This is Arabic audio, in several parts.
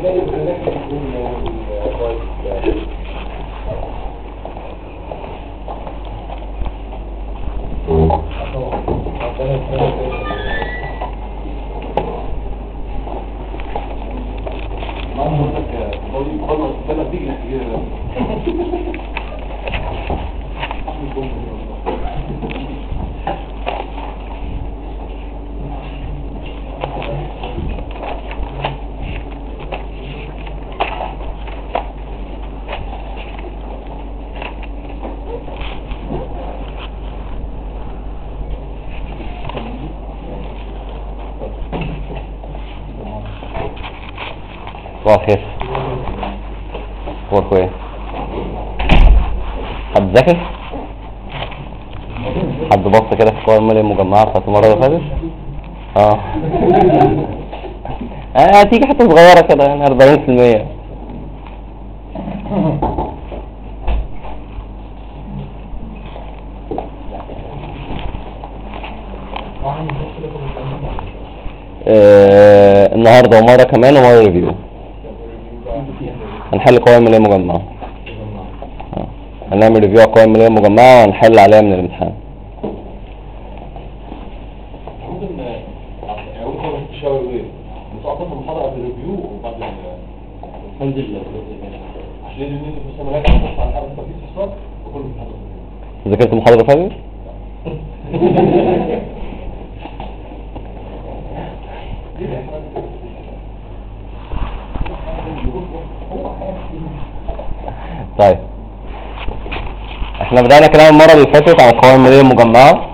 صباح الخير. اخباركم ايه؟ حد ذاكر؟ حد بص كده في القوائم المالية المجمعة بتاعت المرة اللي فاتت؟ هتيجي حتة صغيرة كده يعني 40%. النهارده ومرة كمان ومرة ريفيو هنحل قوائم مالية مجمعة. هنعمل ريفيو على قوائم مالية مجمعة وهنحل عليها من الامتحان. ممكن اقول خالص تشاور ايه نسقط المحاضرة قبل الريفيو وبعد ننزل عشان اليومين اللي في السنة هنبص على الحركة في الصف وكل المحاضرة. ذاكرت المحاضرة فاتت؟ طيب احنا بدأنا كلام المرة اللي فاتت عن القوائم المالية المجمعة.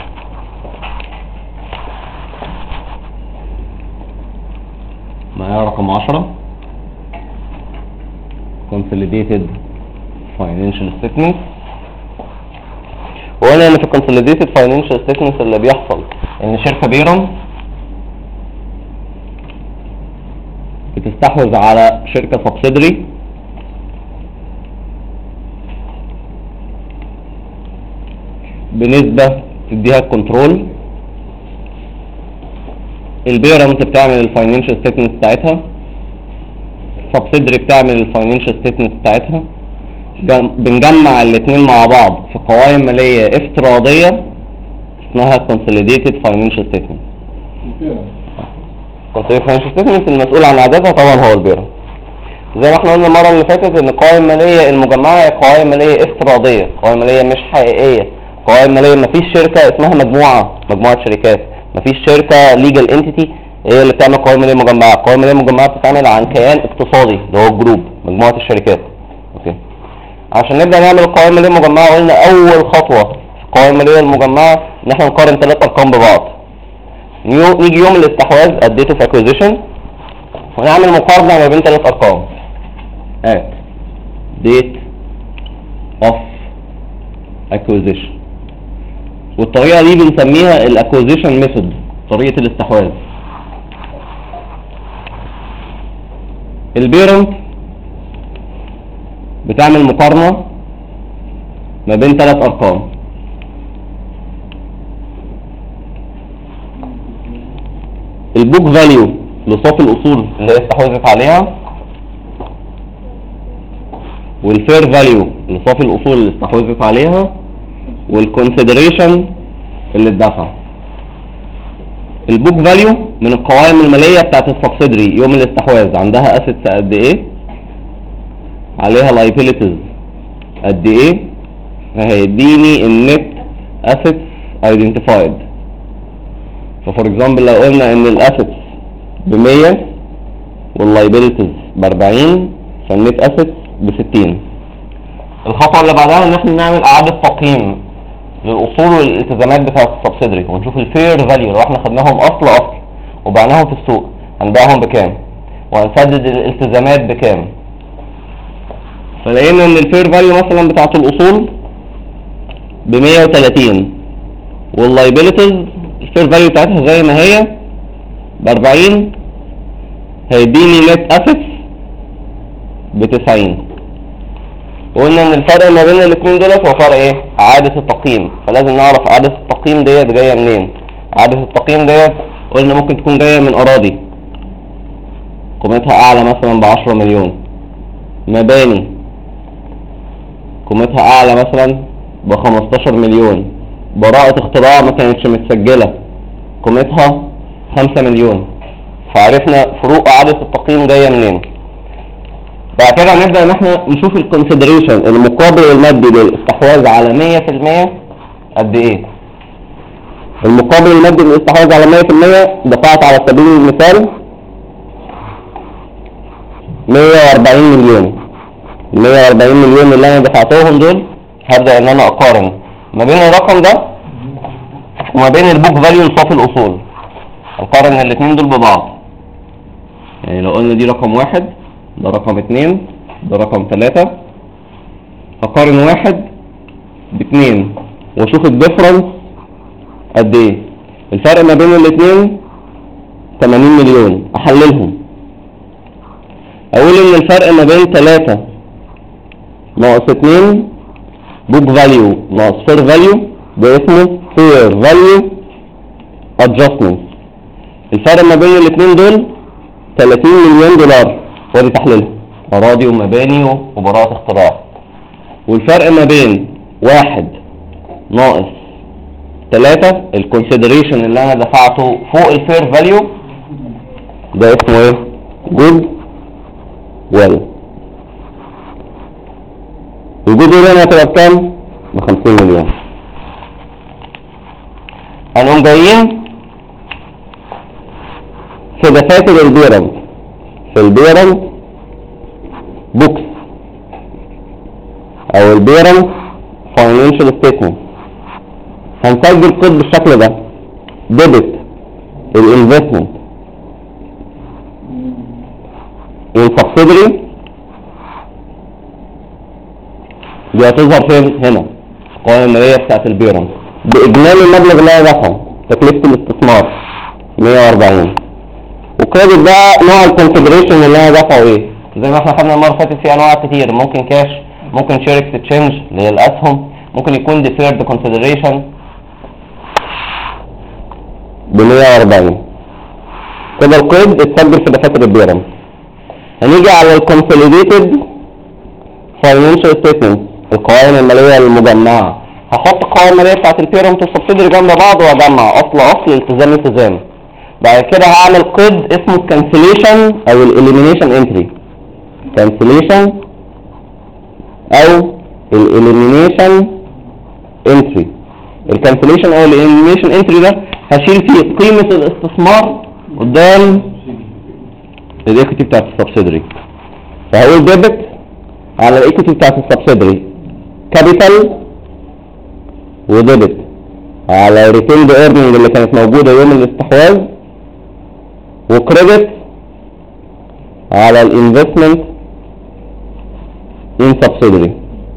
معايا رقم 10 Consolidated Financial Statements. وقلنا ان في Consolidated Financial Statements اللي بيحصل ان شركة بيرم بتستحوذ على شركة subsidiary بنسبة تديها الكنترول. البيرنت بتعمل الفاينانشال ستيتمنت بتاعتها، subsidiary بتعمل الفاينانشال ستيتمنت بتاعتها. بنجمع الاثنين مع بعض في قوائم مالية افتراضية اسمها consolidated financial statement. consolidated financial statement المسؤول عن عددها طبعا هو البيرنت. زي ما احنا قلنا المرة اللي فاتت ان القوائم المالية المجمعة هي قوائم مالية افتراضية، قوائم مالية مش حقيقية، قوائم مالية مفيش شركة اسمها مجموعة شركات، مفيش شركة legal entity هي اللي بتعمل قوائم مالية مجمعة. القوائم المالية المجمعة بتتعمل عن كيان اقتصادي اللي هو الجروب، مجموعة الشركات. اوكي، عشان نبدأ نعمل القوائم المالية المجمعة قلنا اول خطوة في القوائم المالية المجمعة ان احنا نقارن 3 ارقام ببعض. نيجي يوم الاستحواذ الديت اوف اكوزيشن ونعمل مقارنة ما بين 3 ارقام at date of acquisition. والطريقة دي بنسميها الاكوزيشن ميثود، طريقة الاستحواذ. البيرنت بتعمل مقارنة ما بين 3 ارقام. البوك فاليو لصافي الاصول اللي هي استحوذت عليها، والفير فاليو لصافي الاصول اللي استحوذت عليها، والكونسيدريشن اللي اتدفع. البوك فاليو من القوائم الماليه بتاعت السبسيدري يوم الاستحواذ، عندها اسيتس قد ايه، عليها لايبيليتيز قد ايه، فهيديني النت اسيتس ايدنتيفايد. ففور اكزامبل لو قلنا ان الاسيتس ب100 واللايبيليتيز ب40 فالنت اسيتس ب60. الخطوه اللي بعدها ان احنا نعمل اعاده تقييم للاصول والالتزامات بتاعه السبسيدري ونشوف الفير فاليو لو احنا خدناهم اصل وبعناهم في السوق هنبيعهم بكام وهنسدد الالتزامات بكام. فلقينا ان الفير فاليو مثلا بتاعه الاصول ب130 واللايبيليتيز الفير فاليو بتاعتها زي ما هي ب40، هيديني نت اسيتس ب90. وقلنا ان الفرق ما بين الاثنين دولت هو فرق ايه؟ اعادة التقييم. فلازم نعرف اعادة التقييم ديت جاية منين. اعادة التقييم ديت قلنا ممكن تكون جاية من اراضي قيمتها اعلى مثلا ب10 مليون. مباني قيمتها اعلى مثلا ب15 مليون. براءة اختراع ما كانتش متسجلة قيمتها 5 مليون. فعرفنا فروق اعادة التقييم جاية منين. بعد كده هنبدأ ان احنا نشوف الكونسيدريشن، المقابل المادي للاستحواذ على 100% قد ايه. المقابل المادي للاستحواذ على 100% دفعت على سبيل المثال 140 مليون. ال 140 مليون اللي انا دفعتهم دول هبدأ ان انا اقارن ما بين الرقم ده وما بين البوك فاليو لصافي الاصول. اقارن الاثنين دول ببعض. يعني لو قلنا دي رقم 1، ده رقم 2، ده رقم 3، اقارن 1 ب2 واشوف الديفرنس قد ايه. الفرق ما بين الاثنين 80 مليون. احللهم اقول ان الفرق ما بين 3 ناقص 2 بوك فاليو ناقص فير فاليو ده اسمه فير فاليو ادجستمنت. الفرق ما بين الاثنين دول 30 مليون دولار. ودي تحليلها اراضي ومباني وبراءة اختراع. والفرق ما بين 1 ناقص 3 الكونسيدريشن اللي انا دفعته فوق الفير فاليو ده اسمه ايه؟ جود ويل. الجود ويل هنا هتبقى بكام؟ ب50 مليون. هنقوم جايين في دفاتر البيرنت. في البيرنت بوكس او البيرنت فاينانشال ستيتمنت هنسجل كود بالشكل ده. ديبت الانفستمنت والسبسيدري دي هتظهر فين؟ هنا في القوائم الماليه بتاعت البيرنت باجمالي المبلغ اللي انا دفعه تكلفه الاستثمار 140. وكريدت بقى نوع الكونسيدريشن اللي انا دفعه ايه. زي ما احنا خدنا المره اللي فاتت في انواع كتير، ممكن كاش، ممكن شير اكستشينج اللي هي الاسهم، ممكن يكون ديفيرد كونسيدريشن ب 140. كده القيد اتسجل في دفاتر البيرنت. هنيجي على الكونسوليديتد فاينانشال ستيتمنت القوائم الماليه المجمعه. هحط القوائم الماليه بتاعت البيرنت والسبسيدري جنب بعض واجمع اصل التزام. بعد كده هعمل قيد اسمه الكانسليشن او الاليمينيشن انتري. كانسليشن او الاليمينيشن انتري. الكانسليشن او الاليمينيشن انتري ده هشيل فيه قيمه الاستثمار قدام الايكوتي بتاعت السبسيدري. فهقول ديبت على الايكوتي بتاعت السبسيدري كابيتال، وديبت على ريتيند ايرنينج اللي كانت موجوده يوم الاستحواذ، وكريدت على الانفستمنت ان سبسيدري.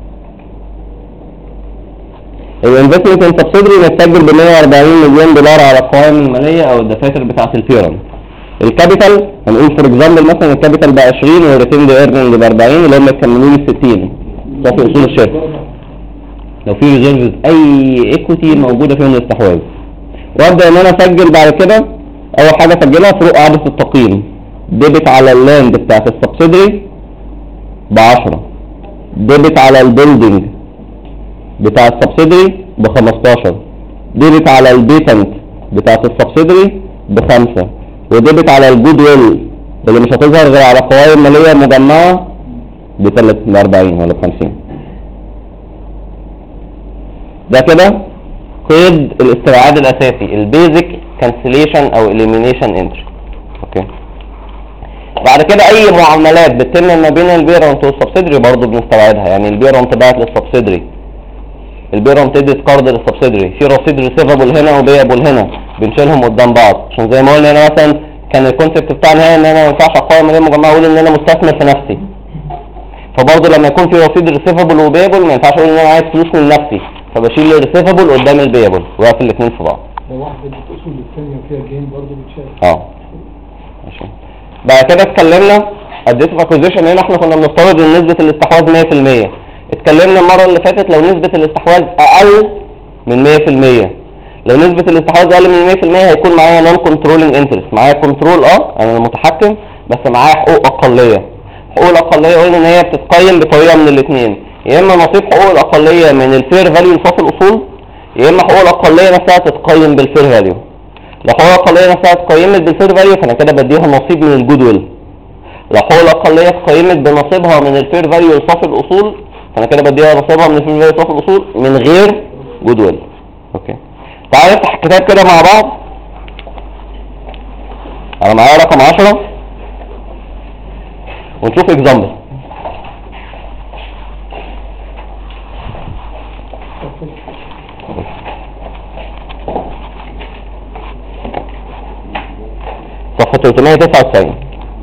الانفستمنت ان سبسيدري متسجل ب 140 مليون دولار على القوائم الماليه او الدفاتر بتاعه البيرنت. الكابيتال هنقول فور اكزامبل مثلا الكابيتال ب 20 والريتيند ايرنينج ب 40 اللي هم مكملين ال 60 صافي اصول الشركه. لو في ريزيرفز اي ايكوتي موجوده فيهم الاستحواذ. وابدا ان انا اسجل بعد كده اول حاجه اسجلها فروق اعاده التقييم. ديبت على اللاند بتاعت السبسيدري ب 10، ديبت على البيلدينج بتاع السبسيدري ب 15، ديبت على البيتنت بتاعت السبسيدري ب5، وديبت على الجود ويل اللي مش هتظهر غير على قوائم ماليه مجمعه ب 40 ولا 50. ده كده قيد الاستبعاد الاساسي البيزك كانسليشن او اليمينيشن انتري. اوكي. بعد كده اي معاملات بتتم ما بين البيرنت والسبسيدري برضه بنستبعدها. يعني البيرنت بعت للسبسيدري، البيرنت ادت قرض للسبسيدري، في رصيد ريسيفبل هنا وبيبل هنا، بنشيلهم قدام بعض. عشان زي ما قلنا هنا مثلا كان الكونسيبت بتاعنا هنا ان انا ما ينفعش اقاوم ماليه مجمعه اقول ان انا مستثمر في نفسي. فبرضه لما يكون في رصيد ريسيفبل وبيبل ما ينفعش اقول ان انا عايز فلوس من نفسي، فبشيل الريسيفبل قدام البيبل واقفل الاثنين في بعض. لو واحده بتقسم للثانيه وفيها جيم برضه بتشال. ماشي. بعد كده اتكلمنا اديتيف اكوزيشن. هنا احنا كنا بنفترض ان نسبه الاستحواذ 100%. اتكلمنا المره اللي فاتت لو نسبه الاستحواذ اقل من 100%. لو نسبه الاستحواذ اقل من 100% هيكون معايا نون كنترولينج انترست، معايا كنترول انا المتحكم، بس معاه حقوق اقليه. حقوق الاقليه قلنا ان هي بتتقيم بطريقه من الاثنين، يا اما نصيب حقوق الاقليه من الفير فاليو لصافي الاصول، يا اما حقوق الاقليه نفسها تتقيم بالفير فاليو. لو حقوق الاقليه نفسها اتقيمت بالفير فاليو فانا كده بديها نصيب من الجود ويل. لو حقوق الاقليه اتقيمت بنصيبها من الفير فاليو لصافي الاصول فانا كده بديها نصيبها من الفير فاليو لصافي الاصول من غير جود ويل. اوكي، تعالوا نفتح الكتاب كده مع بعض. انا معايا رقم 10 ونشوف اكزامبل. صفحة 399.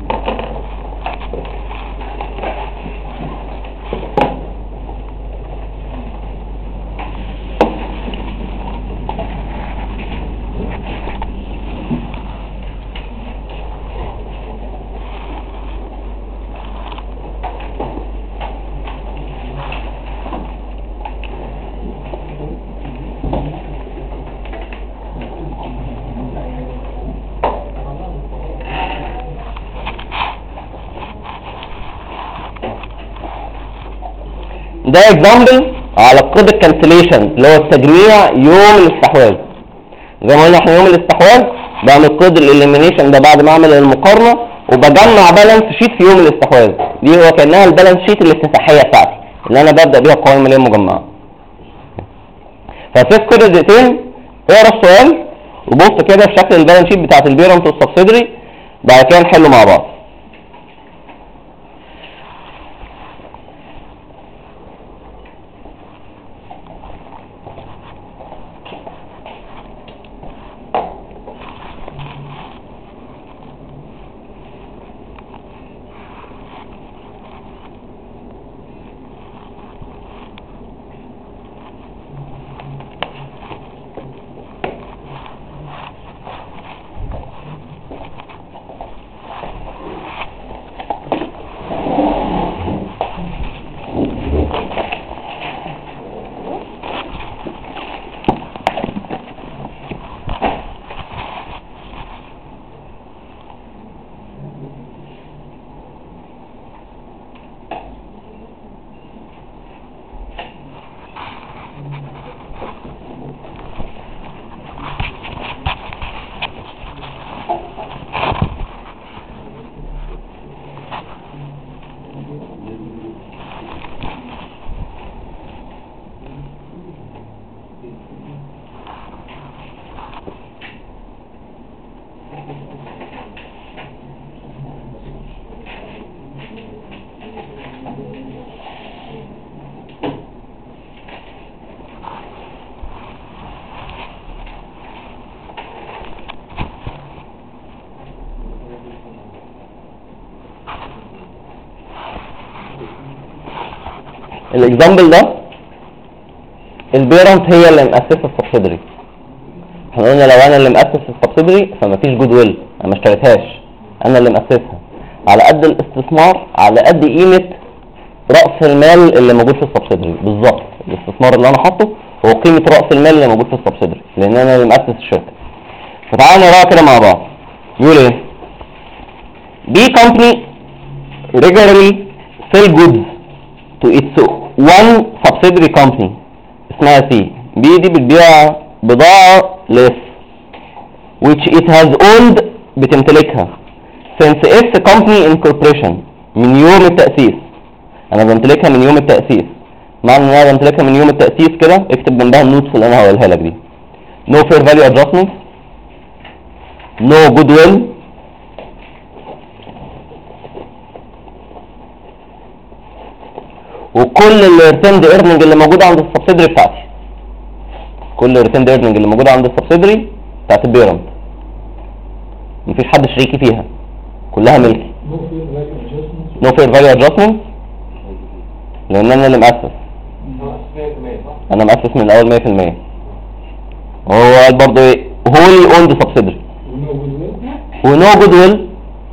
ده اكزامبل على قيد الكانسليشن اللي هو التجميع يوم الاستحواذ. زي ما قلنا احنا يوم الاستحواذ بعمل قيد الاليمينيشن ده بعد ما اعمل المقارنه وبجمع بالانس شيت في يوم الاستحواذ. دي هو كانها البالانس شيت الافتتاحيه بتاعتي اللي انا ببدا بيها القوائم الماليه المجمعه. فسيب كده دقيقتين اقرا السؤال وبص كده في شكل البالانس شيت بتاعت البيرنت والسبسيدري، بعد كده نحله مع بعض. الاكزامبل ده البيرنت هي اللي مؤسسه السبسيدري. احنا قلنا لو انا اللي مؤسس السبسيدري فمفيش جود ويل، انا ما اشتريتهاش، انا اللي مؤسسها. على قد الاستثمار على قد قيمه راس المال اللي موجود في السبسيدري بالظبط. الاستثمار اللي انا حاطه هو قيمه راس المال اللي موجود في السبسيدري لان انا اللي مؤسس الشركه. فتعالوا نقراها كده مع بعض. يقول ايه؟ B company regularly sell goods to its one subsidiary company اسمها C. B دي بتبيع بضاعة لس which it has owned بتمتلكها since its company incorporation من يوم التأسيس. انا بمتلكها من يوم التأسيس. معنى ان انا بمتلكها من يوم التأسيس كده اكتب جنبها النوتس اللي انا هقولها لك دي. No fair value adjustment, no goodwill, وكل الريتيند ايرنينج اللي موجوده عند السبسيدري بتاعتي. كل الريتيند ايرنينج اللي موجوده عند السبسيدري بتاعت البيرنت مفيش حد شريكي فيها، كلها ملكي. نو فير فاليو ادجستمنت لان انا اللي مؤسس. انا مؤسس من الاول 100%. وهو قال برضه ايه؟ هولي اوند سبسيدري ونو جود ويل،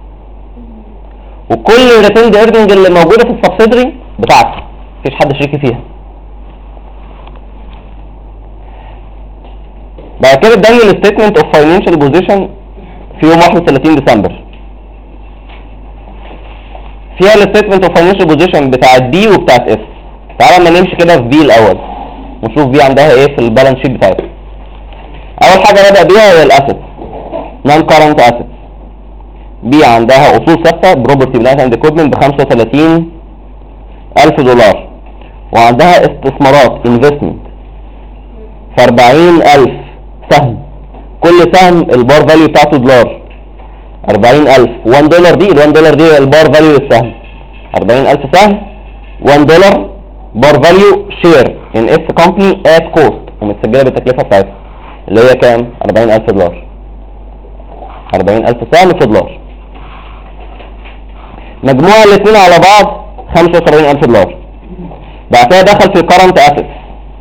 وكل الريتيند ايرنينج اللي موجوده في السبسيدري بتاعتي مفيش حد شريكي فيها. بعد كده اداني الستيتمنت اوف فاينانشال بوزيشن في يوم 31 ديسمبر. فيها الستيتمنت اوف فاينانشال بوزيشن بتاعت بي وبتاعت اف. تعالى اما نمشي كده في بي الاول ونشوف بي عندها ايه في البالانس شيت بتاعتها. اول حاجه بدأ بيها هي الاسيت، نون كارنت اسيت. بي عندها اصول ثابته بروبرتي بلانت اند اكويبمنت ب $35,000 وعندها استثمارات انفستمنت ف 40,000 سهم، كل سهم البار فاليو بتاعته دولار. 40,000 $1 دي $1 دي البار فاليو للسهم. 40,000 سهم $1 بار فاليو شير ان اف كومباني ات كوست ومتسجله بالتكلفه بتاعتها اللي هي كام؟ $40,000. 40,000 سهم في دولار. مجموع الاثنين على بعض $75,000. بعد كده دخل في current assets.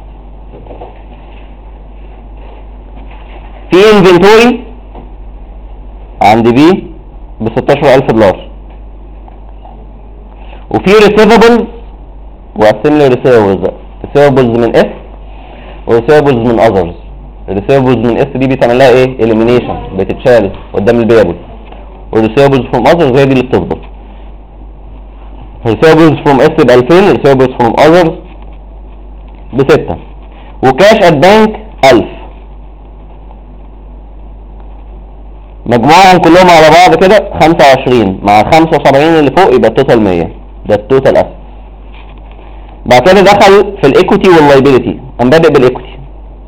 في inventory عند بي ب $16,000 وفي receivables وقسم لي receivables من اس وريسيفبلز من others. الريسيفبلز من اس دي بيتعمل لها ايه؟ elimination، بتتشال قدام البيبل. والريسيفبلز from others هي دي اللي بتفضل. receivables from S ب 2000 receivables from others ب6 وكاش at bank 1000. مجموعهم كلهم على بعض كده 25 مع 75 اللي فوق يبقى التوتال 100. ده التوتال اسيت. بعد كده دخل في الايكويتي واللايبيليتي. هنبدأ بالايكويتي.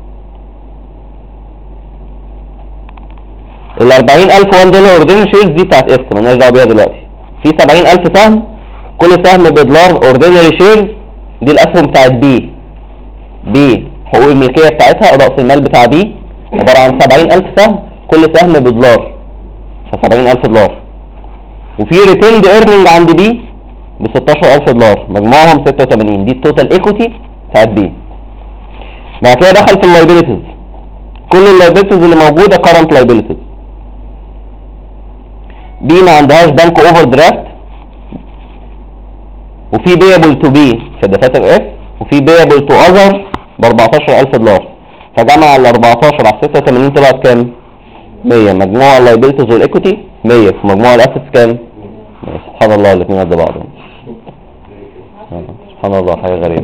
ال 40,000 $1 اوردينري شيرز دي بتاعت اس مالناش دعوه بيها دلوقتي. في 70,000 سهم كل سهم بدولار اوردينري شيرز، دي الاسهم بتاعت بي. بي حقوق الملكيه بتاعتها رأس المال بتاع بي عباره عن 70,000 سهم كل سهم بدولار ف $70,000. وفي ريتيند ايرنينج عند بي ب $16,000 مجموعهم 86. دي التوتال ايكويتي بتاعت بي. بعد كده دخل في اللايبيليتيز. كل اللايبيليتيز اللي موجوده كارنت لايبيليتيز. بي ما عندهاش بنك اوفر درافت وفي بيبل تو بي في الدفاتر اف وفي بيبل تو اذر ب $14,000. فجمع ال 14 على 86 طلعت كام؟ 100. مجموع اللايبيلتيز والايكويتي 100 في مجموع الاسيتس كام؟ سبحان الله الاثنين قد بعض. سبحان الله حاجه غريبه.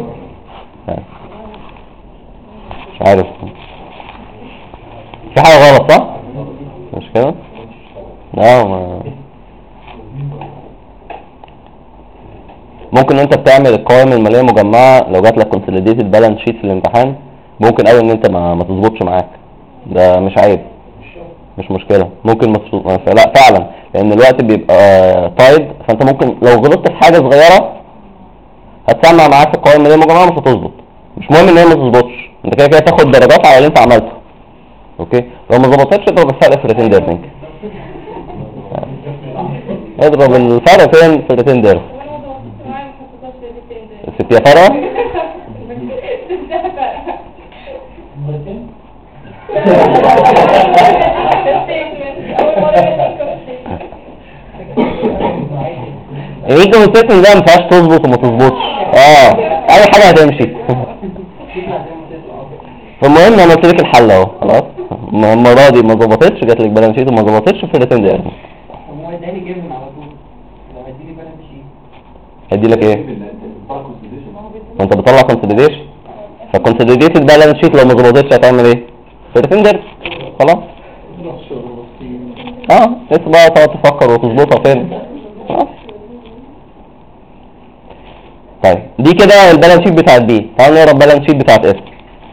مش عارف في حاجه غلط صح؟ مش كده؟ لا ممكن انت بتعمل القوائم الماليه مجمعه لو جات لك كونسوليديتد بالانس شيت في الامتحان ممكن قوي ان انت ما تظبطش معاك. ده مش عيب، مش مشكله. ممكن لا فعلا لان الوقت بيبقى تايد، فانت ممكن لو غلطت في حاجه صغيره هتسمع معاك في القوائم الماليه المجمعه مش هتظبط. مش مهم ان هي ما تظبطش، انت كده كده تاخد درجات على اللي انت عملته. اوكي لو ما ظبطتش اضرب الفرق في ريتين ديرنينج. اضرب الفرق فين؟ في ريتين ديرنينج. الست يا فرق الانكم ستيتمنت ده ما ينفعش تظبط وما تظبطش. اي حاجه هتمشي. فالمهم انا قلت لك الحل اهو خلاص. المره دي ما ظبطتش جات لك بالانس شيت وما ظبطتش في الريتين ده. هو اداني جيفن على طول. لو هيديني بالانس شيت هيدي لك ايه؟ وانت بتطلع كونسوليديشن. فالكونسوليديتد بالانس شيت لو ما ظبطتش هتعمل ايه؟ في الريتين ده خلاص. لسه بقى تقعد تفكر وتظبطها فين. طيب دي كده البالانس شيت بتاعت بي. تعالوا نقرا البالانس شيت بتاعت اس.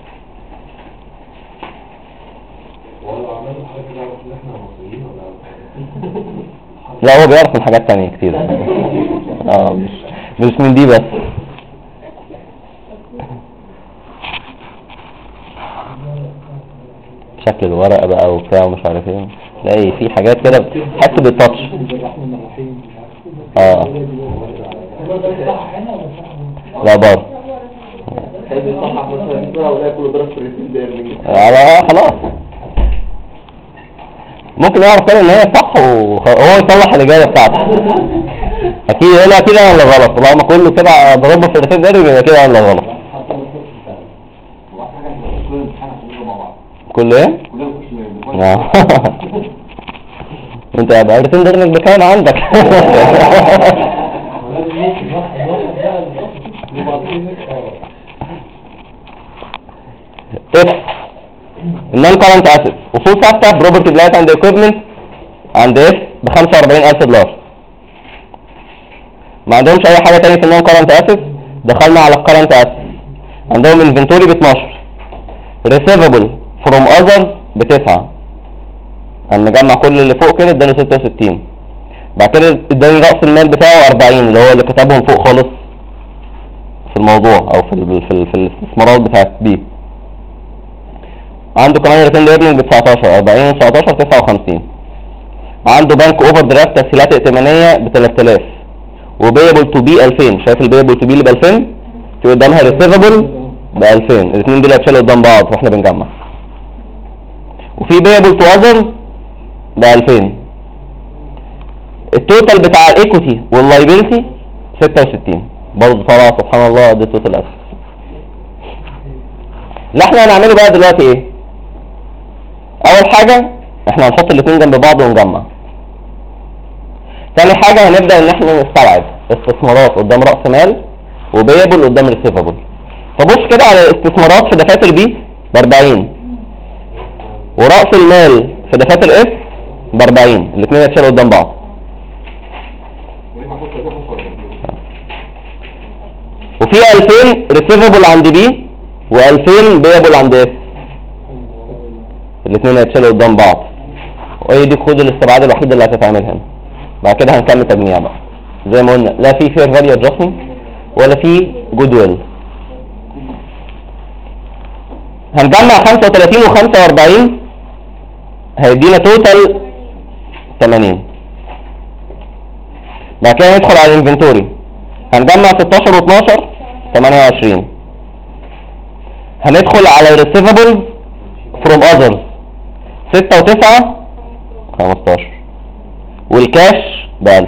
لا هو بيعرف من حاجات تانية كتير. مش من دي بس. شكل الورقة بقى وبتاع ومش عارف ايه، تلاقي في حاجات كده بتحس بالتاتش. لا بار خلاص ممكن يعرف كده ان هي صح وهو يصلح الاجابه بتاعته. اكيد هنا كده ولا غلط؟ لو ما كله كده ضربه في الريتين ده يبقى كده ولا غلط؟ كله ايه؟ انت بقى الريتين ده بكام عندك؟ if non current assets وفلوس ثابته property plant and equipment عند اف ب $45,000. ما عندهمش اي حاجه تانية في النون كارنت اسيت. دخلنا على الكارنت اسيت، عندهم انفنتوري ب 12، ريسيفبل فروم اذرز ب 9. هنجمع كل اللي فوق كده اداني 66. بعد كده اداني راس المال بتاعه 40 اللي هو اللي كتبهم فوق خالص في الموضوع او في الاستثمارات بتاعت بي. عنده كمان ريتين ايرنينج ب 19 40 19 59. عنده بنك اوفر درافت تسهيلات ائتمانيه ب 3000 وبيبل تو بي 2000. شايف البيبل تو بي اللي ب 2000 في قدامها ريسيفبل ب 2000. الاثنين دول هيتشالوا قدام بعض واحنا بنجمع. وفي بيبل تو اذرز ب 2000. التوتال بتاع الايكوتي واللايبيلتي 66 برضه طلع سبحان الله ده التوتال اسف. اللي احنا هنعمله بقى دلوقتي ايه؟ اول حاجه احنا هنحط الاثنين جنب بعض ونجمع. تاني حاجه هنبدا ان احنا نستبعد استثمارات قدام راس مال وبيبل قدام ريسيفبل. فبص كده على الاستثمارات في دفاتر بي ب 40 وراس المال في دفاتر اف ب 40. الاثنين هيتشالوا قدام بعض. وفي 2000 ريسيفبل عند بي و2000 بيبل عند اف. الاثنين هيتشالوا قدام بعض. وهي دي كود الاستبعاد الوحيده اللي هتتعمل هنا. بعد كده هنكمل تجميع بقى زي ما قلنا، لا في فير فاليو ادجستمنت ولا في جود ويل. هنجمع 35 و45 هيدينا توتال 80. بعد كده ندخل على الانفنتوري هنجمع 16 و12 28. هندخل على الريسيفبل فروم اذرز 6 و9 15 والكاش ب 1000.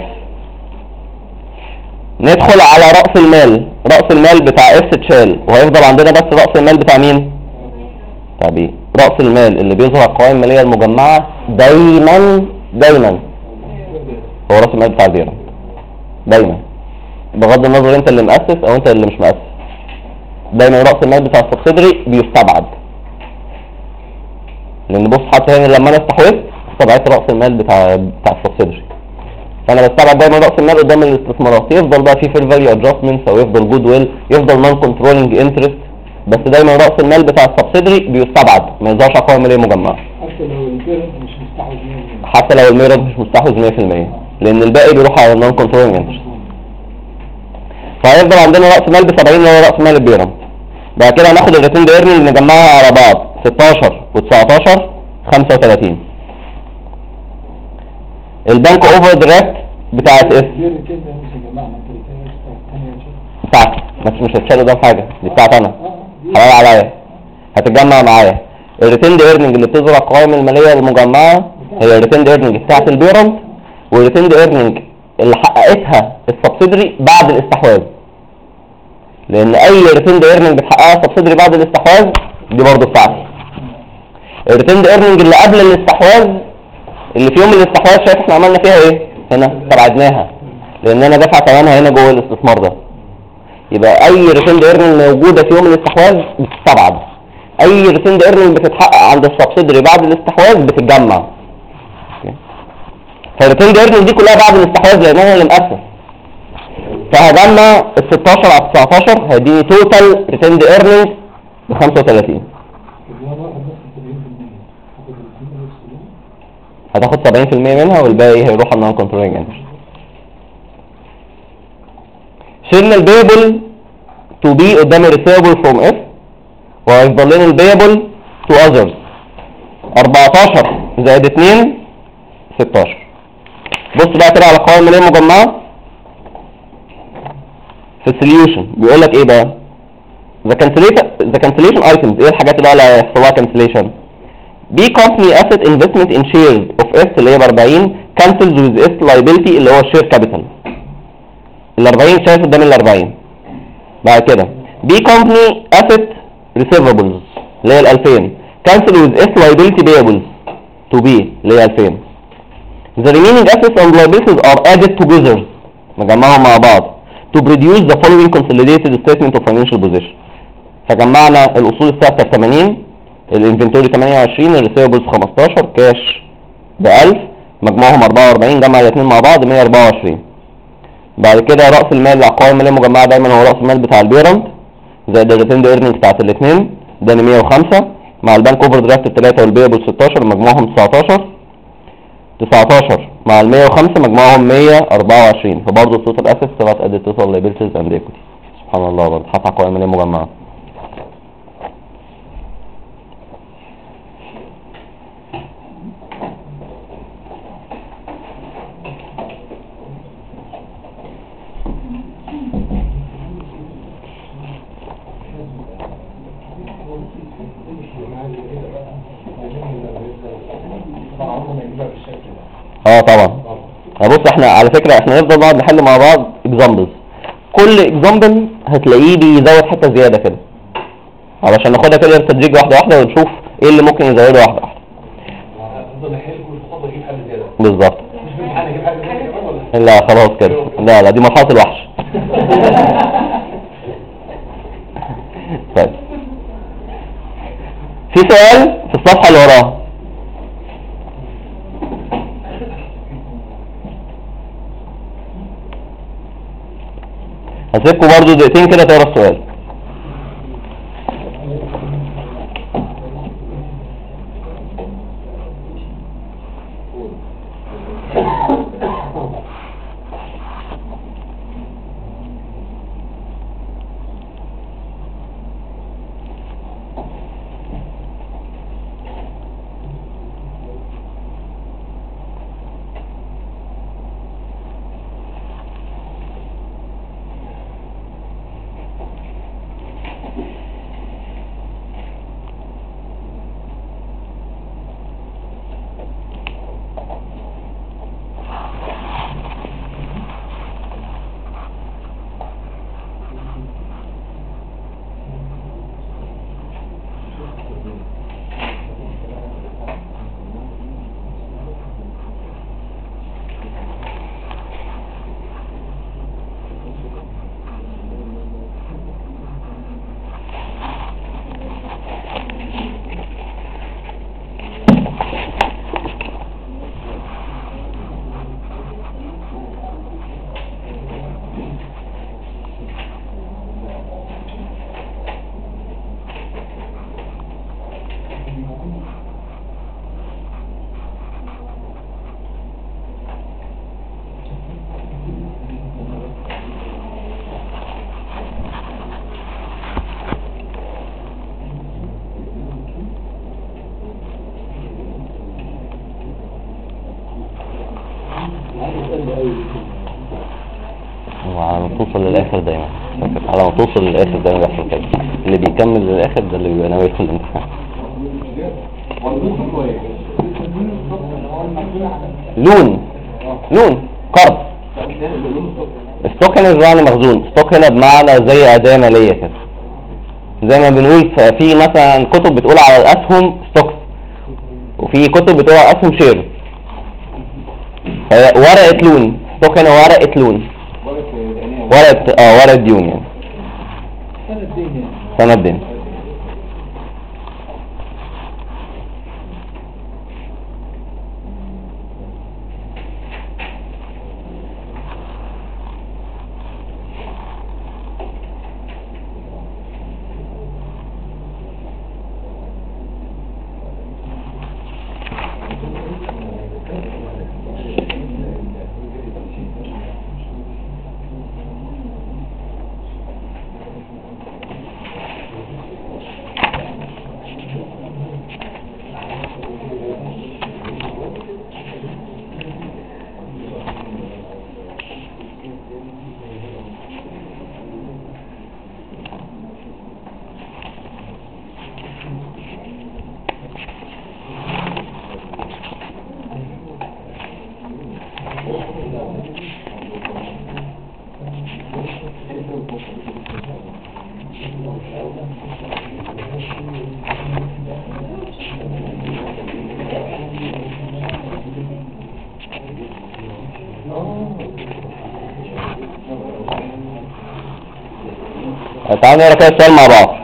ندخل على رأس المال. رأس المال بتاع اف اتشال وهيفضل عندنا بس رأس المال بتاع مين؟ بتاع بي. رأس المال اللي بيظهر القوائم المالية المجمعة دايما هو رأس المال بتاع البيرنت دايما، بغض النظر انت اللي مؤسس او انت اللي مش مؤسس. دايما رأس المال بتاع السبسيدري بيستبعد، لان بص حتى هنا لما انا استحوذت استبعدت رأس المال بتاع السبسيدري. فانا بستبعد دايما رأس المال قدام الاستثمارات. يفضل بقى في فير فاليو ادجستمنت او يفضل جود ويل، يفضل نون كنترولنج انترست، بس دايما رأس المال بتاع السبسيدري بيستبعد ما يظهرش على القوائم المالية مجمعة. حتى لو الميرنت مش مستحوذ 100%، لان الباقي بيروح على النون كنترولنج انترست. فهيفضل عندنا رأس مال ب 70 اللي هو رأس مال البيرنت. بعد كده هناخد الريتين ايرنينج نجمعها على بعض 16 و19 35. البنك اوفر درافت بتاعت اف بتاعتي مش هتشال قدام حاجه، دي بتاعت انا حلال عليا هتتجمع معايا. الريتين ايرنينج اللي بتظهر على القوائم الماليه المجمعه هي الريتين ايرنينج بتاعت البيرنت والريتين ايرنينج اللي حققتها السبسيدري بعد الاستحواذ، لان اي ريتين ايرنينج بتحققها السبسيدري بعد الاستحواذ دي برضه بتاعتي. الريتين ايرنينج اللي قبل الاستحواذ اللي في يوم الاستحواذ شايف احنا عملنا فيها ايه؟ هنا استبعدناها لان انا دافع ثمنها هنا جوه الاستثمار ده. يبقى اي ريتين ايرنينج موجوده في يوم الاستحواذ بتستبعد. اي ريتين ايرنينج بتتحقق عند السبسيدري بعد الاستحواذ بتتجمع. فالريتين ايرنينج دي كلها بعد الاستحواذ لان انا اللي مؤسس. فهجمع ال 16 على 19 هيديني توتال ريتين ايرنينج ب 35. هتاخد 70% منها والباقي هيروح على النون كنترولينج انترست. شلنا البيبل تو بي قدام الريسيفبل فروم اف وهيفضل لنا البيبل تو اذرز 14 زائد 2 16. بص بقى كده على القوائم الماليه المجمعه في السوليوشن بيقول لك ايه بقى؟ ذا cancellation items. ايه الحاجات اللي هيحصل لها cancellation؟ B company asset investment in shares of S اللي هي ب 40 cancels with S liability اللي هو الشير كابيتال. ال 40 شايف قدام ال 40. بعد كده B company asset receivables اللي هي ال 2000 cancel with S liability payables to B اللي هي 2000. The remaining assets and liabilities are added together نجمعهم مع بعض. to produce the following consolidated statement of financial position. فجمعنا الاصول الثابته ب 80، الانفنتوري 28، الريسيفبلز 15، كاش ب 1000، مجموعهم 44، جمع الاثنين مع بعض 124. بعد كده راس المال للقوائم الماليه المجمعه دايما هو راس المال بتاع البيرنت زائد الريتيند ايرنينجز بتاعت الاثنين، ده 105 مع البنك اوفر درافت 3 والبيبل 16 مجموعهم 19 مع ال 105 مجموعهم 124. فبرضه التوتال اسيتس طلعت قد التوتال لايبيلتيز اند ايكوتي. سبحان الله، برضه حتى قوائم ماليه مجمعه. طبعا. بص احنا على فكرة احنا نفضل نقعد نحل مع بعض اكزامبلز، كل اكزامبل هتلاقيه بيزود حتة زيادة كده علشان ناخدها كده بالتدريج واحدة واحدة ونشوف ايه اللي ممكن يزوده واحدة واحدة. افضل احل كل خطوه اجيب حل زياده. بالظبط. مش بالامتحان اجيب حل زياده كمان ولا؟ لا خلاص كده، لا دي مرحلة الوحش. طيب في سؤال في الصفحة اللي وراها. هسيبكم برضو دقيقتين كده تقرا السؤال. وعلى ما توصل للاخر دايما، على ما توصل للاخر دايما بيحصل كده، اللي بيكمل للاخر ده اللي بيبقى ناوي يدخل الامتحان. لون قرض. ستوك هنا بمعنى مخزون، ستوك هنا بمعنى زي أداة مالية كده، زي ما بنقول في مثلا كتب بتقول على الأسهم ستوكس، وفي كتب بتقول على الأسهم شير. ورقة لون، ستوك هنا ورقة لون، ورقة ديون يعني، سند دين. تعالوا نقرا كده السؤال مع بعض.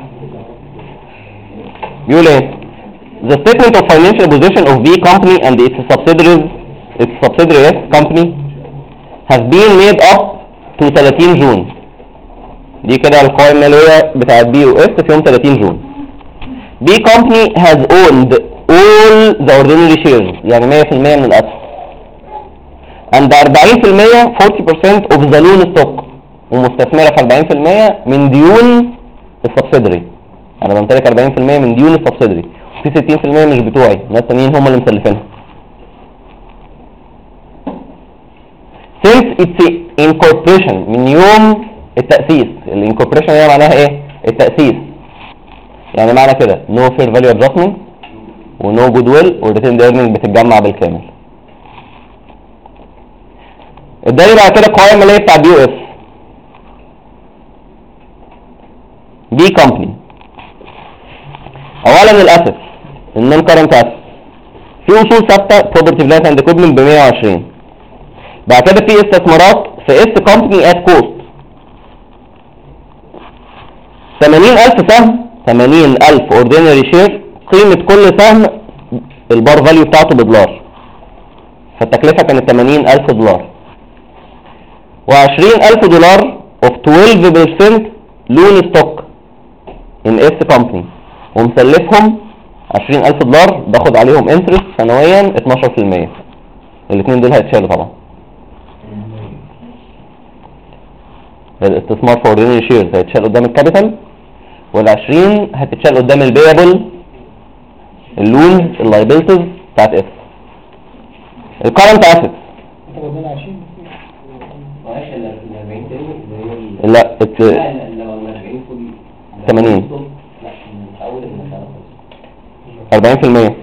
بيقول ايه؟ The statement of financial position of B company and its subsidiary F company has been made up to 30 جون. دي كده القوائم المالية بتاعت B و F في يوم 30 جون. B company has owned all the ordinary shares، يعني 100% من الأسهم، and 40% of the loan stock، ومستثمرة في 40% من ديون السبسيدري. أنا بمتلك 40% من ديون السبسيدري، وفي 60% مش بتوعي، ناس تانيين هم اللي مسلفينها. Since its incorporation، من يوم التأسيس. الانكوربريشن هي معناها ايه؟ التأسيس. يعني معنى كده no fair value adjustment و no goodwill والretained earnings بتتجمع بالكامل. الدليل على كده القوائم المالية بتاع بي او اس. بي كومباني اولا الاسيت النون كارنت اسيت في اصول ثابته بروبرتي بلانت اند اكويبمنت ب 120. بعد كده في استثمارات في اس كومباني ات كوست 80,000 سهم، 80,000 اوردينري شير، قيمه كل سهم البار فاليو بتاعته بدولار، فالتكلفه كانت 80,000 دولار، و20,000 دولار of 12% لون ستوك in S company، ومسلفهم 20,000 دولار باخد عليهم انترست سنويا 12%. الاثنين دول هيتشالوا طبعا. الاستثمار في اوردينري شيرز هيتشال قدام الكابيتال، وال20 هتتشال قدام البيبل اللونز اللايبيلتيز بتاعت اس. الكرنت اسيتس لا 80 40%.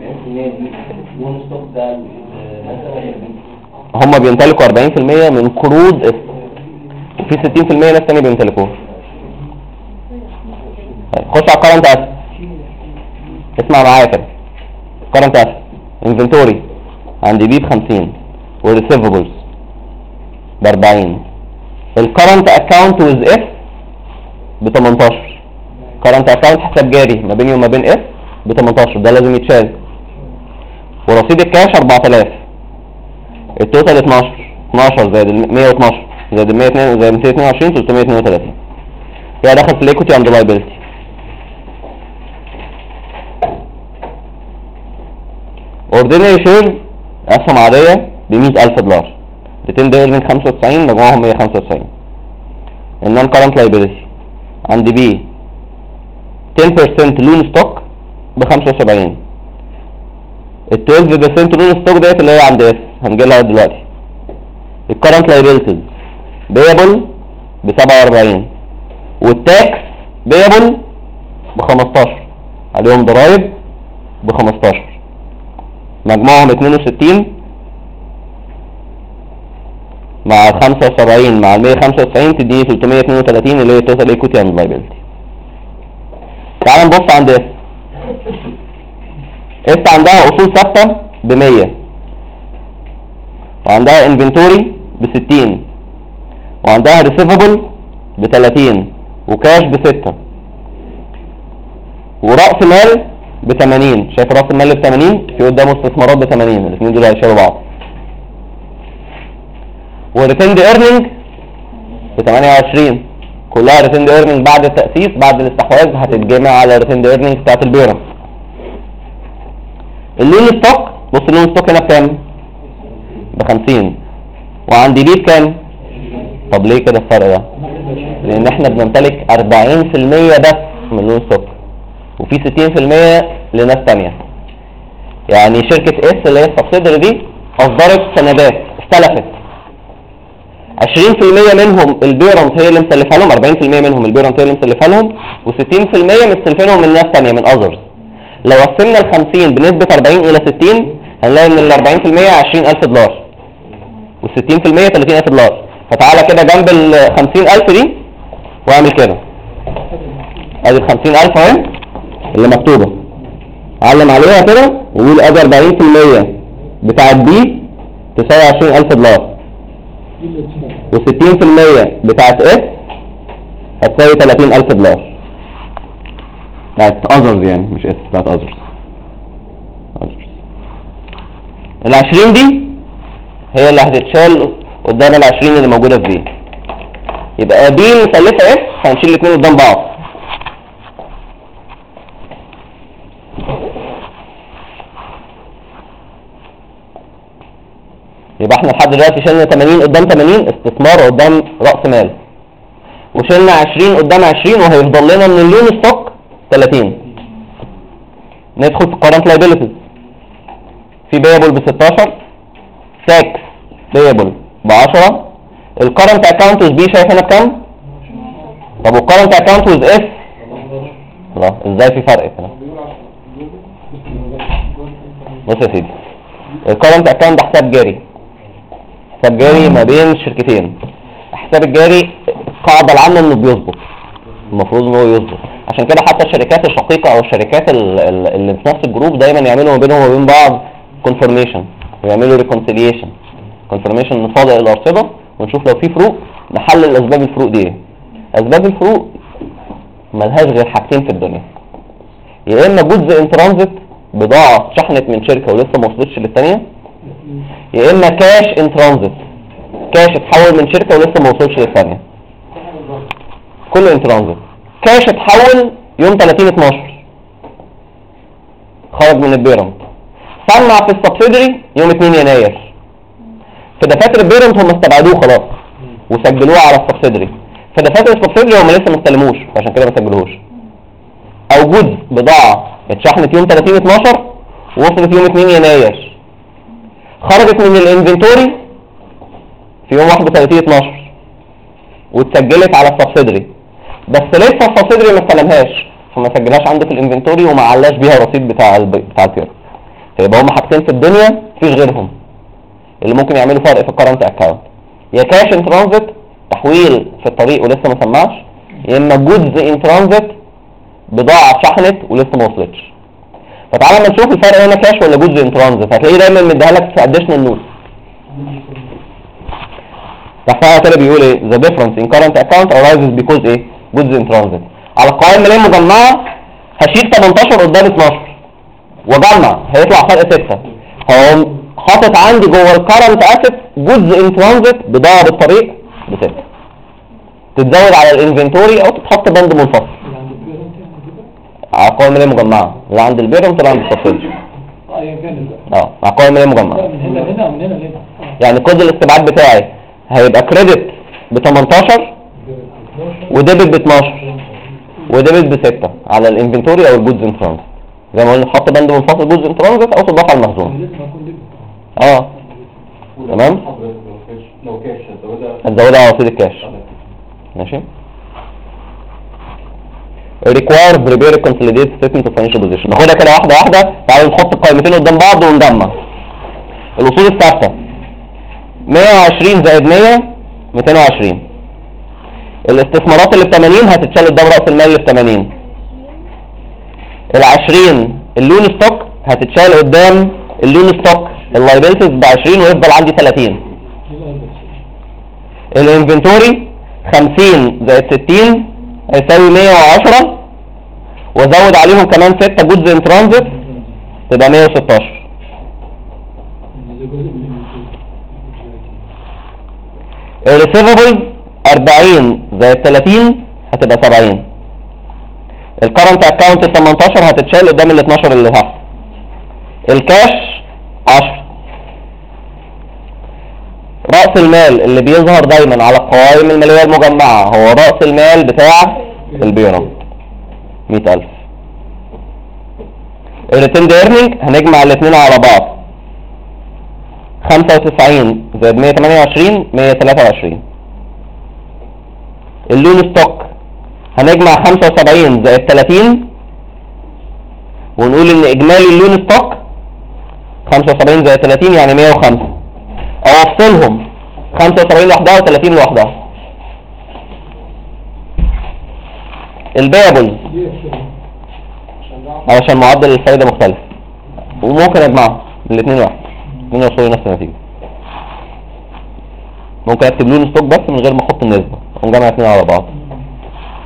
هم بيمتلكوا 40% من قروض اس، وفي 60% ناس تانية بيمتلكوها. خش على الكرنت اسيت. اسمع معايا كده. الكرنت اسيت انفنتوري عندي بي ب50 والريسيفبلز ب40. الكرنت اكاونت ويز اف ب18. كرنت اكاونت حساب جاري ما بيني وما بين اف ب18، ده لازم يتشال. ورصيد الكاش 4000. التوتال 12 زائد ال 112 زائد ال 102 زائد 222 332. هي دخل في الايكوتي اند لايبيلتي. اوردينري شير اسهم عاديه ب 100,000 دولار، 200 دولار 95 مجموعهم 195. النون كارنت لايبيلتي عندي بي 10% لون ستوك ب 75. ال 12% لون ستوك ديت اللي هي عند اس هنجي لها دلوقتي. الكارنت لايبيلتيز بيبل ب 47، والتاكس بيبل ب 15 عليهم ضرايب ب 15، مجموعهم 62 مع 75 مع 195 تديني 332 اللي هي توتال ايكوتي اند لايبيلتي. تعال نبص عند اس. اس عندها اصول ثابته ب 100، وعندها انفنتوري ب 60، وعندها ريسيفبل ب 30، وكاش ب 6، ورأس مال ب 80. شايف رأس المال ب 80 في قدامه استثمارات ب 80، الاثنين دول هيشيلوا بعض. وريتيند ايرنينج ب 28، كلها ريتيند ايرنينج بعد التأسيس بعد الاستحواذ هتتجمع على ريتيند ايرنينج بتاعت البيرنت. اللون ستوك بص اللون ستوك هنا بكام؟ ب 50. وعندي بي بكام؟ طب ليه كده الفرق ده؟ لان احنا بنمتلك 40% بس من اللون ستوك، وفي 60% لناس تانية. يعني شركة اس اللي هي السبسيدري دي اصدرت سندات استلفت 20% منهم البيرنت هي اللي مسلفها لهم، 40% منهم البيرنت هي اللي مسلفها لهم، و60% مستلفينهم من ناس تانية من اذرز. لو قسمنا ال 50 بنسبة 40 الى 60 هنلاقي ان ال 40% 20,000 دولار وال 60% 30,000 دولار. فتعالى كده جنب ال 50,000 دي واعمل كده، ادي ال 50,000 اهي اللي مكتوبة، علم عليها كده وقول ادي 40% بتاعت بي تساوي 20,000 دولار، و60% بتاعت اس هتساوي 30000 دولار بتاعت اذرز، يعني مش اس، بتاعت اذرز. ال20 دي هي اللي هتتشال قدام ال20 اللي موجودة في بي. يبقى بي مثلثة اس، هنشيل الاثنين قدام بعض. يبقى احنا لحد دلوقتي شلنا 80 قدام 80 استثمار قدام رأس مال، وشلنا 20 قدام 20، وهيفضل لنا من اللون ستوك 30. ندخل في current liabilities. في payable ب16، tax payable ب10. الcurrent account with B شايف هنا بكام؟ طب والcurrent account with S؟ لا، ازاي في فرق هنا؟ بص يا سيدي، الcurrent account ده حساب جاري، حساب جاري ما بين شركتين. الحساب الجاري القاعدة العامة انه بيظبط، المفروض انه يظبط. عشان كده حتى الشركات الشقيقة او الشركات اللي في نفس الجروب دايما يعملوا ما بينهم وبين بعض confirmation، ويعملوا reconciliation. confirmation نصادق الارصدة ونشوف لو في فروق، نحلل اسباب الفروق دي. اسباب الفروق ملهاش غير حاجتين في الدنيا: يا اما جزء ان ترانزيت، بضاعة شحنت من شركة ولسه ما وصلتش للثانية، يا اما كاش ان ترانزيت، كاش اتحول من شركة ولسه ما وصلش للثانية. كله ان ترانزيت. كاش اتحول يوم 30/12 خرج من البيرنت، سمع في السبسيدري يوم 2 يناير. في دفاتر البيرنت هم استبعدوه خلاص وسجلوه على السبسيدري، في دفاتر السبسيدري هم لسه ما استلموش عشان كده ما سجلوهوش. او جزء بضاعة اتشحنت يوم 30/12 ووصلت يوم 2 يناير، خرجت من الانفنتوري في يوم 31/12 واتسجلت على السبسيدري، بس لسه السبسيدري ما استلمهاش فما سجلهاش عنده في الانفنتوري وما علاش بيها الرصيد بتاع البيرنت. فيبقى هم حاجتين في الدنيا مفيش غيرهم اللي ممكن يعملوا فرق في الكرنت اكاونت: يا كاش ان ترانزيت، تحويل في الطريق ولسه ما سمعش، يا اما جودز ان ترانزيت، بضاعة اتشحنت ولسه ما وصلتش. فتعالى ما نشوف الفرق هنا كاش ولا جودز ان ترانزيت. هتلاقيه دايما مديها لك في اديشنال نوت. تحتها كده بيقول ايه؟ the difference in current account arises because ايه؟ goods in transit. على القوائم المالية المجمعة هشيل 18 قدام 12 وجمع، هيطلع فرق 6. هقوم حاطط عندي جوه الكرنت اسيت goods in transit، بضاعة بالطريق ب6، تتزود على الانفنتوري او تتحط بند منفصل على القوائم المالية المجمعة اللي عند البيرنت اللي عند السبسيدري. على القوائم المالية المجمعة. من هنا لهنا ومن هنا لهنا. يعني كود الاستبعاد بتاعي هيبقى كريدت ب18 وديبت ب12 وديبت ب6 على الانفنتوري او الجودز ان ترانزيت. زي ما قلنا تحط بند منفصل جودز ان ترانزيت او تضاف على المخزون. تمام. لو كاش هتزودها على رصيد الكاش. ماشي. require prepare consolidated statement of financial position. ناخدها كده واحده واحده. تعالوا نحط القائمتين قدام بعض ونجمع. الاصول الثابته 120 زائد 100 220. الاستثمارات اللي ب 80 هتتشال قدام راس المال اللي ب 80. ال20 اللون ستوك هتتشال قدام اللون ستوك اللايبيلتيز ب 20 ويفضل عندي 30. الانفنتوري 50 زائد 60 هيساوي 110 وازود عليهم كمان 6 جودز ان ترانزيت تبقى 116. الريسيفبلز 40 زائد 30 هتبقى 70. الكرنت اكاونت 18 هتتشال قدام ال 12 اللي تحت. الكاش 10. رأس المال اللي بيظهر دايما على القوائم المالية المجمعة هو رأس المال بتاع البيرنت 100,000. الريتيند ايرنينج هنجمع الاثنين على بعض 95 زائد 128 123. اللون ستوك هنجمع 75 زائد 30 ونقول ان اجمالي اللون ستوك 75 زائد 30 يعني 105 او افصلهم 75 لوحدها و30 لوحدها. البيبل علشان معدل الفايدة مختلف وممكن اجمعهم الاثنين واحد من يوصلوا نفس النتيجة. ممكن اكتب لون ستوك بس من غير ما احط النسبة ونجمع الاثنين على بعض.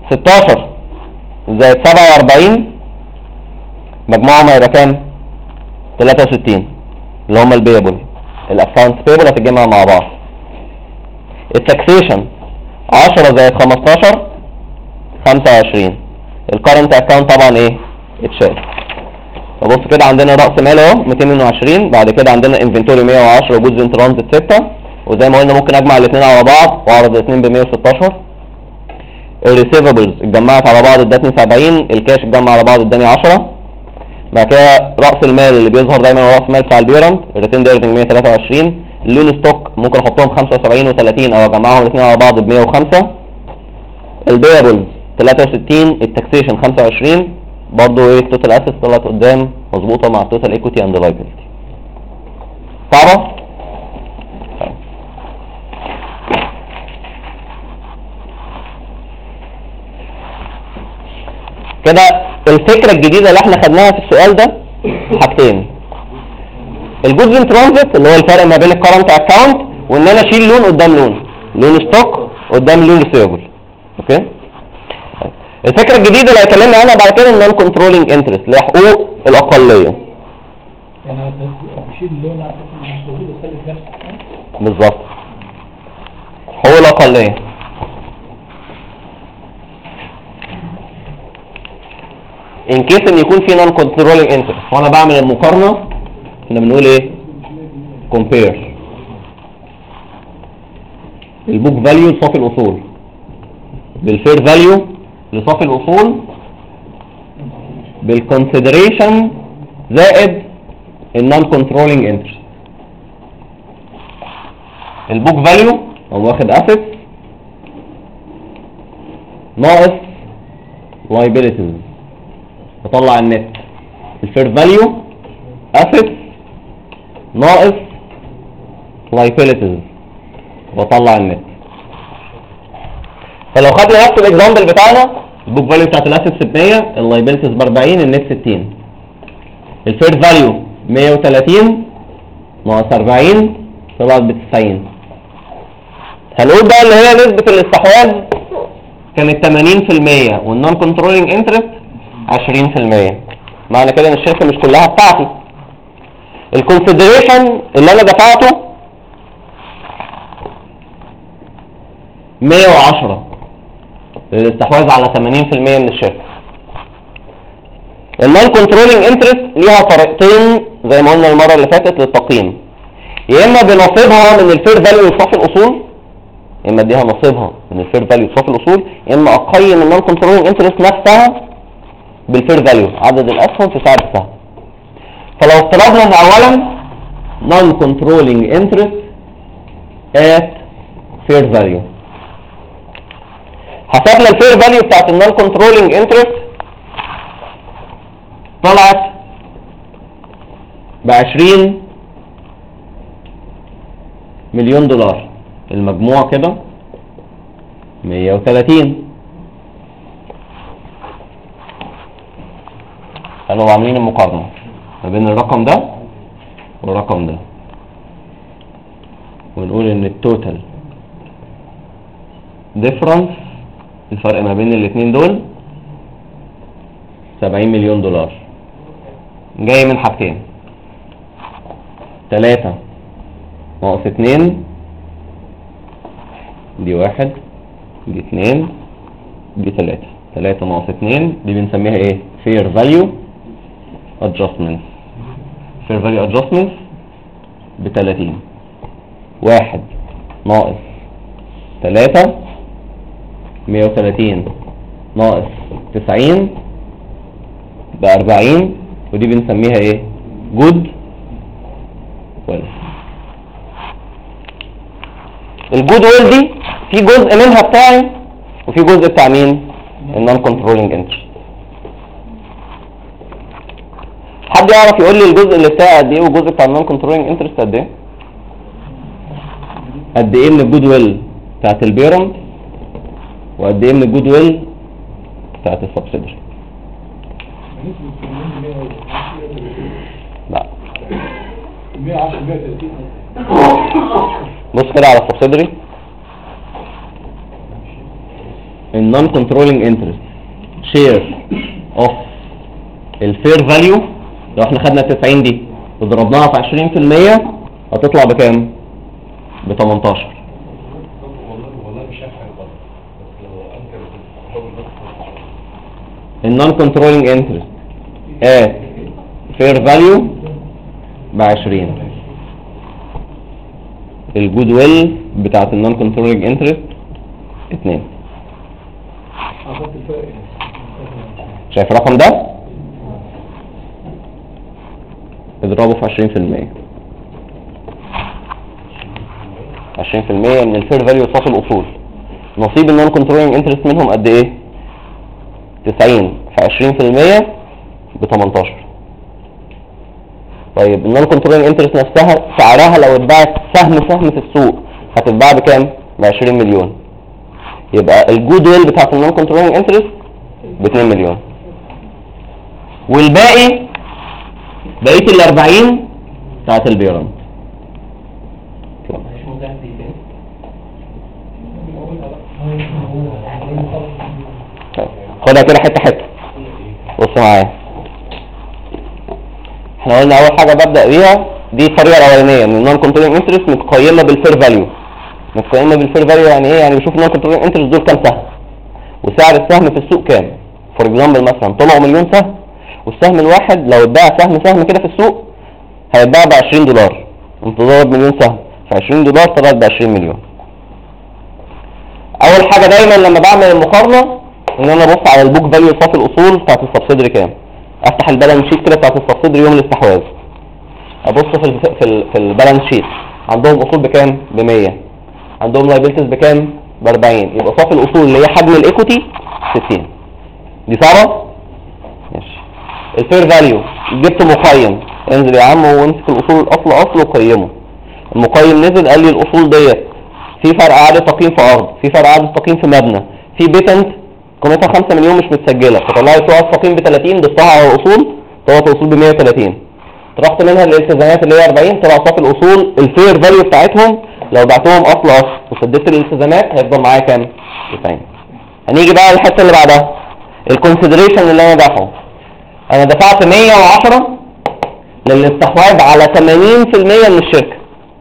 16 زائد 47 مجموعهم هيبقى كام؟ 63 اللي هم البيبل. الاكونت بيبل هتتجمع مع بعض. التاكسيشن 10 زائد 15 25. الكرنت اكونت طبعا ايه؟ اتشال. فبص كده عندنا راس مال اهو 220، بعد كده عندنا انفنتوري 110 وجودز ان ترانزيت 6، وزي ما قلنا ممكن اجمع الاثنين على بعض واعرض الاثنين ب 116. الريسيفبلز اتجمعت على بعض ادتني 70، الكاش اتجمع على بعض اداني 10. بعد كده راس المال اللي بيظهر دايما هو راس المال بتاع البيرنت، الريتين ديرتنج 123. اللون ستوك ممكن احطهم 75 و30 او اجمعهم الاثنين على بعض ب 105. البيبلز 63، التاكسيشن 25. برضه ايه التوتال اسيتس طلعت قدام مظبوطه مع التوتال ايكويتي اند لايبيلتي. صعبه؟ كده الفكره الجديده اللي احنا خدناها في السؤال ده حاجتين: الجودز ان ترانزيت اللي هو الفرق ما بين الكرنت اكاونت وان انا اشيل لون قدام لون، لون ستوك قدام لون ريسيفبل. اوكي. الفكره الجديده اللي هيكلمنا عنها بعد كده النون كنترولينج انترست اللي هي حقوق الاقليه. يعني بشيل اللون على اساس ان مش موجود واسلف نفسي. بالظبط، حقوق الاقليه. ان كيس ان يكون في نون كنترولينج انترست وانا بعمل المقارنه احنا بنقول ايه؟ كومبير البوك فاليو لصافي الاصول بالفير فاليو لصافي الاصول بالكونسيدريشن زائد النون كنترولينج انترست. البوك فاليو هو واخد اسيتس ناقص لايبيليتيز بطلع النت. الفير فاليو اسيتس ناقص لايبيليتيز بطلع النت. فلو خدنا نفس الاكزامبل بتاعنا البوك فاليو بتاعت الاسيتس ب 100، اللايبيليتيز ب 40، النت 60. الفير فاليو 130 ناقص 40 طلعت ب 90. هنقول بقى اللي هي نسبة الاستحواذ كانت 80% والنون كنترولينج انترست 20%. معنى كده ان الشركة مش كلها بتاعتي. الكونسيدريشن اللي انا دفعته 110 للاستحواذ على 80% من الشركة. النون كنترولينج انترست ليها طريقتين زي ما قلنا المرة اللي فاتت للتقييم: يا اما بنصيبها من الفير فاليو لصافي الاصول، يا اما اديها نصيبها من الفير فاليو لصافي الاصول، يا اما اقيم النون كنترولينج انترست نفسها بالفير فاليو عدد الاسهم في سعر السهم. فلو افترضنا ان اولا نون كنترولينج انترست ات فير فاليو، حسبنا الفير فاليو بتاعت النون كنترولينج انترست طلعت ب$20 مليون. المجموع كده 130. كانوا عاملين المقارنة ما بين الرقم ده والرقم ده ونقول ان التوتال ديفرنس الفرق ما بين الاثنين دول $70 مليون. جاي من حاجتين: 3 ناقص 2 دي 1، دي 2، دي 3. 3 ناقص 2 دي بنسميها ايه؟ fair value adjustment. fair value adjustment ب30. 1 ناقص 3 130 ناقص 90 ب40، ودي بنسميها ايه؟ good will. الجود ويل دي في جزء منها بتاعي وفي جزء بتاع مين؟ النون كنترولينج انترست. حد يعرف يقول لي الجزء اللي بتاعي قد ايه والجزء بتاع النون كنترولينج انترست قد ايه؟ قد ايه من الجود ويل بتاعت البيرنت وقد ايه من الجود ويل بتاعت السبسيدري؟ لا 110 130. بص كده على السبسيدري. النون كنترولينج انترست شير اوف الفير فاليو، لو احنا خدنا 90 دي وضربناها في 20% هتطلع بكام؟ ب 18. والله مش شايف حاجه خالص، بس لو انكر الحول بس النون كنترولينج انترست فير فاليو ب 20، الجود ويل بتاعت النون كنترولينج انترست 2. عرفت الفرق. شايف الرقم ده؟ اضربه في 20%. 20% من الفير فاليو صافي الاصول. نصيب النون كنترولينج انترست منهم قد ايه؟ 90 في 20% ب 18. طيب النون كنترولينج انترست نفسها سعرها لو اتباعت سهم في السوق هتتباع بكام؟ ب 20 مليون. يبقى الجود ويل بتاعت النون كنترولينج انترست ب 2 مليون، والباقي بقيه ال 40 بتاعت البيرن. خدها كده حته حته. بص معايا، احنا قلنا اول حاجه ببدا بيها دي الطريقه الاولانيه ان النون كنترولينج انترست متقيمه بالفير فاليو. متقيمه بالفير فاليو يعني ايه؟ يعني بشوف النون كنترولينج انترست دول كام سهم وسعر السهم في السوق كام. فور اكزامبل مثلا طلعوا مليون سهم، والسهم الواحد لو اتباع سهم كده في السوق هيتباع ب 20 دولار. انت ضرب مليون سهم في 20 دولار طلعت ب 20 مليون. اول حاجه دايما لما بعمل المقارنه ان انا ابص على البوك فاليو صافي الاصول بتاعت السبسيدري كام. افتح البالانس شيت كده بتاعت السبسيدري يوم الاستحواذ، ابص في البالانس شيت عندهم اصول بكام؟ ب 100. عندهم لايبيلتيز بكام؟ ب 40. يبقى صافي الاصول اللي هي حجم الايكوتي 60. دي صعبه؟ ماشي. الفير فاليو جبت مقيم، انزل يا عم وامسك الاصول اصل وقيمه. المقيم نزل قال لي الاصول ديت في فرق اعاده تقييم في ارض، في فرق اعاده تقييم في مبنى، في بيتنت قيمتها 5 مليون مش متسجله، فطلعت سعر التقييم ب 30 ضفتها على الاصول طلعت الاصول ب 130. طرحت منها الالتزامات اللي هي 40 طلع صافي الاصول الفير فاليو بتاعتهم لو بعتهم اصل وسددت الالتزامات هيفضل معايا كام؟ 90. هنيجي بقى للحته اللي بعدها الكونسيدريشن اللي انا دافعه. انا دفعت 110 للاستحواذ على 80% من الشركه.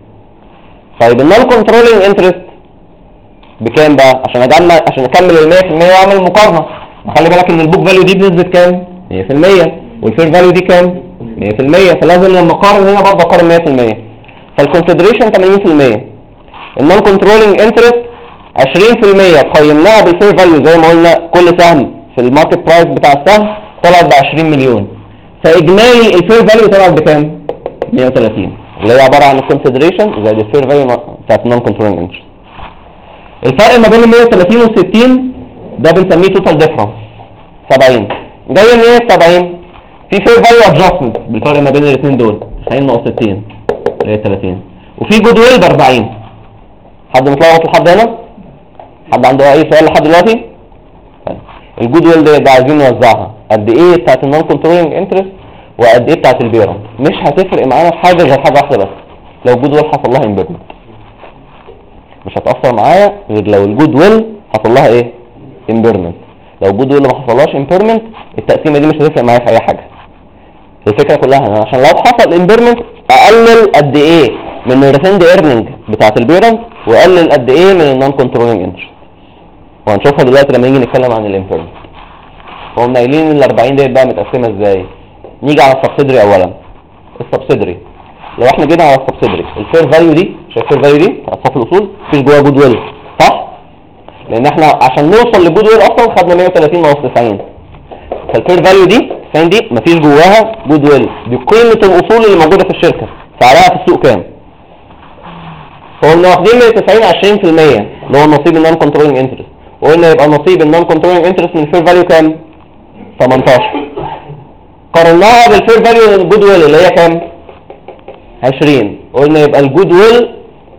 طيب النون كنترولينج انترست بكام بقى؟ عشان اكمل ال 100% واعمل مقارنه. خلي بالك ان البوك فاليو دي بنسبه كام؟ 100%، والفير فاليو دي كام؟ 100%. فلازم لما اقارن هنا برضه اقارن 100%. فالكونسيدريشن 80%. النون كنترولينج انترست 20% قيمناها بالفير فاليو زي ما قلنا كل سهم في الماركت برايس بتاع السهم طلعت ب 20 مليون. فاجمالي الفير فاليو طلعت بكام؟ 130 اللي هي عباره عن الكونسيدريشن زائد الفير فاليو بتاعت النون كنترولينج انترست. الفرق ما بين ال 130 وال 60 ده بنسميه توتال ديفرنس 70. جاي منين 70؟ في فير فاليو ادجستمنت بالفرق ما بين الاثنين دول 90 ناقص 60 اللي هي 30، وفي جود ويل ب 40. حد متلخبط لحد هنا؟ حد عنده اي سؤال لحد دلوقتي؟ الجود ويل ده عايزين نوزعها قد ايه بتاعت النون كنترولينج انترست وقد ايه بتاعت البيرنت. مش هتفرق معانا في حاجه غير حاجه واحده بس، لو الجود ويل حصل لها امبيرمنت مش هتاثر معايا غير لو الجود ويل حصل لها ايه؟ امبيرمنت. لو الجود ويل ما حصلهاش امبيرمنت التقسيمه دي مش هتفرق معايا في اي حاجه. الفكره كلها انا عشان لو حصل امبيرمنت اقلل قد ايه من الريتند ايرنينج بتاعت البيرنت واقلل قد ايه من النون كنترولينج انترست، وهنشوفها دلوقتي لما نيجي نتكلم عن الامبيرمنت. فهم قايلين ال 40 ديت بقى متقسمه ازاي؟ نيجي على السبسيدري اولا. السبسيدري لو احنا جينا على السبسيدري الفير فاليو دي، شايف الفير فاليو دي بتاعت صافي الاصول مفيش جواها جود ويل صح؟ لان احنا عشان نوصل للجود ويل اصلا خدنا 130 ناقص 90. فالفير فاليو دي 90 دي مفيش جواها جود ويل، دي قيمه الاصول اللي موجوده في الشركه سعرها في السوق كام؟ فقلنا واخدين من 90 20% اللي هو نصيب النون كنترولينج انترست، وقلنا يبقى نصيب النون كنترولينج انترست من الفير فاليو كام؟ 18. قارناها بالفير فاليو للجود ويل اللي هي كام؟ 20. قلنا يبقى الجود ويل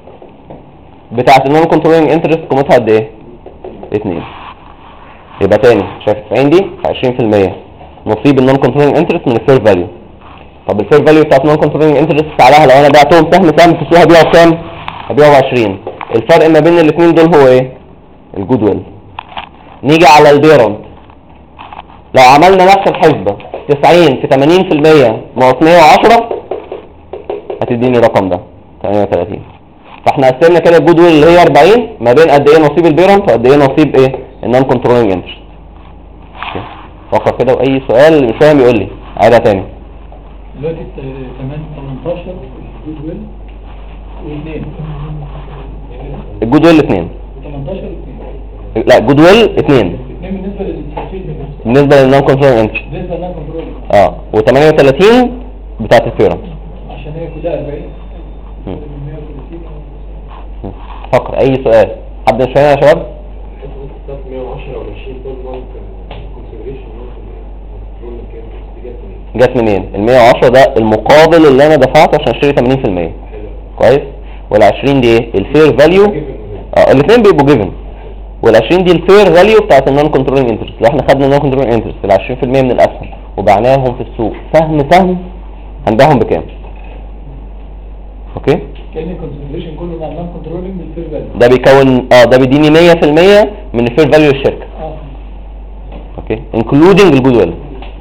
بتاعت النون كنترولينج انترست قيمتها قد ايه؟ 2. يبقى تاني شايف 90 دي 20% نصيب النون كنترولينج انترست من الفير فاليو. طب الفير فاليو بتاعت النون كنترولينج انترست سعرها لو انا بعتهم سهم في السوق هبيعه بكام؟ هبيعه ب 20. الفرق ما بين الاثنين دول هو ايه؟ الجود ويل. نيجي على البيرنت، لو عملنا نفس الحسبة 90 في 80% ناقص 110 هتديني الرقم ده 38. فاحنا قسمنا كده الجود ويل اللي هي 40 ما بين قد ايه نصيب البيرنت وقد ايه نصيب ايه النون كنترولينج انترست. فكر كده واي سؤال اللي مش فاهم يقول لي عيدها تاني. دلوقتي 18 جود ويل واثنين. الجود ويل 2 18 2. لا جود ويل 2 بالنسبه للتسجيل بالنسبه للنون كنترولينج انترست. بالنسبه للنون كنترول و38 بتاعت البيرنت. عشان هي كلها 40. مم. 130. فكر اي سؤال حد مش فاهم يا شباب؟ 110 او 20 دول ممكن كونسيدريشن ممكن جت منين؟ ال 110 ده المقابل اللي انا دفعته عشان اشتري 80%. كويس؟ وال 20 دي ايه؟ الفير فاليو. الاثنين بيبقوا جيفن. وال 20 دي الفير فاليو بتاعت النون كنترولينج انترست. لو احنا خدنا النون كنترولينج انترست ال 20% من الاسهم وبعناهم في السوق سهم هنبيعهم بكام؟ اوكي؟ كان الكونسنتريشن كله مع النون كنترولينج بالفير فاليو. ده بيكون ده بيديني 100% من الفير فاليو للشركه. اوكي؟ انكلودنج الجود ويل.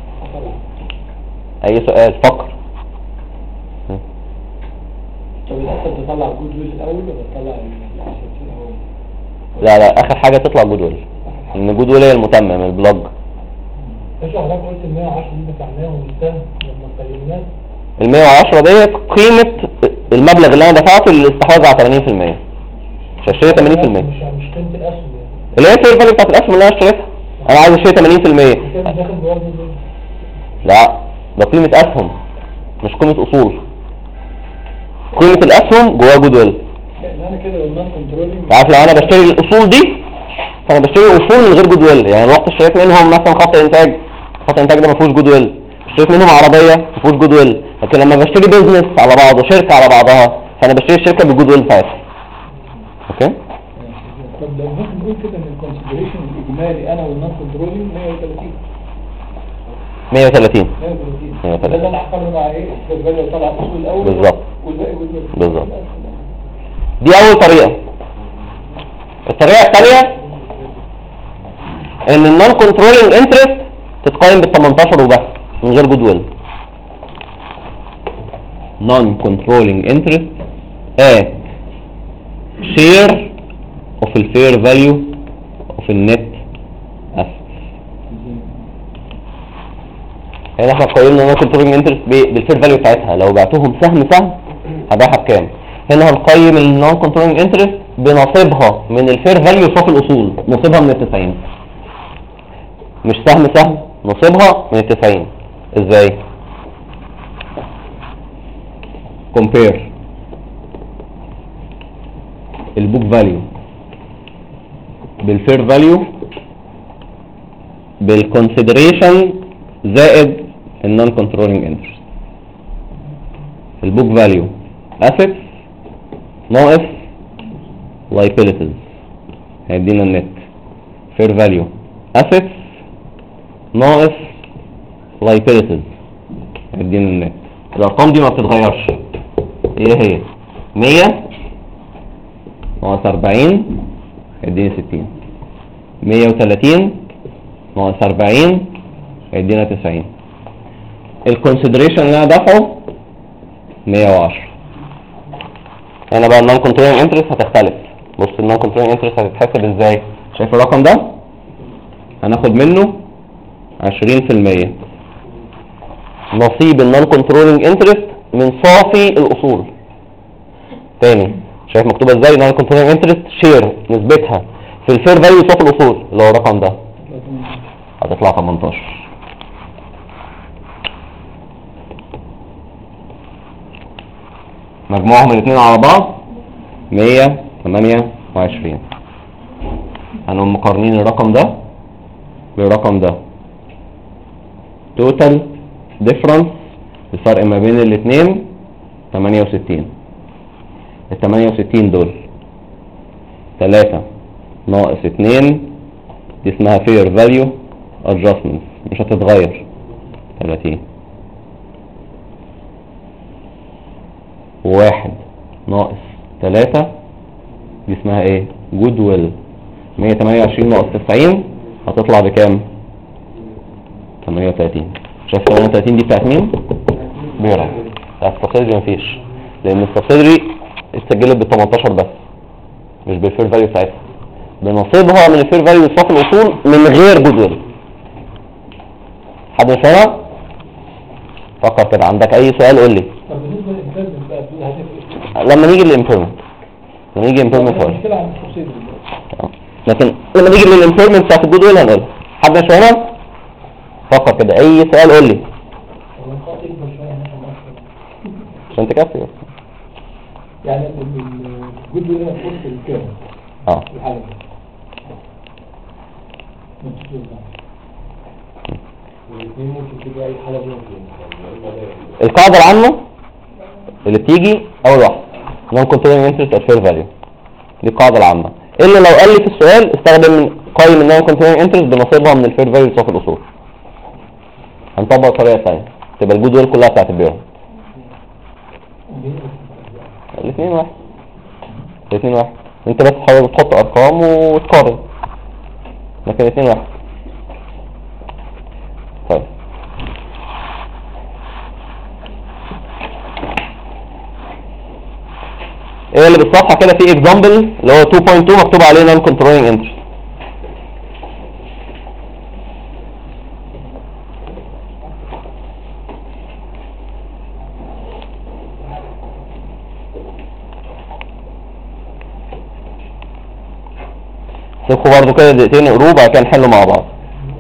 اي سؤال فكر. طب الاسد تطلع الجود ويل الاول ولا تطلع الاسد الاول؟ لا اخر حاجه تطلع جود ويل. ان جود ويل هي المتمم البلوج. ايش حضرتك قلت ال 110 اللي دفعناهم السهم لما قيمناه؟ ال 110 ديت قيمه المبلغ اللي انا دفعته للاستحواذ على 80%. مش هشتري 80%. مش قيمه الاسهم يعني. اللي هي الفير فاليو بتاعت الاسهم اللي انا اشتريتها. انا عايز اشتري 80%. كان داخل بوزن ايه؟ لا ده قيمه اسهم مش قيمه اصول. قيمه الاسهم جواها جود ويل. لا انا كده النون كنترولينج. عارف لو انا بشتري الاصول دي فانا بشتري اصول من غير جود ويل. يعني رحت اشتريت منهم مثلا خط انتاج ده ما فيهوش جود ويل. اشتريت منهم عربيه ما فيهوش جود ويل. لكن لما بشتري بيزنس على بعضه شركه على بعضها فانا بشتري الشركه بالجود ويل بتاعتها. اوكي؟ طب لو ممكن نقول كده ان الكونسيدريشن الاجمالي انا والنون كنترولينج 130. 130 ده اللي انا هقارنه مع ايه؟ الفاليو طلع الاصول الاول بالظبط. والباقي جود ويل. بالظبط. دي اول طريقه. الطريقه الثانيه ان النون كنترولينج انترست تتقيم بال 18 وبس من غير جود ويل. نون كنترولينج انترست شير اوف الفير فاليو اوف النت اسيتس. هنا احنا قيمنا النون كنترولينج انترست بالفير فاليو بتاعتها. لو بعتهم سهم هبيعها بكام؟ هنا هنقيم النون كنترولينج انترست بنصيبها من الفير فاليو صافي الاصول. نصيبها من ال 90 مش سهم نصيبها من ال 90. ازاي؟ كومبير البوك فاليو بالفير فاليو بالكونسيدريشن زائد النون كنترولينج انترست. البوك فاليو assets ناقص liabilities هيدينا النت. fair value assets ناقص liabilities هيدينا النت. الارقام دي ما بتتغيرش. هي 100 ناقص 40 هيدينا 60. 130 ناقص 40 هيدينا 90. الكونسيدريشن اللي انا دافعه 110. هنا بقى النون كنترولينج انترست هتختلف. بص النون كنترولينج انترست هتتحسب ازاي؟ شايف الرقم ده؟ هناخد منه 20% نصيب النون كنترولينج انترست من صافي الاصول. تاني شايف مكتوبه ازاي؟ النون كنترولينج انترست شير نسبتها في الفير فاليو صافي الاصول اللي هو الرقم ده هتطلع 18. مجموعهم الاثنين على بعض 128. هنقوم مقارنين الرقم ده بالرقم ده. توتال ديفرنس الفرق ما بين الاثنين 68. ال 68 دول 3 ناقص 2 دي اسمها فير فاليو ادجستمنت مش هتتغير 30. 1 ناقص 3 دي اسمها ايه؟ جود ويل. 128 ناقص 90 هتطلع بكام؟ 38. شايف 38 دي بتاعت مين؟ بيرا. بتاعت السبسيدري مفيش، لان السبسيدري اتسجلت بال 18 بس مش بالفير فاليو بتاعتها، بنصيبها من الفير فاليو صافي الاصول من غير جودويل. حد مش فاهمها؟ فكر كده، عندك اي سؤال قول لي. طب بالنسبه للامبيرمنت بقى بتقول هتفرق؟ لما نيجي للامبيرمنت، لما نيجي امبيرمنت هقول المشكله عن السبسيدري. لكن لما نيجي للامبيرمنت بتاعت الجودويل هنقول. حد مش فاهمها؟ فكر كده، اي سؤال قول لي هو الخط يكبر شويه عشان تكفي بس. يعني الجود هنا في وسط الكام في الحاله دي. والاثنين ممكن تبقى اي حاجه منهم. القاعده العامه اللي بتيجي اول واحده نون كنترولينج انترست ات فير فاليو، دي القاعده العامه. الا لو قال لي في السؤال استخدم قيم النون كنترولينج انترست بنصيبها من الفير فاليو صافي الاصول. هنطبق طريقه ثانيه تبقى الجود ويل كلها بتاعت البيع. الاثنين واحد، الاثنين واحد. انت بس حاول تحط ارقام وتقارن، لكن الاثنين واحد. طيب ايه اللي بالصفحه كده في اكزامبل اللي هو 2.2 مكتوب عليه نون كنترولينج انترست. سيبكوا برضو كده دقيقتين يقروه بعد كده نحله مع بعض.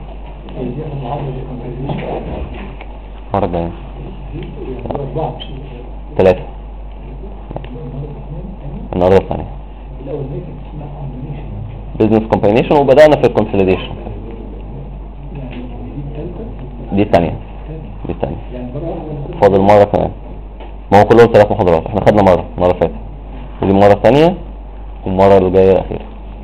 مرة جاية 3 النهارده الثانية بزنس كومباينيشن، وبدأنا في الكونسوليديشن. دي الثانية، دي الثانية. فاضل مرة كمان، ما هو كلهم 3 محاضرات. احنا خدنا مرة فاتت، ودي المرة الثانية والمرة اللي جاية الأخيرة.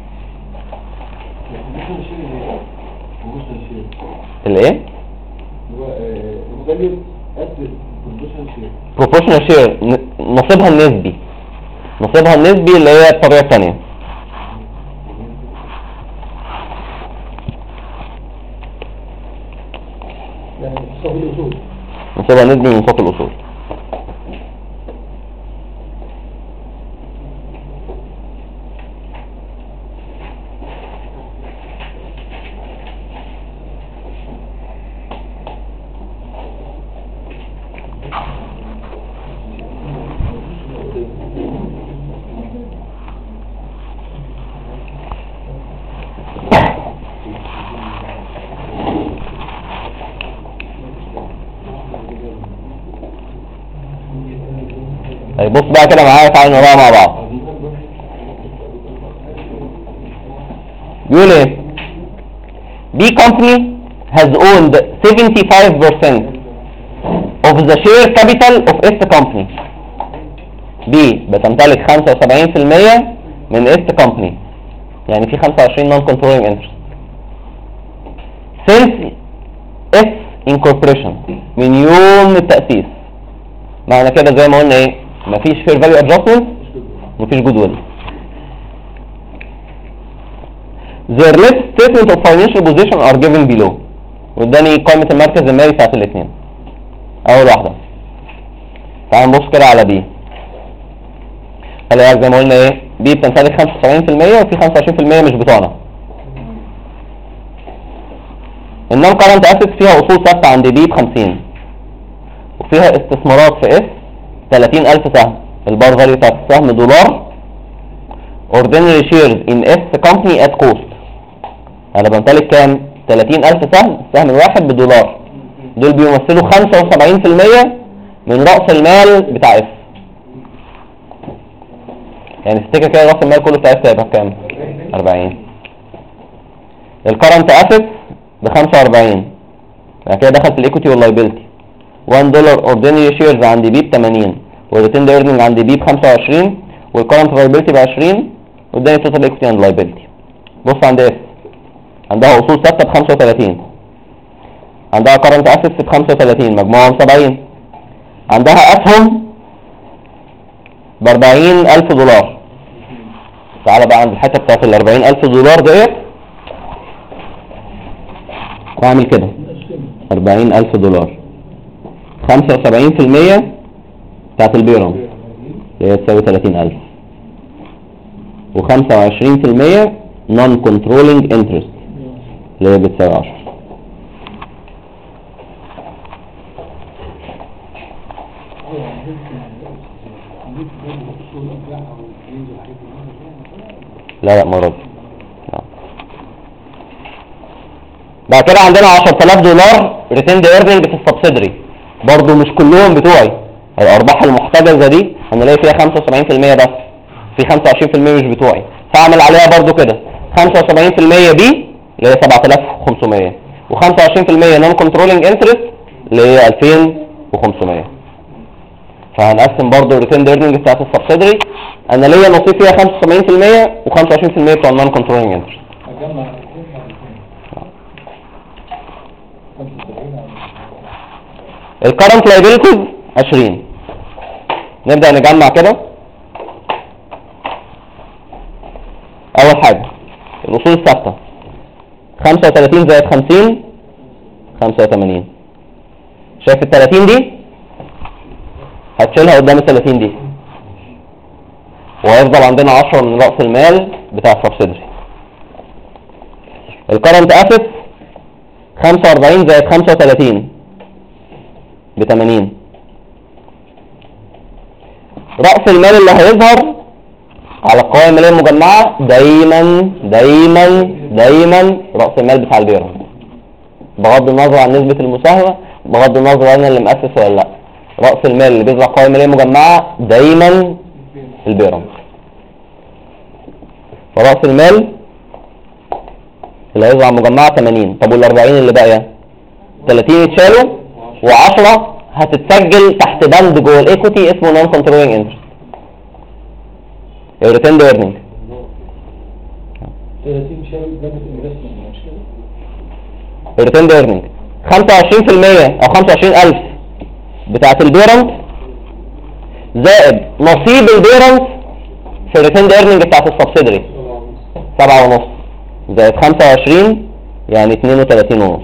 الايه؟ بروبورشنال شير، نصيبها النسبي، نصيبها النسبي اللي هي الطريقة الثانية. نصيبها نسبي من صافي الأصول. طيب بص بقى كده معايا، تعالوا نقراها مع بعض. بيقول ايه؟ B company has owned 75% of the share capital of S company. B بتمتلك 75% من S company، يعني في 25 non controlling interest. Since S incorporation، من يوم التأسيس. معنى كده زي ما قلنا ايه؟ مفيش fair value adjustment، مفيش goodwill. Their list statement of financial position are given below. واداني قائمة المركز المالي بتاعت الاثنين. أول واحدة تعال نبص كده على بي. خلي بالك زي ما قلنا ايه؟ بي بتمتلك 75% وفي 25% مش بتوعنا. النون كارنت اسيتس فيها أصول ثابتة عند بي ب50، وفيها استثمارات في اس 30,000 سهم. البار فاليو بتاعت السهم $. ordinary shares in S company at cost. انا بمتلك كام؟ 30,000 سهم، السهم الواحد $. دول بيمثلوا 75% من رأس المال بتاع اس. يعني تفتكر كده رأس المال كله بتاع اس هيبقى كام؟ 40. الكرنت اسيتس ب45، بعد كده دخل في الايكوتي واللايبيلتي. $1 ordinary shares عند بي ب80، والريتيند ايرنينج عند بي ب25، والكرنت لايبيلتي ب20، قدامي توتال ايكوتي اند لايبيلتي. بص عند اس عندها اصول ثابته ب35، عندها كرنت اسيتس ب35 مجموعهم 70، عندها اسهم ب$40,000. تعالى بقى عند الحته بتاعت $40,000 ديت. اعمل كده 40,000 دولار 75% بتاعت البيرم اللي هي تساوي 30,000 و25% نون كنترولينج انترست اللي هي بتساوي 10. لا مرة دي. بعد كده عندنا 10,000 دولار ريتيند ايرنينج في السبسيدري، برضو مش كلهم بتوعي. الارباح المحتجزه دي انا لاقي فيها 75% بس، في 25% مش بتوعي، فاعمل عليها برضو كده 75% بي اللي هي 7,500 و25% نون كنترولينج انترست اللي هي 2,500. فهنقسم برضو الريتيند ايرنينج بتاعت السبسيدري، انا ليا نصيب فيها 75% و25% بتوع النون كنترولينج انترست. الكرنت لايبيلتيز 20. نبدأ نجمع كده. اول حاجة الاصول الثابتة 35 زائد 50 85. شايف ال 30 دي هتشيلها قدام ال 30 دي، وهيفضل عندنا 10 من رأس المال بتاع السبسيدري. الكرنت اسيت 45 زائد 35 ب80. رأس المال اللي هيظهر على القوائم المالية المجمعة دايما دايما دايما رأس المال بتاع البيرم، بغض النظر عن نسبة المساهمة، بغض النظر عن اللي مؤسس ولا لا. رأس المال اللي بيظهر القوائم المالية المجمعة دايما البيرم. فرأس المال اللي هيظهر على المجمعة 80. طب وال40 اللي باقية 30 يتشالوا و10 هتتسجل تحت بند جوه الايكوتي اسمه نون كنترولينج انترست. الريتيند ايرنينج 30 شهر بند الانفستمنت مش كده؟ الريتيند ايرنينج 25% او 25,000 بتاعت البيرنت زائد نصيب البيرنت في الريتيند ايرنينج بتاعت السبسيدري 7.5 زائد 25 يعني 32.5.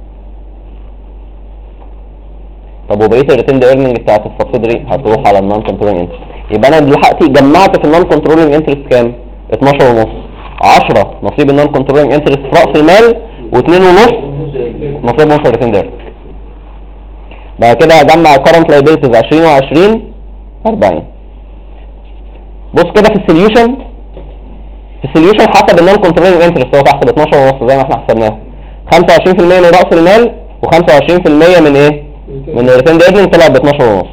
طب وبقيه الريتيند ايرنينج بتاعت السبسيدري هتروح على النون كنترولينج انترست. يبقى انا دلوقتي جمعت في النون كنترولينج انترست كام؟ 12.5. 10 نصيب النون كنترولينج انترست في راس المال و2.5 نصيبهم في الريتيند ايرنينج. بعد كده هجمع الكرنت لايبيلتيز 20 و20 40. بص كده في السوليوشن، حسب النون كنترولينج انترست هو تحت ال 12.5 زي ما احنا حسبناها. 25% من راس المال و25% من ايه؟ من الريتيند ايرنينج طلع ب 12.5.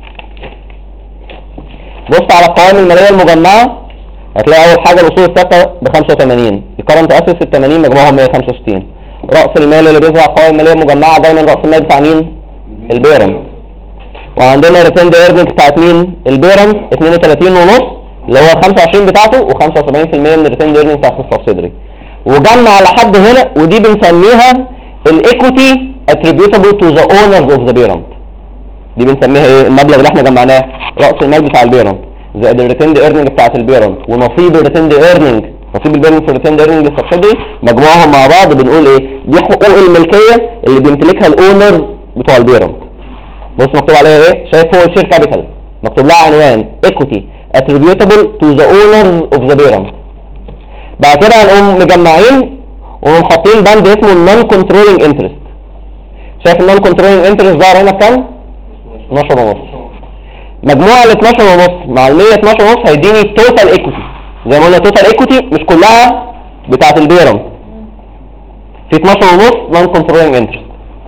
بص على القوائم الماليه المجمعه هتلاقي اول حاجه الاصول الثابته ب 85، الكرنت اسيتس ال 80 مجموعهم 165. راس المال اللي بيظهر القوائم الماليه المجمعه دايما راس المال بتاع مين؟ البيرم. وعندنا الريتيند ايرنينج بتاعت مين؟ البيرم 32.5 اللي هو 25 بتاعته و75% من الريتيند ايرنينج بتاعت السبسيدري. وجمع لحد هنا، ودي بنسميها الايكويتي attributable to the owners of the parent. دي بنسميها ايه؟ المبلغ اللي احنا جمعناه رأس المال بتاع البيرنت زائد الريتيند ايرنينج بتاعت البيرنت ونصيب الريتيند ايرنينج، نصيب البيرنت في الريتيند ايرنينج السبسيدري، مجموعهم مع بعض بنقول ايه؟ دي حقوق الملكيه اللي بيمتلكها الاونر بتوع البيرنت. بص مكتوب عليها ايه؟ شايف فوق الشير كابيتال مكتوب لها عنوان ايكويتي attributable to the owners of the parent. بعد كده هنقوم مجمعين ونقوم حاطين بند اسمه النون كنترولينج انترست. شايف النون كنترولينج انترست ظهر هنا بكام؟ 12.5. مجموع ال 12.5 مع ال 112.5 هيديني توتال ايكويتي. زي ما قلنا توتال ايكويتي مش كلها بتاعت البيرنت، في 12.5 نون كنترولينج انترست.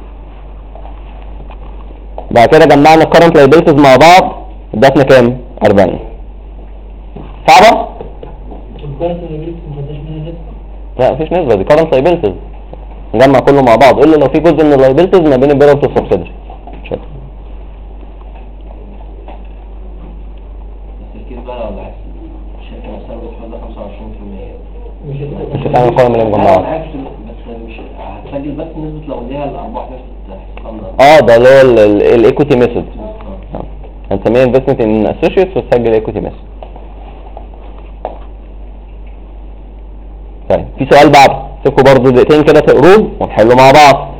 بعد كده جمعنا الكرنت لايبيلتيز مع بعض ادتنا كام؟ 40. صعبه؟ لا مفيش نسبه، دي كرنت لايبيلتيز نجمع كله مع بعض الا لو في جزء من اللايبيلتيز ما بين البيرنت والسبسيدري. مش هتعمل قوائم مالية مجمعة. بس مش هتسجل بس نسبة لو ليها الأرباح ده اللي هو الايكويتي ميثود. هنسميها انفستمنت ان اسوشيتس وتسجل ايكويتي ميثود. طيب في سؤال بعد امسكوا برضو دقيقتين كده تقروه ونحلوا مع بعض.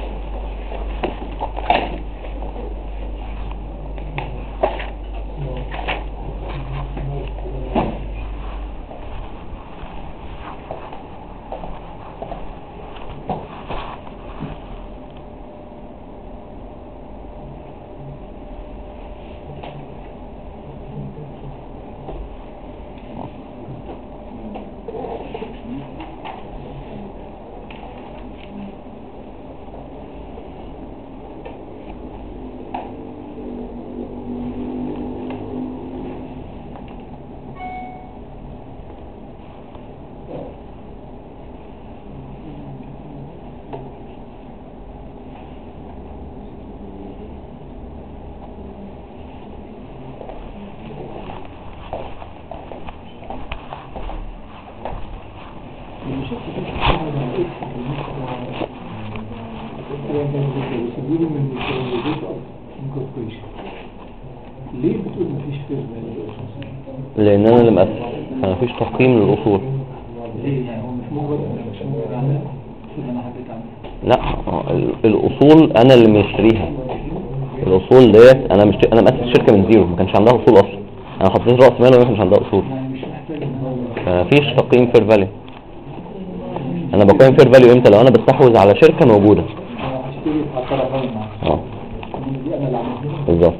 ليه بتقول مفيش فير لان انا اللي مقسم فمفيش تقييم للاصول. ليه يعني هو مش مجرد يعني انا حبيت اعمل لا الاصول انا اللي مشتريها. الاصول ديت انا مؤسس شركه من زيرو، ما كانش عندها اصول اصلا. انا حطيت راس مال وما كانش عندها اصول، يعني مش محتاج ان هو فمفيش تقييم فير فاليو. انا بقيم فير فاليو امتى؟ لو انا بستحوذ على شركه موجوده. هشتري على الطرفين دي انا اللي عملتها بالظبط.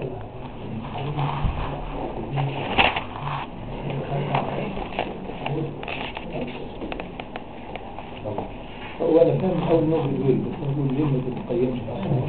هو انا فاهم اول نوع بيقول بس انا بقول ليه ما بتقيمش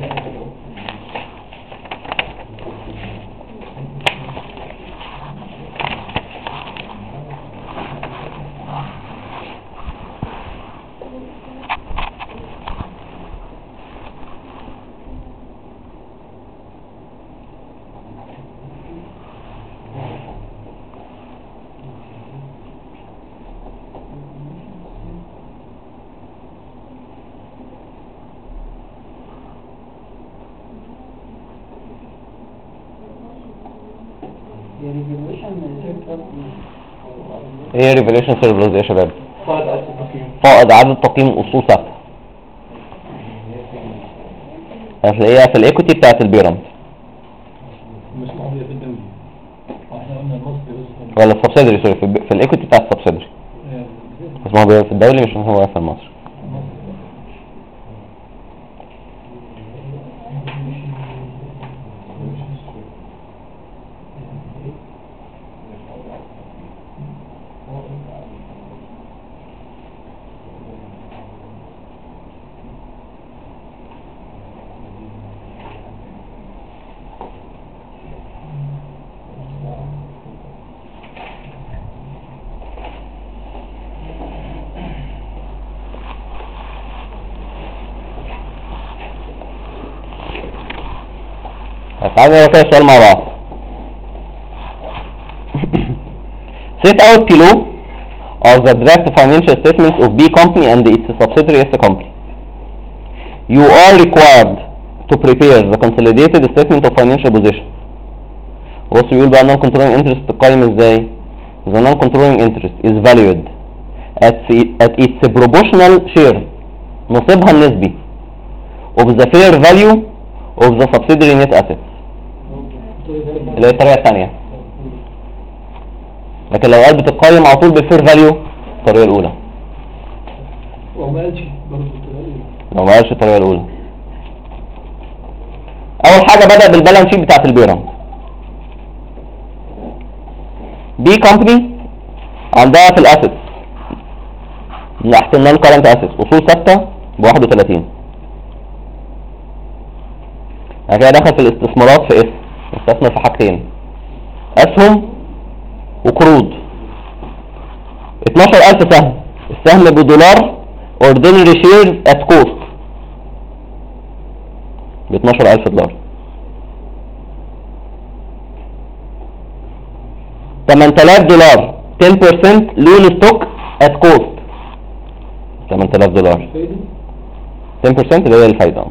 ايه ريفوليوشن سيرفرز يا شباب؟ قاعد عايز التقييم. فائض عدد تقييم اصول ثابته. هتلاقيها في الايكوتي بتاعت البيراميد مش موجوده في الدولي واحنا قلنا المصري بس ولا السبسيدري، سوري، في الايكوتي بتاعت السبسيدري. بس ما هو في الدولي مش هو في المصري. تعالوا نقرا كده السؤال مع بعض. Set out below are the draft financial statements of B company and its subsidiary S company. You are required to prepare the consolidated statement of financial position. بص بيقول بقى non controlling interest تقيم ازاي؟ The non controlling interest is valued at its proportional share نصيبها النسبي of the fair value of the subsidiary net assets اللي هي الطريقة الثانية. لكن لو قال بتقيم على طول بالفير فاليو الطريقة الأولى. وما قالش برضه الطريقة الأولى. لو ما قالش الطريقة الأولى. أول حاجة بدأ بالبالانس شيت بتاعت البيراميد. بي كومباني عندها في الأسيتس تحت النون كارنت أسيتس أصول ثابتة ب 31. بعد كده دخل في الاستثمارات في استثمر في حاجتين، اسهم وقروض. 12000 سهم، السهم بدولار ordinary shares at cost ب 12000 دولار. 8000 دولار 10% loan stock at cost 8000 دولار 10% اللي هي الفايدة.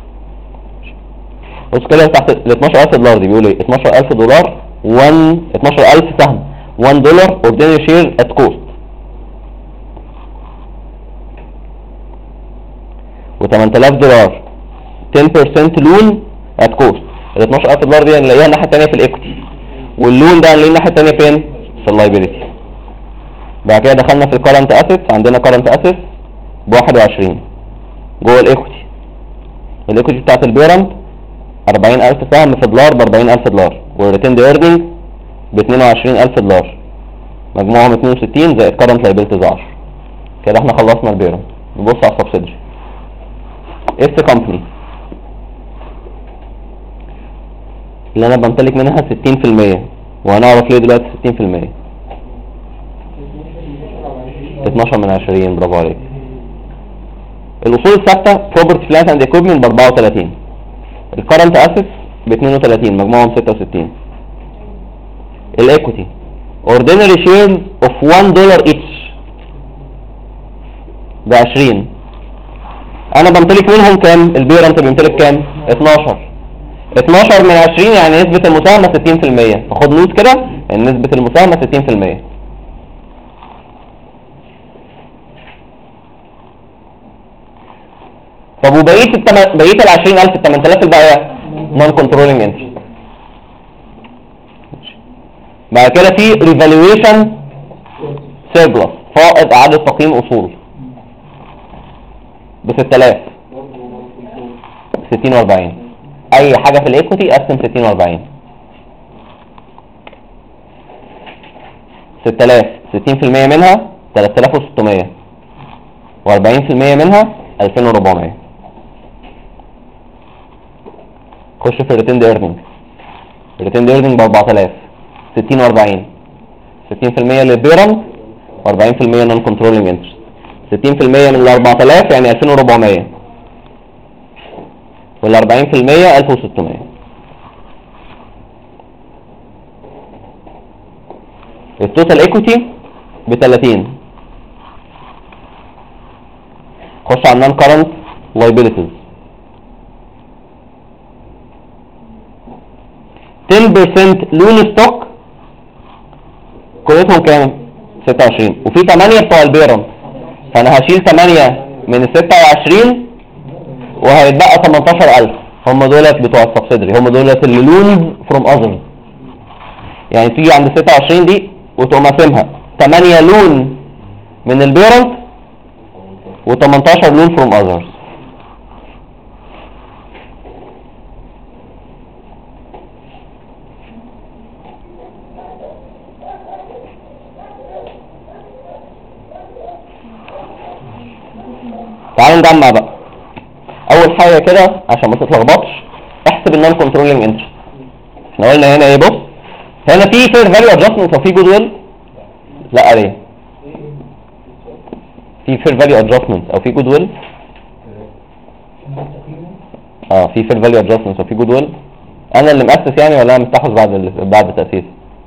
بص كده تحت ال 12000 دولار دي بيقول ايه؟ 12000 دولار 12000 سهم $1 ordinary share at cost. $8000 10% لون ات كوست. ال $12000 دي هنلاقيها الناحيه الثانيه في الايكوتي، واللون ده هنلاقيه الناحيه الثانيه فين؟ في اللايبيليتي. بعد كده دخلنا في الكرنت اسيتس، عندنا كرنت اسيتس ب 21 جوه الايكوتي. الايكوتي بتاعت البيرنت 40000 سهم في دولار ب $40000، والريتيند ايرنينج ب $22000، مجموعهم 62 زائد كرنت لايبيلتيز 10. كده احنا خلصنا البيرنت. نبص على السبسيدري. اس كومباني اللي انا بمتلك منها 60%، وهنعرف ليه دلوقتي 60%. 12 من 20، برافو عليك. الاصول الثابته بروبرتي بلانت اند ايكويبمنت ب 34، الكرنت اسيتس ب 32 مجموعهم 66. الايكوتي اوردينري شيرز اوف $1 each ب 20. انا بمتلك منهم كام؟ البيرنت بيمتلك كام؟ 12. 12 من 20 يعني نسبة المساهمة 60%. فخد نوت كده ان نسبة المساهمة 60%. طب وبقية بقية ال 20000 ال 8000 الباقية نون كنترولينج انترست. بعد كده في ريفالويشن سيربلس، فائض اعادة تقييم اصول ب 6000 60 و40. اي حاجة في الايكوتي قسم 60 و40. 6000 60% منها 3600، و40% منها 2400. خش في الريتيند ايرنينج. الريتيند ايرنينج ب 4000 60 و40. 60% للبيرنت و40% نون كنترولينج انترست. 60% من ال 4000 يعني 2400، وال 40% 1600. التوتال ايكوتي ب 30. خش على النون كارنت لايبيليتيز. 10% لون ستوك قيمتهم كام؟ 26، وفي 8 بتوع البيرنت، فانا هشيل 8 من ال 26 وهيتبقى 18000. هم دولت بتوع السبسيدري، هم دولت اللي لونز فروم اذرز. يعني تيجي عند 26 دي وتقوم قاسمها 8 لون من البيرنت و18 لون فروم اذرز. تعالوا نجمع بقى. اول حاجه كده عشان ما تتلخبطش احسب النون كنترولينج انترست. احنا قلنا هنا ايه؟ بص هنا في فير فاليو ادجستمنت وفي جود ويل. لا ليه؟ في فير فاليو ادجستمنت او في جود ويل. في فير فاليو ادجستمنت وفي جود ويل. انا اللي مؤسس يعني ولا انا مستحوذ بعد التاسيس؟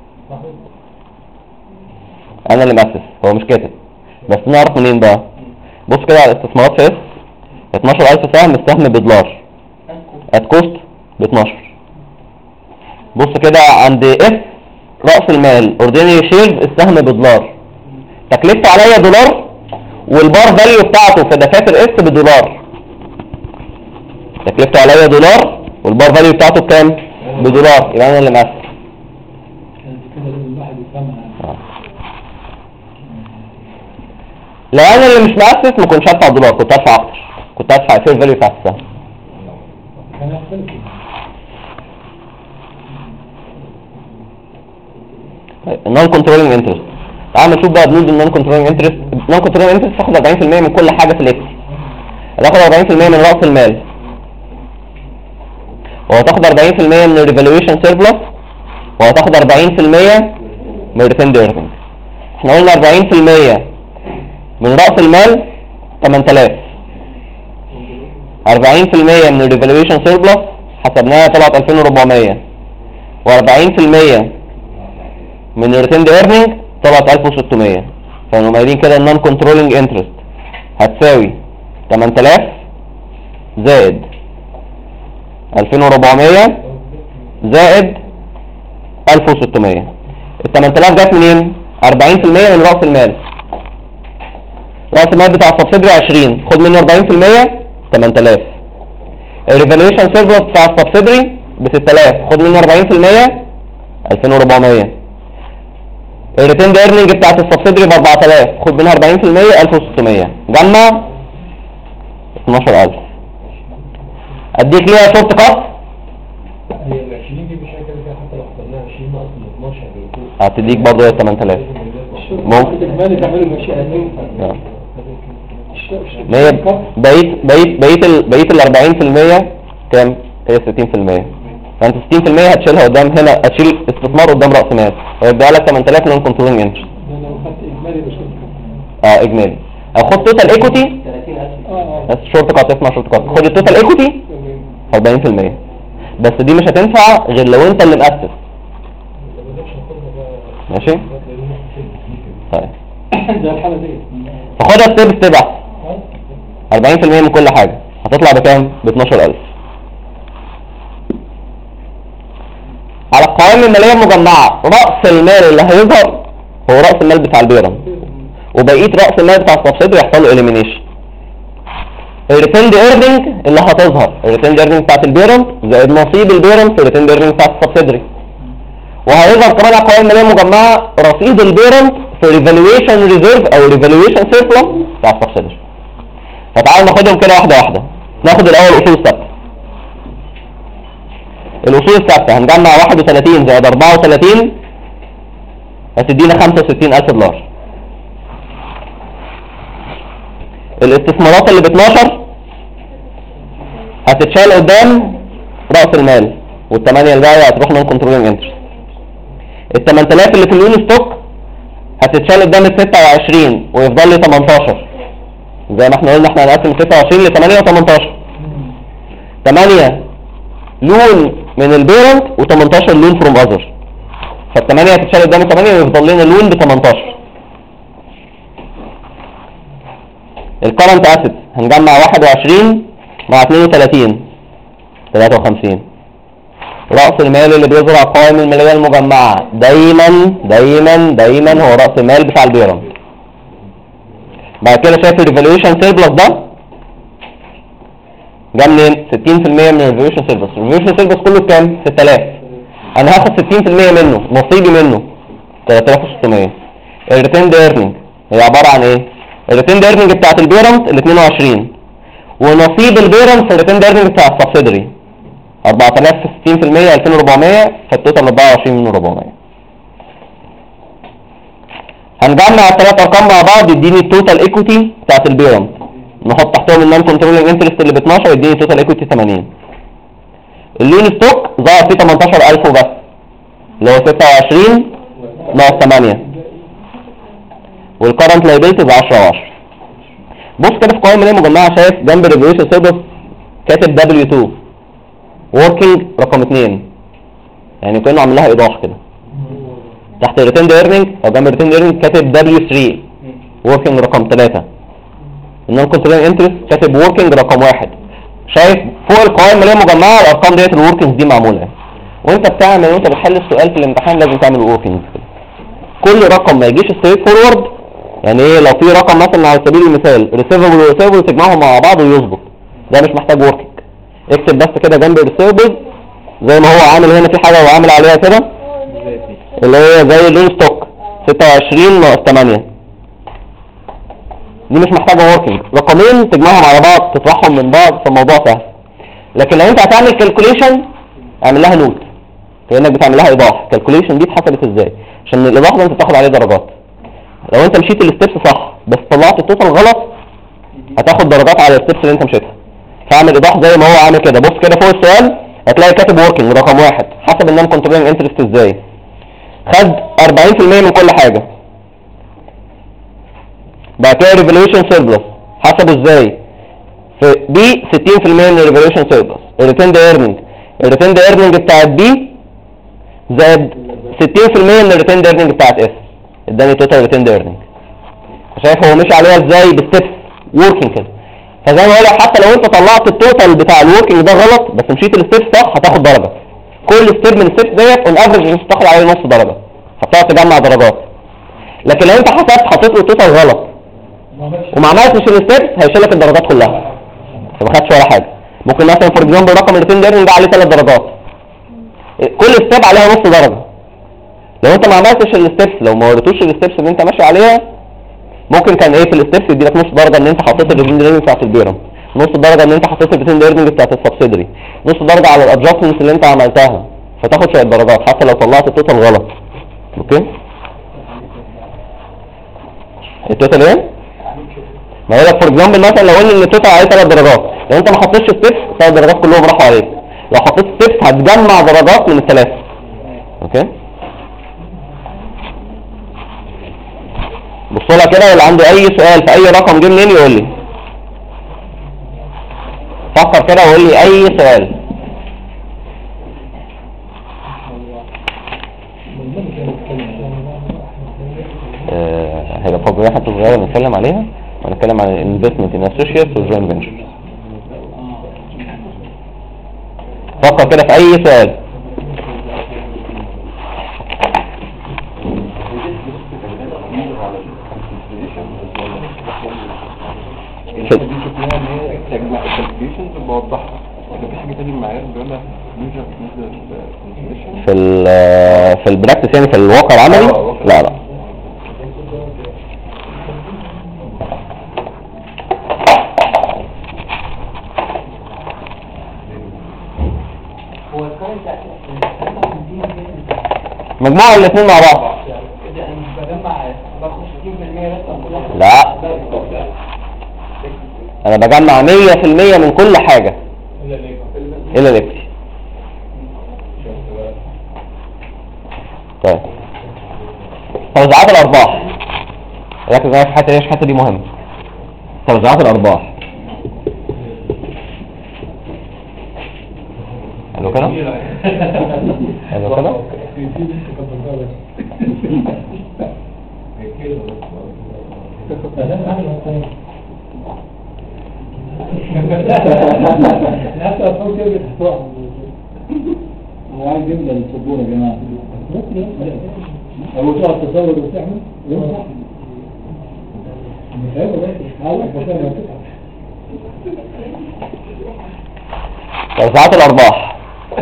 انا اللي مؤسس، هو مش كاتب. بس نعرف منين بقى؟ بص كده على الاستثمارات في اس. 12000 سهم السهم بدولار ات كوست ب 12. بص كده عند اس رأس المال اوردينري شيرز السهم بدولار، تكلفته عليا دولار والبار فاليو بتاعته في دفاتر اس بدولار. تكلفته عليا دولار والبار فاليو بتاعته بكام؟ بدولار. يبقى انا اللي مؤسس. لو انا اللي مش مؤسس ما كنتش هدفع دولار، كنت هدفع اكتر، كنت هدفع الفير فاليو بتاع السهم. النون كنترولينج انترست. تعال نشوف بقى بنود النون كنترولينج انترست. النون كنترولينج انترست تاخد 40% من كل حاجه في الاكتي. هتاخد 40% من راس المال، وهتاخد 40% من الريفالويشن سيربلس، وهتاخد 40% من الريتيند ايرنينج. احنا قلنا 40% من راس المال 8000، 40% من الريفالويشن سيربلس حسبناها طلعت 2400، و40% من الريتيند ايرنينج طلعت 1600. فنقوم قايلين كده النون كنترولينج انترست هتساوي 8000 زائد 2400 زائد 1600. ال 8000 جت منين؟ 40% من راس المال. راس المال بتاع السبسيدري 20، خد منه 40% 8000. الريفالويشن سيرفلس بتاع السبسيدري ب 6000، خد منه 40% 2400. الريتيند ايرنينج بتاعت السبسيدري ب 4000، خد منها 40% 1600، جمع 12000. اديك ليها شورت كات. هي ال 20 دي مش حاجه كده، حتى لو حسبناها 20 ناقص ال 12 هتديك برضه 8000. ممكن الاجمالي تعمله ماشي ما هي بقيت ال 40% كام؟ هي 60%. فانت 60% هتشيلها قدام هنا، هتشيل استثمار قدام راس مال، هيبقى لك 8000 نون كنترولينج انترست. لو خدت اجمالي بس اجمالي. خد توتال ايكوتي 30000. بس شورت كات، اسمها شورت كات. خد التوتال ايكوتي 40%، بس دي مش هتنفع غير لو انت اللي مؤسس. ماشي؟ طيب ده الحالة دي فخدها ستيب ستيب احسن. 40% من كل حاجة هتطلع بكام؟ ب 12000. على القوائم المالية المجمعة رأس المال اللي هيظهر هو رأس المال بتاع البيرم، وبقية رأس المال بتاع السبسيدري يحصل له إليمينيشن. الريتيند ايرنينج اللي هتظهر الريتيند ايرنينج بتاعت البيرم زائد نصيب البيرم في الريتيند ايرنينج بتاعت السبسيدري. وهيظهر كمان على القوائم المالية المجمعة رصيد البيرم في ريفالويشن ريزيرف او ريفالويشن سيربلس بتاع السبسيدري. فتعالوا ناخدهم كده واحدة واحدة. ناخد الأول الأصول الثابتة. الأصول الثابتة هنجمع 31 زائد 34 هتدينا 65000 دولار. الاستثمارات اللي ب 12 هتتشال قدام رأس المال، والثمانية الباقية هتروح نون كنترولينج انترست. ال 8000 اللي في اليوني ستوك هتتشال قدام ال 26 ويفضل لي 18. زي ما احنا قلنا احنا هنقسم 26 ل 8 و 18. 8 لون من البيرنت و18 لون فروم اذر. فال8 هتتشال قدام ال 8 ويفضل لنا لون ب 18. الكرنت اسيت هنجمع 21 مع 32 53. رأس المال اللي بيظهر على القوائم المالية المجمعة دايما دايما دايما هو رأس المال بتاع البيرم. بعد كده شايف الريفالويشن سيربلس ده جه منين؟ 60% من الريفالويشن سيربلس. الريفالويشن سيربلس كله بكام؟ 6000. انا هاخد 60% منه، نصيبي منه 3600. الريتيند ايرنينج هي عبارة عن ايه؟ الريتيند ايرنينج بتاعت البيرنت ال 22 ونصيب البيرنت في الريتيند ايرنينج بتاع السبسيدري 4000 في 60% 2400، فالتوتال 24 من 400. هنجمع الثلاث ارقام مع بعض يديني التوتال ايكويتي بتاعت البيرنت، نحط تحتهم النون كنترولينج انترست اللي ب 12 يديني توتال ايكويتي 80. اللون ستوك ظهر فيه 18000 وبس اللي هو 26 ناقص 8. والكرنت لايبيلتيز 10 و10. بص كده في قوائم ماليه مجمعه شايف جنب الريفالويشن سيربلس كاتب W2 working رقم 2، يعني كانه عامل لها ايضاح كده. تحت الريتيند ايرنينج او جنب الريتيند ايرنينج كاتب W3 working رقم 3. النون كنترولينج انترست كاتب working رقم 1. شايف فوق القوائم الماليه المجمعه الارقام ديت الوركينجز دي معموله. وانت بتحل السؤال في الامتحان لازم تعمل وركينجز كده. كل رقم ما يجيش ستريت فورورد، يعني ايه لو في رقم مثلا على سبيل المثال ريسيفبل وريسيفبل تجمعهم مع بعض ويظبط، ده مش محتاج وركينج. اكتب بس كده جنب الريسيفبل زي ما هو عامل هنا في حاجه وعامل عليها كده اللي هي زي اللون ستوك 26 ناقص 8. دي مش محتاجه وركينج، رقمين تجمعهم على بعض تطرحهم من بعض فالموضوع سهل. لكن لو انت هتعمل كالكوليشن اعمل لها نوت كانك بتعمل لها ايضاح. الكالكوليشن دي اتحسبت ازاي عشان الايضاح ده انت بتاخد عليه درجات. لو انت مشيت الستبس صح بس طلعت التوتال غلط هتاخد درجات على الستبس اللي انت مشيتها. فاعمل ايضاح زي ما هو عامل كده. بص كده فوق السؤال هتلاقي كاتب وركينج رقم 1 حسب النون كنترولينج انترست ازاي. خد 40% من كل حاجه. بعد كده ريفالويشن سيربلس حسبه ازاي؟ في بي 60% من الريفالويشن سيربلس. الريتيند ايرنينج بتاعت بي زائد 60% من الريتيند ايرنينج بتاعت اس اداني توتال ريتيند ايرنينج. شايف هو مشي عليها ازاي بالستبس وركينج كده. فزي ما بقول لك حتى لو انت طلعت التوتال بتاع الوركينج ده غلط بس مشيت الستبس صح هتاخد درجه. كل ستيب من الستبس ديت اون افريج انت تاخد عليه نص درجه، هتقعد تجمع درجات. لكن لو انت حطيت له التوتال غلط وما عملتش الستبس هيشيل لك الدرجات كلها. ما خدش ولا حاجه. ممكن مثلا فور اكزامبل رقم الريتين ايرنينج ده عليه 3 درجات، كل ستيب عليها نص درجه. لو انت ما عملتش الستبس، لو ما وريتوش الستبس اللي انت ماشي عليها، ممكن كان ايه في الستبس يديلك نص درجه ان انت حطيت الريتين ايرنينج بتاعت البيرم، نص درجه ان انت حطيت الريتين ايرنينج بتاعت السبسيدري، نص درجه على الادجستمنتس اللي انت عملتها، فتاخد شويه درجات حتى لو طلعت التوتال غلط. اوكي التوتال ايه؟ ما هو لك فور اكزامبل مثلا لو قلنا ان التوتال عليه 3 درجات، لو انت ما حطيتش ستيبس 3 درجات كلهم راحوا عليك، لو حطيت ستيبس هتجمع درجات من الثلاثه. اوكي بصوا لها كده، واللي عنده اي سؤال في اي رقم جه منين يقول لي، فكر كده وقول لي اي سؤال. هيبقى فاضل حته صغيره نتكلم عليها، ونتكلم عن الانفستمنت ان اسوشيتس والجوينت فينشر. فكر كده في اي سؤال. في البراكتس يعني في الواقع العملي لا لا. مجموعة الاثنين مع بعض. لا انا بجمع 100% من كل حاجة الا الاكتي. طيب توزيعات الارباح، ركز معايا في الحته دي، الحته دي مهمه. توزيعات الارباح حلو كده، حلو كده. هو عايز يملى السبورة يا جماعة، هو تقعد تصور وتعمل ينصح مش هيبقى توزيعات الارباح.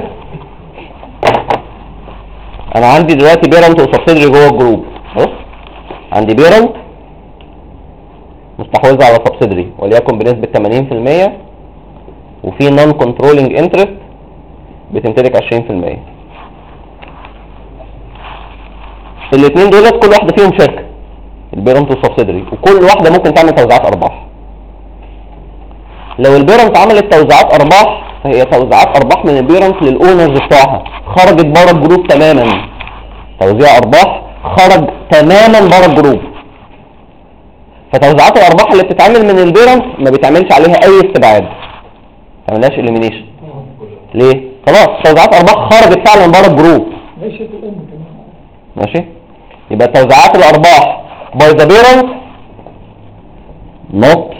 انا عندي دلوقتي بيرنت وسبسيدري جوه الجروب. بص عندي بيرنت مستحوذة على سبسيدري وليكن بنسبة 80%، وفي نون كنترولينج انترست بتمتلك 20%. الاثنين دولت كل واحدة فيهم شركة، البيرنت والسبسيدري، وكل واحدة ممكن تعمل توزيعات ارباح. لو البيرنت عملت توزيعات ارباح فهي توزيعات ارباح من البيرنت للاونرز بتوعها، خرجت بره الجروب تماما. توزيع ارباح خرج تماما بره الجروب. فتوزيعات الارباح اللي بتتعمل من البيرنت ما بيتعملش عليها اي استبعاد، ما تعملهاش اليمينيشن. ليه؟ خلاص توزيعات ارباح خرجت فعلا بره الجروب. ماشي، يبقى توزيعات الارباح باي ذا بيرنت not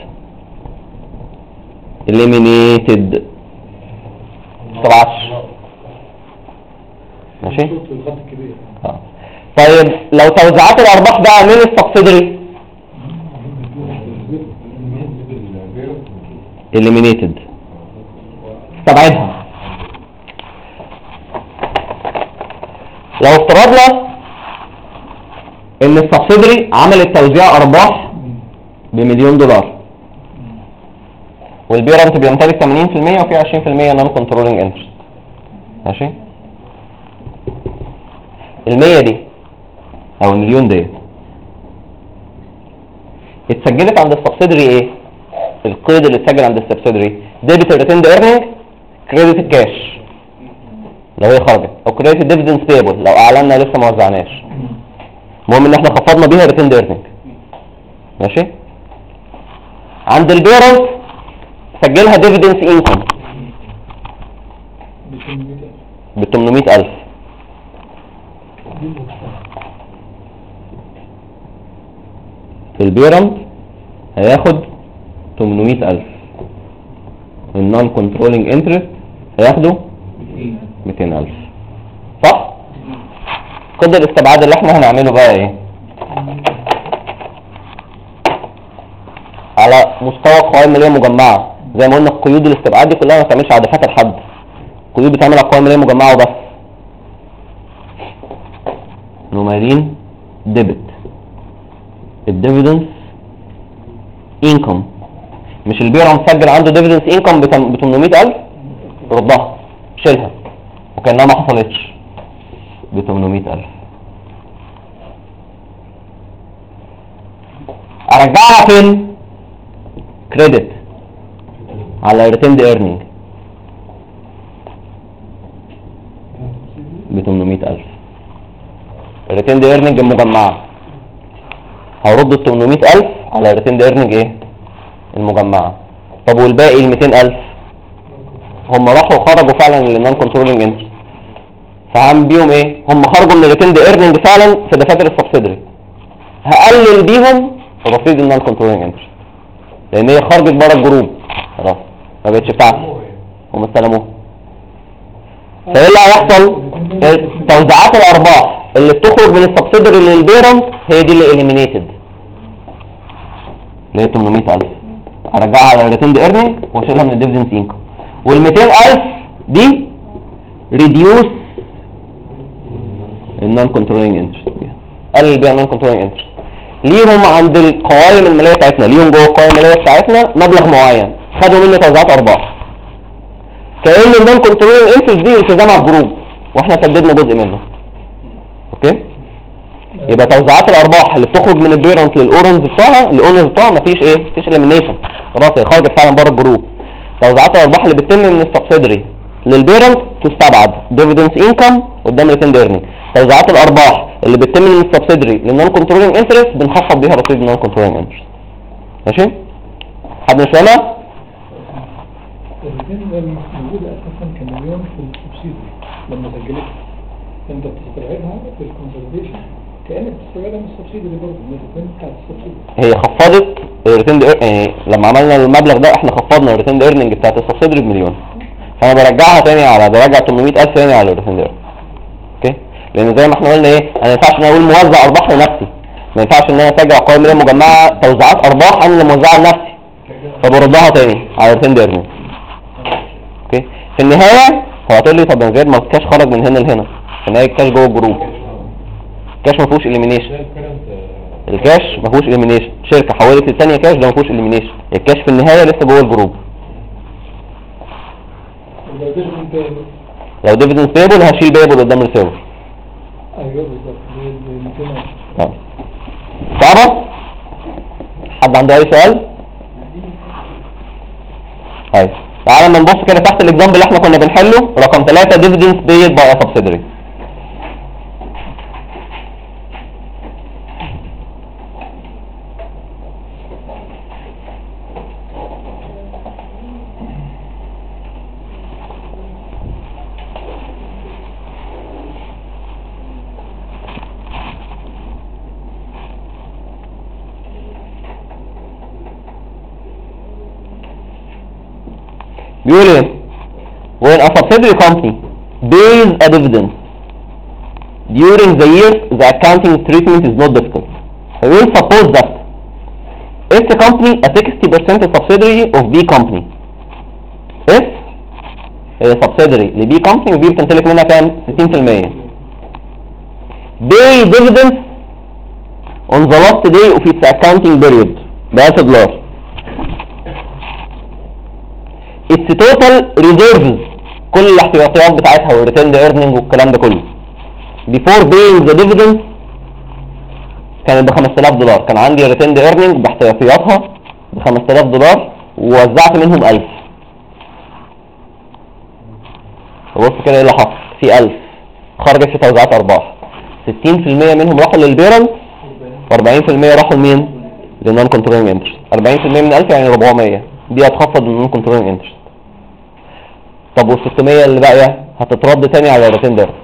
eliminated. طبعاش. ماشي. طيب لو توزيعات الارباح بقى من السبسيدري eliminated، استبعدها. لو افترضنا ان السبسيدري عملت توزيع ارباح ب$1,000,000 والبيرنت بيمتلك 80% وفي 20% نون كنترولينج انترست. ماشي، ال100 دي او ال1,000,000 دي اتسجلت عند السبسيدري ايه؟ القيد اللي اتسجل عند السبسيدري ديبت الريتيند ايرنينج، كريدت الكاش لو هي خرجت، او كريدت الديفيدنس بيبل لو اعلنا لسه ما وزعناش. المهم ان احنا خفضنا بيها ريتيند ايرنينج. ماشي، عند البيرنت سجلها ديفيدنس انكم ب$800,000. البيرنت هياخد 800,000، النون كنترولينج انترست هياخده 200,000. صح؟ قدر الاستبعاد اللي احنا هنعمله بقى ايه؟ على مستوى قوائم مالية مجمعة زي ما قلنا قيود الاستبعاد دي كلها ما بتعملش على دفاتر حد، قيود بتعمل على القوائم الماليه مجمعه وبس. نمرين ديبت الديفيدنس انكم، مش البيرة مسجل عنده ديفيدنس انكم ب 800,000 ردها شيلها وكأنها ما حصلتش ب 800,000. ارجعها فين؟ كريدت على ريتيند ايرنينج ب 800,000. الريتيند ايرنينج المجمعه هرد ال 800,000 على ريتيند ايرنينج ايه؟ المجمعه. طب والباقي ال 200,000 هم راحوا خرجوا فعلا للنون كنترولينج انترست، فعم بيهم ايه؟ هم خرجوا من الريتيند ايرنينج فعلا في دفاتر السبسيدري، هقلل بيهم رصيد النون كنترولينج انترست لان هي خرجت بره الجروب خلاص ما بقتش بتاعتي هم استلموها. فايه اللي هيحصل؟ توزيعات الارباح اللي بتخرج من السبسيدري للبيرنت هي دي اللي اليمينيتد اللي هي 800,000 هرجعها على الريتيند ايرنينج واشيلها من الديفيدنس انكم. وال 200,000 دي ريديوس النون كنترولينج انترست، قلل بيها النون كنترولينج انترست. ليهم عند القوائم الماليه بتاعتنا، ليهم جوه القوائم الماليه بتاعتنا مبلغ معين خدوا منه توزيعات ارباح، كأن النون كنترولينج انترست دي التزام على الجروب واحنا سددنا جزء منه. اوكي؟ يبقى توزيعات الارباح اللي بتخرج من البيرنت للاورنز بتاعها مفيش ايه؟ مفيش اليمينيشن، خلاص هي خرجت فعلا بره الجروب. توزيعات الارباح اللي بتتم من السبسيدري للبيرنت تستبعد ديفيدنس انكم قدام ريتيند ايرنينج. توزيعات الارباح اللي بتتم من السبسيدري للنون كنترولينج انترست بنخفض بيها رصيد النون كنترولينج انترست. ماشي؟ حد مش فاهمها؟ الريتين موجودة أساسا كمليون في السبسيدي لما سجلتها، أنت بتستبعدها في الكونسوليديشن كأنك بتستبعدها من السبسيدي برضه من الريتين بتاعت السبسيدي. هي خفضت الريتين لما عملنا المبلغ ده احنا خفضنا الريتين ايرنينج بتاعت السبسيدي بمليون، فأنا برجعها تاني برجع 800,000 تاني على الريتين ايرنينج. اوكي؟ لأن زي ما احنا قلنا ايه؟ أنا ما ينفعش إن أنا أقول موزع أرباح لنفسي، ما ينفعش إن أنا أسجل قوائم مالية مجمعة توزيعات أرباح أنا اللي موزعها لنفسي، فبردها تاني على الريتين ايرنينج. اوكي؟ في النهاية هو هتقول لي طب يا زياد ما الكاش خرج من هنا لهنا، في النهاية الكاش جوه الجروب، الكاش ما فيهوش اليمينيشن، الكاش ما فيهوش اليمينيشن، شركة حولت للثانية كاش ده ما فيهوش اليمينيشن، الكاش في النهاية لسه جوه الجروب. لو ديفيدنس بيبل هشيل بيبل قدام الريسيفر. ايوه بالظبط. صعبة؟ حد عنده اي سؤال؟ طيب تعالى لما نبص كده تحت الاكزامبل اللي احنا كنا بنحله رقم 3 ديفيدنس بيد باي سبسيدري. بيقول ايه؟ when a subsidiary company pays a dividend during the year the accounting treatment is not difficult. We'll suppose that if the company a 60% subsidiary of B company, if a subsidiary ل B company و B بتمتلك منها كام؟ 60%. pay dividends on the last day of its accounting period $1000. its total reserves كل الاحتياطيات بتاعتها والريتيند ايرنينج والكلام ده كله before paying the dividends كانت ب $5000. كان عندي ريتيند ايرنينج باحتياطياتها ب $5000 ووزعت منهم 1000. بص كده ايه اللي حصل؟ في 1000 خرجت في توزيعات ارباح، 60% منهم راحوا للبيرنت و40% راحوا لمين؟ للنون كنترولينج انترست. 40% من 1000 يعني 400 دي هتخفض من النون كنترولينج انترست. طب وال 600 اللي باقيه هتترد تاني على الريتيند ايرنينج.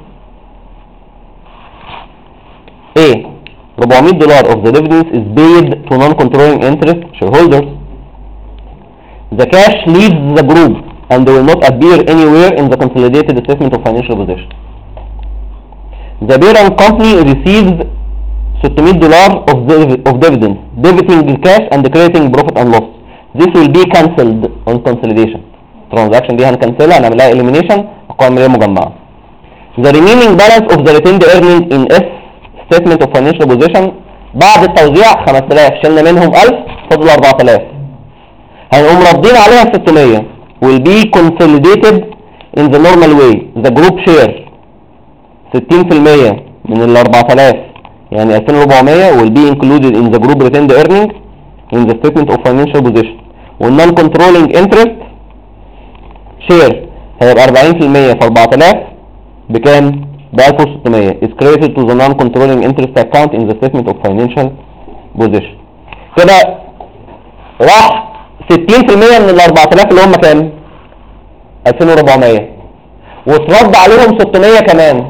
ايه $400 of the dividends is paid to non-controlling interest shareholders. The cash leaves the group and will not appear anywhere in the consolidated statement of financial position. The parent company receives $600 of dividends, debiting the cash and crediting profit and loss. this will be cancelled on consolidation. transaction دي هنكنسلها، هنعمل لها elimination، القوائم المالية مجمعة. the remaining balance of the retained earning in S statement of financial position بعد التوزيع 5000 شلنا منهم 1000 فضل 4000 هنقوم رادين عليها 600 will be consolidated in the normal way. the group share 60% من ال 4000 يعني 2400 will be included in the group retained earning in the statement of financial position. وال non controlling interest share هيبقى 40% في 4000 بكام؟ ب 1600 is credited to the non controlling interest account in the statement of financial position. كده راح 60% من ال 4000 اللي هم كام؟ 2400 وترد عليهم 600 كمان.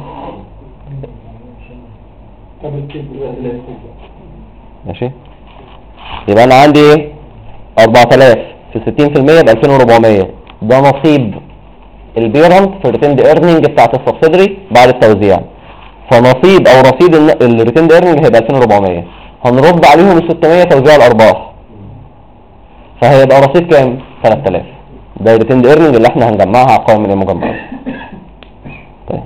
ماشي، يبقى انا عندي ايه؟ 4000 في 60% ب 2400 ده نصيب البيرنت في الريتيند ايرنينج بتاعت السبسيدري بعد التوزيع. فنصيب او رصيد الريتيند ايرنينج هيبقى 2400 هنرد عليهم ال 600 توزيع الارباح فهيبقى رصيد كام؟ 3000. ده الريتيند ايرنينج اللي احنا هنجمعها على القوائم المالية المجمعة. طيب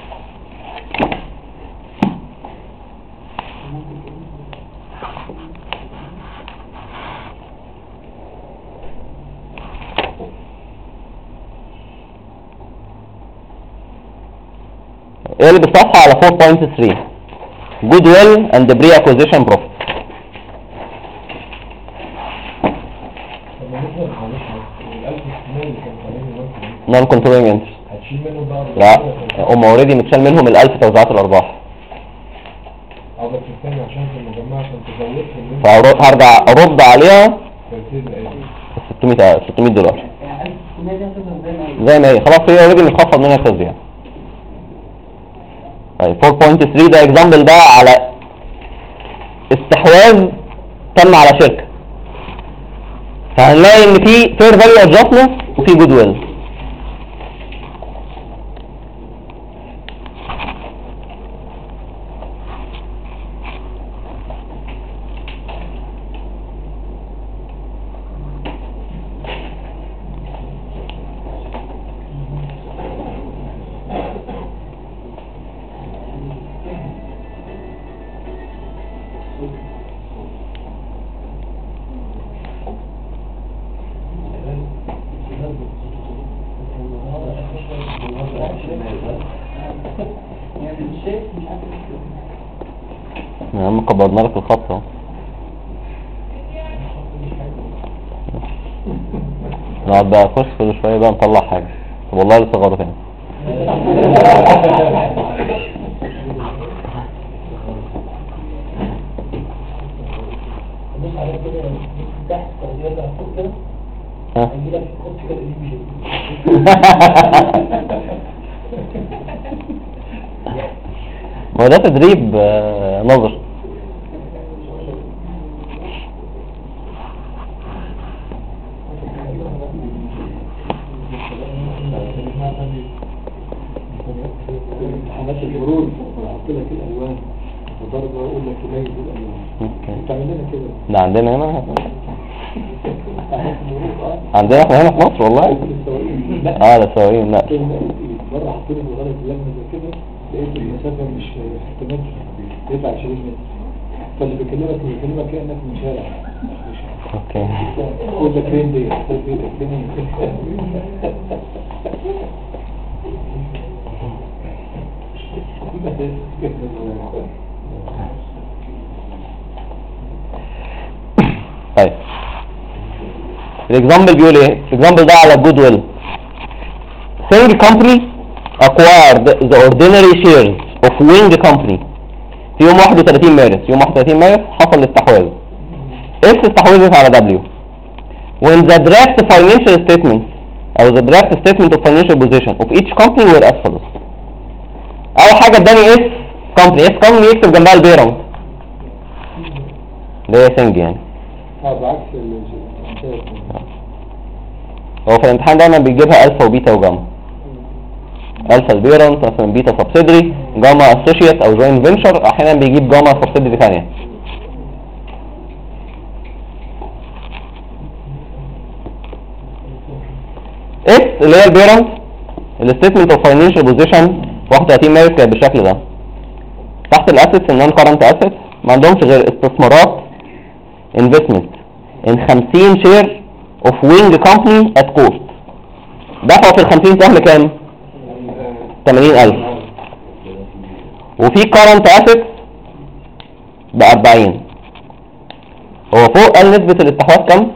اقلب الصفحة على 4.3 goodwill and pre-acquisition profit. non controlling interest هتشيل منهم بقى لا هم اوريدي متشال منهم ال 1000 توزيعات الارباح عضلة الثاني عشان في المجمع عشان تزودها فهرجع ارد عليها $600 يعني 1600 دي هتفضل زي ما هي. زي ما هي خلاص هي اوريدي متخفض منها التوزيع. طيب 4.3 ده اكزامبل بقى على استحواذ تم على شركة فهنلاقي ان في fair value adjustment وفي goodwill. يا عم قبضنا لك الخط اهو. نقعد بقى نخش كل شويه بقى نطلع حاجه. طب والله لسه غلط هنا. بص على كده تحت تغيير ده فوق كده هيجي لك خط كده اللي ما هو ده تدريب نظر. امتحانات المرور احط لك الالوان وضربه اقول لك تميز الالوان بتعمل لنا كده. ده عندنا هنا عندنا احنا هنا في مصر والله. اه ده سواقين لا مرة حطيني في غلط اللجنة زي كده لقيت المسافة مش احتمال يطلع 20 متر فاللي بيكلمك كأنك من شارع. اوكي قول لك فين دي؟ فين طيب الاكزامبل بيقول ايه؟ الاكزامبل ده على جود ويل. Seng company acquired the ordinary shares of Wing company في يوم 31 مارس. يوم 31 مارس حصل الاستحواذ. S استحوذت على W. When the draft financial statements او the draft statement of financial position of each company were as follows. اول حاجه اداني S company. S company يكتب جنبها البيرنت اللي هي سنج يعني. بعكس هو في الامتحان دايما بيجيبها الفا وبيتا وجاما. الفا البيرنت مثلا بيتا سبسيدري جاما اسوشيت او جوين فينشر احيانا بيجيب جاما سبسيدري ثانيه. اس اللي هي البيرنت، الستيتمنت اوف فاينانشال بوزيشن 31 مارس كانت بالشكل ده. تحت الاسيتس النون كارنت اسيتس ما عندهمش غير استثمارات انفستمنت ان 50 شير اوف وينج كومباني ات كوست. دفعوا في ال 50 سهم كام؟ 80,000. وفي كارنت اسيتس ب 40. هو فوق قال نسبة الاستحواذ كام؟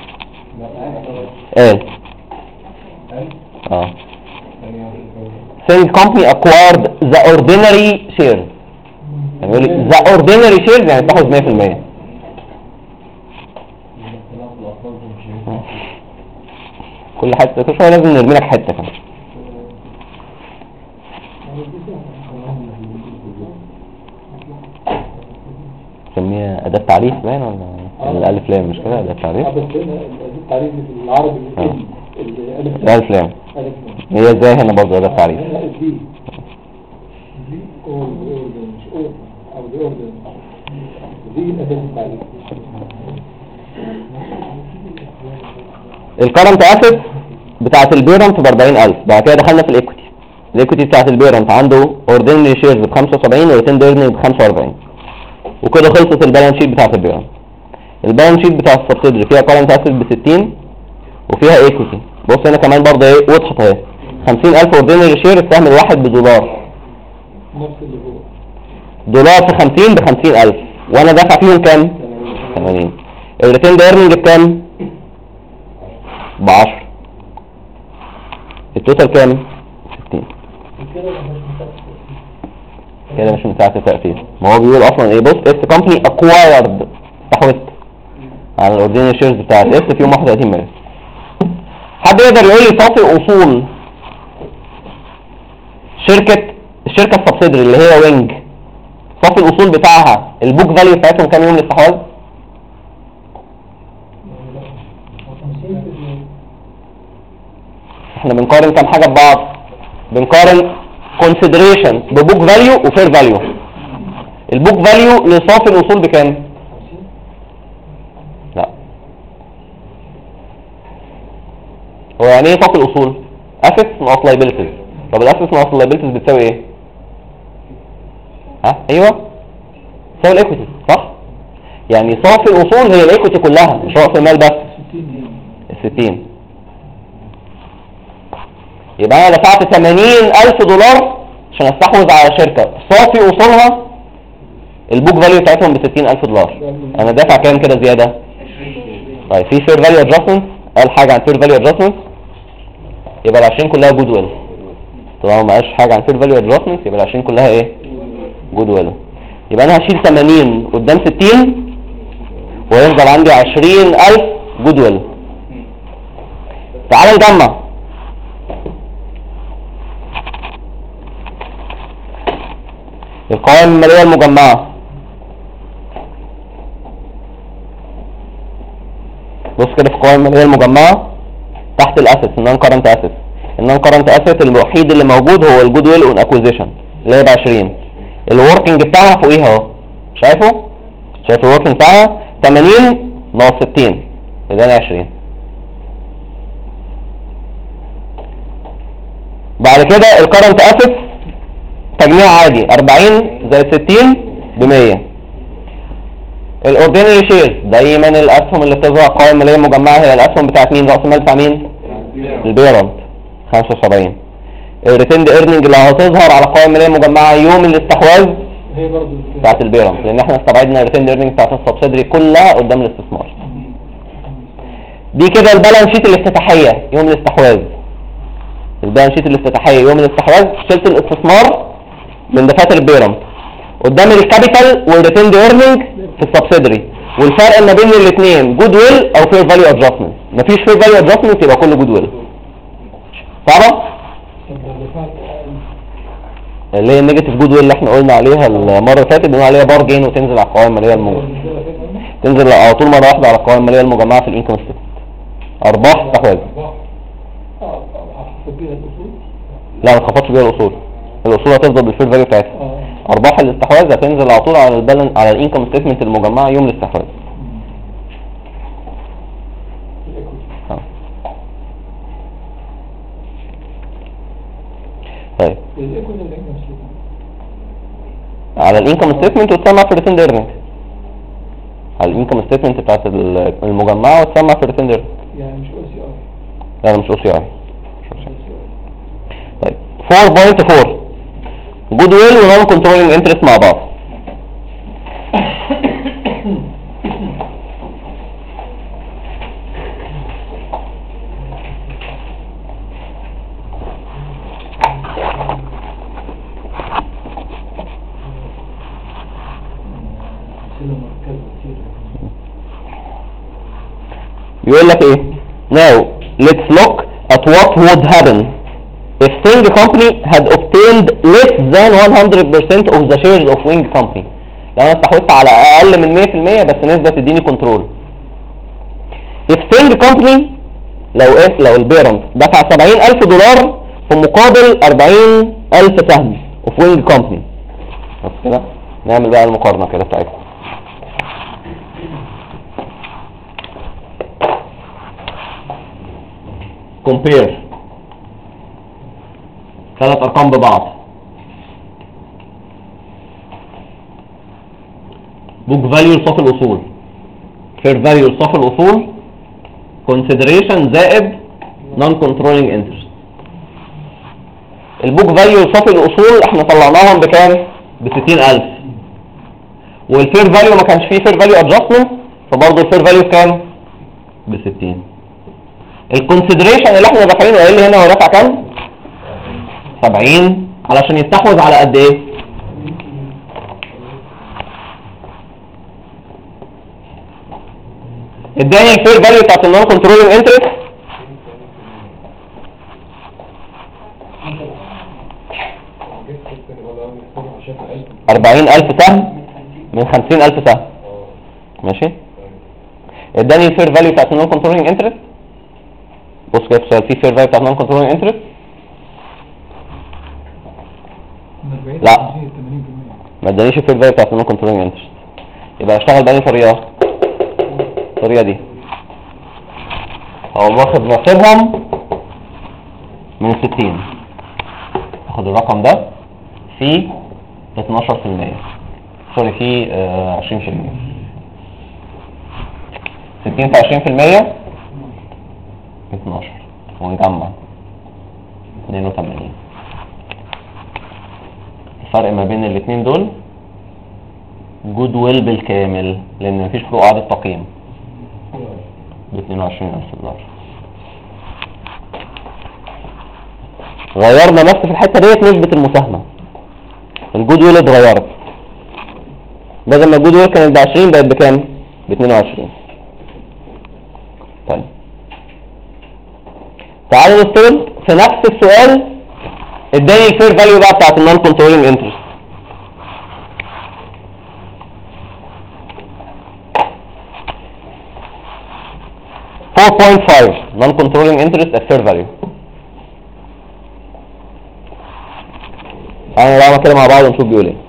قال since company acquired the ordinary shares. يعني يقول لي the ordinary shares يعني استحوذ 100%. كل حته كل شويه لازم نرمي لك حته كمان. نسميها اداه تعريف باين ولا الالف لام؟ مش كده اداه تعريف؟ التعريف في العربي الالف لام هي ازاي هنا برضه اداه تعريف؟ الكرنت اسيت بتاعت البيرنت ب 40,000. بعد كده دخلنا في الايكوتي. الايكوتي بتاعت البيرنت عنده اوردينري شيرز ب 75 وريتين ايرنينج ب 45. وكده خلصت البالانس شيت بتاعت البيرنت. البالانس شيت بتاع السبسيدري فيها كرنت اسيت ب 60 وفيها ايكوتي. بص هنا كمان برضه ايه وضحت اهي 50,000 اوردينري شير، السهم الواحد بدولار. دولار في 50 ب 50,000 وانا دافع فيهم كام؟ 80. الريتين ايرنينج بكام؟ ب 10. التوتال كام؟ 60. كده مش من ساعة التأثير. ما هو بيقول اصلا ايه؟ بص اس كومباني اكوايرد استحوذت على الاوردينري شيرز بتاعت اس في يوم 31 مارس. حد يقدر يقول لي صافي اصول الشركة السبسيدري اللي هي وينج، صافي الاصول بتاعها البوك فاليو بتاعتهم كام يوم الاستحواذ؟ احنا بنقارن كام حاجة ببعض؟ بنقارن consideration ببوك فاليو وفير فاليو. البوك فاليو لصافي الاصول بكام؟ لا. هو يعني ايه صافي الاصول؟ assets ناقص liabilities. طب الاسيتس ناقص liabilities بتساوي ايه؟ ايوه تساوي الايكويتي صح؟ يعني صافي الاصول هي الايكويتي كلها مش راس المال بس. ال 60. يبقى انا دفعت 80,000 دولار عشان استحوذ على شركه صافي اصولها البوك فاليو بتاعتهم ب 60,000 دولار. انا دافع كام كده زياده؟ طيب في فير فاليو ادجستمنت. قال حاجه عن فير فاليو ادجستمنت يبقى ال 20 كلها جود ويل. طبعا ما قالش حاجه عن فير فاليو ادجستمنت يبقى ال 20 كلها ايه؟ جود ويل. يبقى انا هشيل 80 قدام 60 ويفضل عندي 20,000 جود ويل. تعال نجمع. القوائم المالية المجمعة بص كده في القوائم المالية المجمعة تحت الاسيتس النون كارنت اسيتس. النون كارنت اسيت الوحيد اللي موجود هو الجود ويل اون اكوزيشن اللي هي ب 20. الوركينج بتاعها فوقيها اهو شايفه؟ شايف الوركينج بتاعها 80 ناقص 60 يبقى 20. بعد كده الكارنت اسيتس تجميع عادي 40 زائد 60 ب 100. الاوردينري شيرز دايما الاسهم اللي بتظهر قوائم ماليه مجمعه هي الاسهم بتاعت مين؟ راس المال بتاع مين؟ البيرنت 75. الريتيند ايرنينج اللي هتظهر على قوائم ماليه مجمعه يوم الاستحواذ هي برضه بتاعت البيرنت لان احنا استبعدنا الريتيند ايرنينج بتاعت السبسيدري كلها قدام الاستثمار. دي كده البالانس شيت الافتتاحيه يوم الاستحواذ. البالانس شيت الافتتاحيه يوم الاستحواذ شلت الاستثمار من دفاتر البيرنت قدام الكابيتال والريتيند ايرنينج في السبسيدري والفرق ما بين الاثنين جود ويل او فير فاليو ادجستمنت. مفيش فير فاليو ادجستمنت يبقى كله جود ويل. صعبه؟ اللي هي النيجاتيف جود ويل اللي احنا قلنا عليها المره اللي فاتت بنقول عليها بارجين وتنزل على القوائم الماليه المجمعه. تنزل على طول مره واحده على القوائم الماليه المجمعه في الانكم ستيتمنت. ارباح استحواذ. لا ما تخفضش بيها الاصول. الاصول هتفضل بالفير فاليو بتاعتها. ارباح الاستحواذ هتنزل على طول على البالانس على الانكم ستيتمنت المجمعه يوم الاستحواذ. طيب الايكوال الانكم ستيتمنت على الانكم ستيتمنت وتسمع في الريتند ايرنينج، على الانكم ستيتمنت بتاعت المجمعه وتسمع في الريتند ايرنينج. يعني مش او سي اي. لا مش او سي اي. طيب 4.4 جود ويل ونون كنترولينج انترست مع بعض. يقول لك ايه؟ Now let's look at what would happen if Wing Company had obtained less than 100% of the shares of Wing Company. لو انا استحوذت على اقل من 100% بس نسبة تديني كنترول. If Wing Company لو البيرنت دفع $70,000 في مقابل 40,000 سهم of Wing Company. بس كده نعمل بقى المقارنة كده بتاعتكم. compare ثلاث ارقام ببعض. book value لصافي الاصول، fair value لصافي الاصول، consideration زائد non controlling interest. البوك فاليو لصافي الاصول احنا طلعناهم بكام؟ ب60,000. والفير فاليو ما كانش فيه فير فاليو ادجستمنت فبرضه الفير فاليو كام؟ ب60. الكونسيدريشن اللي احنا دافعينه قايل لي هنا هو دافع كام؟ 70 علشان يستحوذ على قد ايه؟ اداني الفير فاليو بتاعت النون كنترولينج انترست 40,000 سهم من 50,000 سهم. ماشي؟ اداني الفير فاليو بتاعت النون كنترولينج انترست. بص كده السؤال فيه فير فاليو بتاعت النون كنترولينج انترست؟ لا ما ادانيش الفير فاليو بتاعت النون كنترولينج انترست. يبقى اشتغل بأي طريقه؟ الطريقه دي هو واخد نصيبهم من 60. اخد الرقم ده في 12%، سوري في 20%. 60 في 20% 12 ونجمع 82. الفرق ما بين الاثنين دول جود ويل بالكامل لان مفيش فروق اعاده تقييم ب $22,000. غيرنا بس في الحته ديت نسبه المساهمه. الجود ويل اتغيرت، بدل ما الجود ويل كانت ب20 بقت بكام؟ ب22. طيب تعالوا نفترض في نفس السؤال اداني الفير فاليو بقى بتاعت النون كنترولينج انترست. $4.5 non controlling interest at fair value. تعالوا نلعبها كده مع بعض ونشوف بيقول ايه.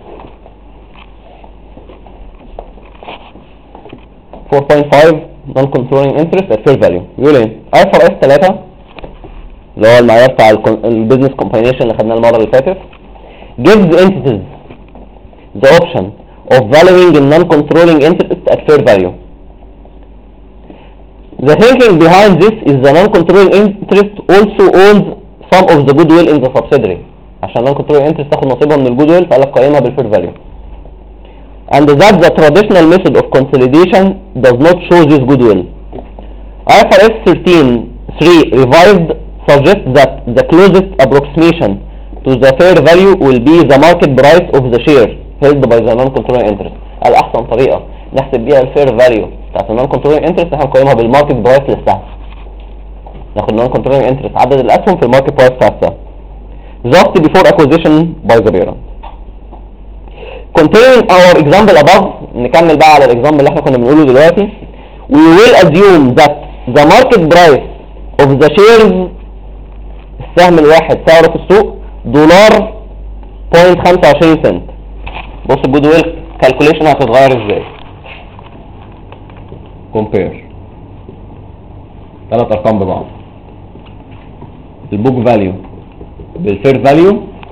4.5 non controlling interest at fair value بيقول ايه؟ IFRS 3 اللي هو المعيار بتاع البيزنس كومباينيشن اللي خدناه المره اللي فاتت gives entities the option of valuing a non controlling interest at fair value. The thinking behind this is the non-controlling interest also owns some of the goodwill in the subsidiary. عشان non-controlling interest تاخد نصيبها من الجودويل فقال لك قيمها بالفير فاليو. And that the traditional method of consolidation does not show this goodwill. IFRS 13(3) revised suggests that the closest approximation to the fair value will be the market price of the share held by the non-controlling interest. قال أحسن طريقة نحسب بيها الفير فاليو بتاعت النون كنترولينج انترست احنا نقيمها بالماركت برايس للسهم. ناخد النون كنترولينج انترست عدد الاسهم في الماركت برايس بتاع السهم. just before acquisition by the parent. Continuing our example above نكمل بقى على الاكزامبل اللي احنا كنا بنقوله دلوقتي. We will assume that the market price of the shares السهم الواحد سعره في السوق $0.25 سنت. بص الجودويل كالكوليشن هتتغير ازاي؟ compare ثلاث ارقام ببعض. البوك فاليو بالفير فاليو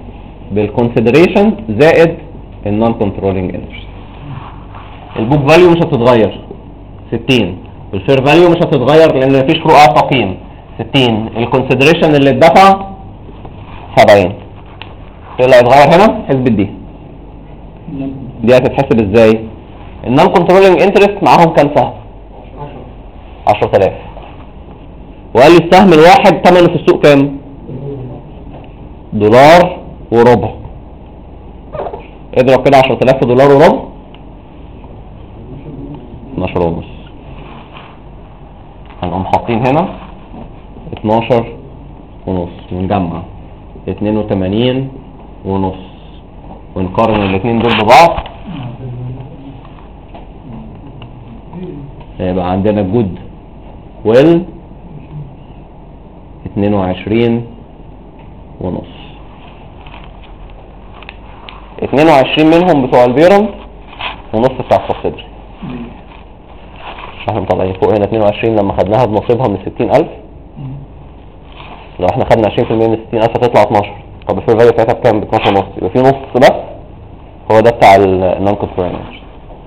بالكونسيدريشن زائد النون كنترولينج انترست. البوك فاليو مش هتتغير 60، والفير فاليو مش هتتغير لان مفيش فروق على التقييم 60، الكونسيدريشن اللي اتدفع 70. ايه اللي هيتغير هنا؟ حسبة دي هتتحسب ازاي؟ النون كنترولينج انترست معاهم كام سهم؟ 10,000. وقال لي السهم الواحد ثمنه في السوق كام؟ دولار وربع. اضرب كده 10,000 في دولار وربع 12 ونص. هنقوم حاطين هنا 12 ونص ونجمع 82 ونص ونقارن الاثنين دول ببعض، يبقى عندنا جود ويل 22 ونص. 22 منهم بتوع البيرنت ونص بتاع السبسيدري. مش احنا مطلعين فوق هنا 22 لما خدناها بنصيبها من 60,000؟ لو احنا خدنا 20% من 60,000 هتطلع 12. طب الفير فاليو بتاعتها بكام؟ ب 12 ونص. يبقى في نص بس هو ده بتاع النون كنترولينج انترست.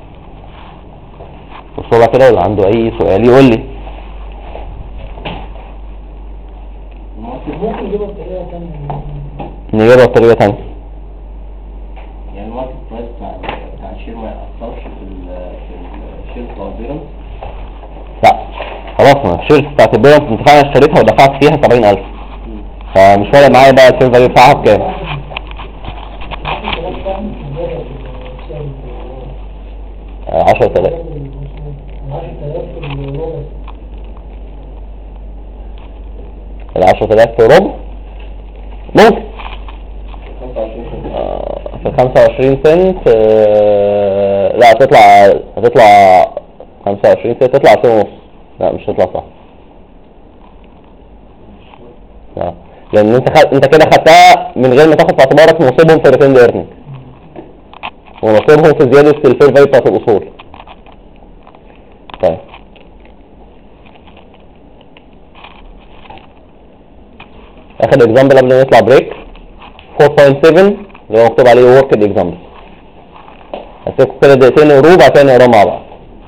بسرعة كده اللي عنده اي سؤال يقول لي. ممكن نجيبها بطريقة تانية. نجيبها بطريقة تانية. يعني الماركت برايس بتاع الشير ما يأثرش في الشير بتاع البيرنت؟ لا خلاص، ما الشيرز بتاعت البيرنت انت فعلا اشتريتها ودفعت فيها 70,000، فمش فارق معايا بقى الفير فاليو بتاعها بكام. 10,000. 10,000 في ربع ممكن في 25 سنت. لا هتطلع 25 سنت، تطلع 2 ونص. لا مش هتطلع صح. لا لان انت كده خدتها من غير ما تاخد في اعتبارك نصيبهم في ريتيند ايرنينج ونصيبهم في زياده الفير فاليو بتاعت الاصول. طيب اخد اكزامبل قبل ما نطلع بريك. 4.7 اللي هو مكتوب عليه وركد اكزامبل. هسيبكم كده دقيقتين نقروه وبعد كده نقراه مع بعض.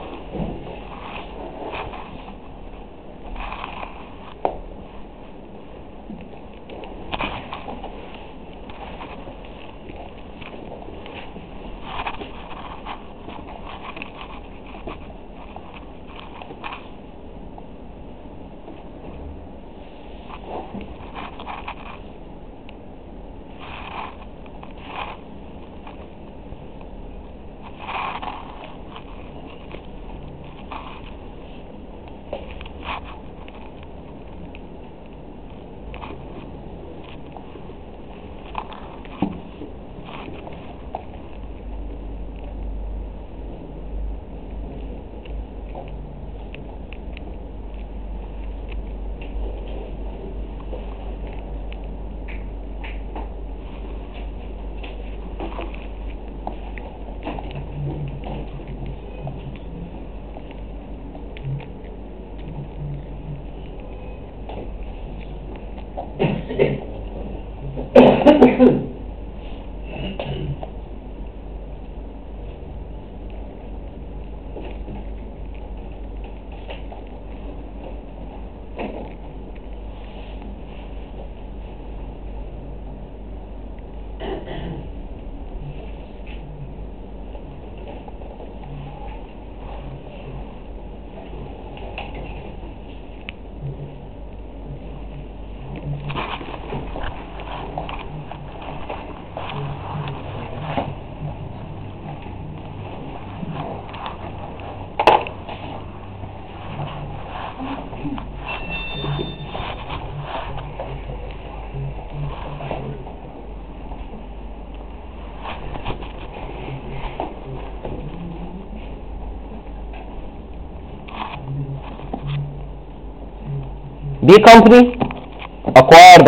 B company acquired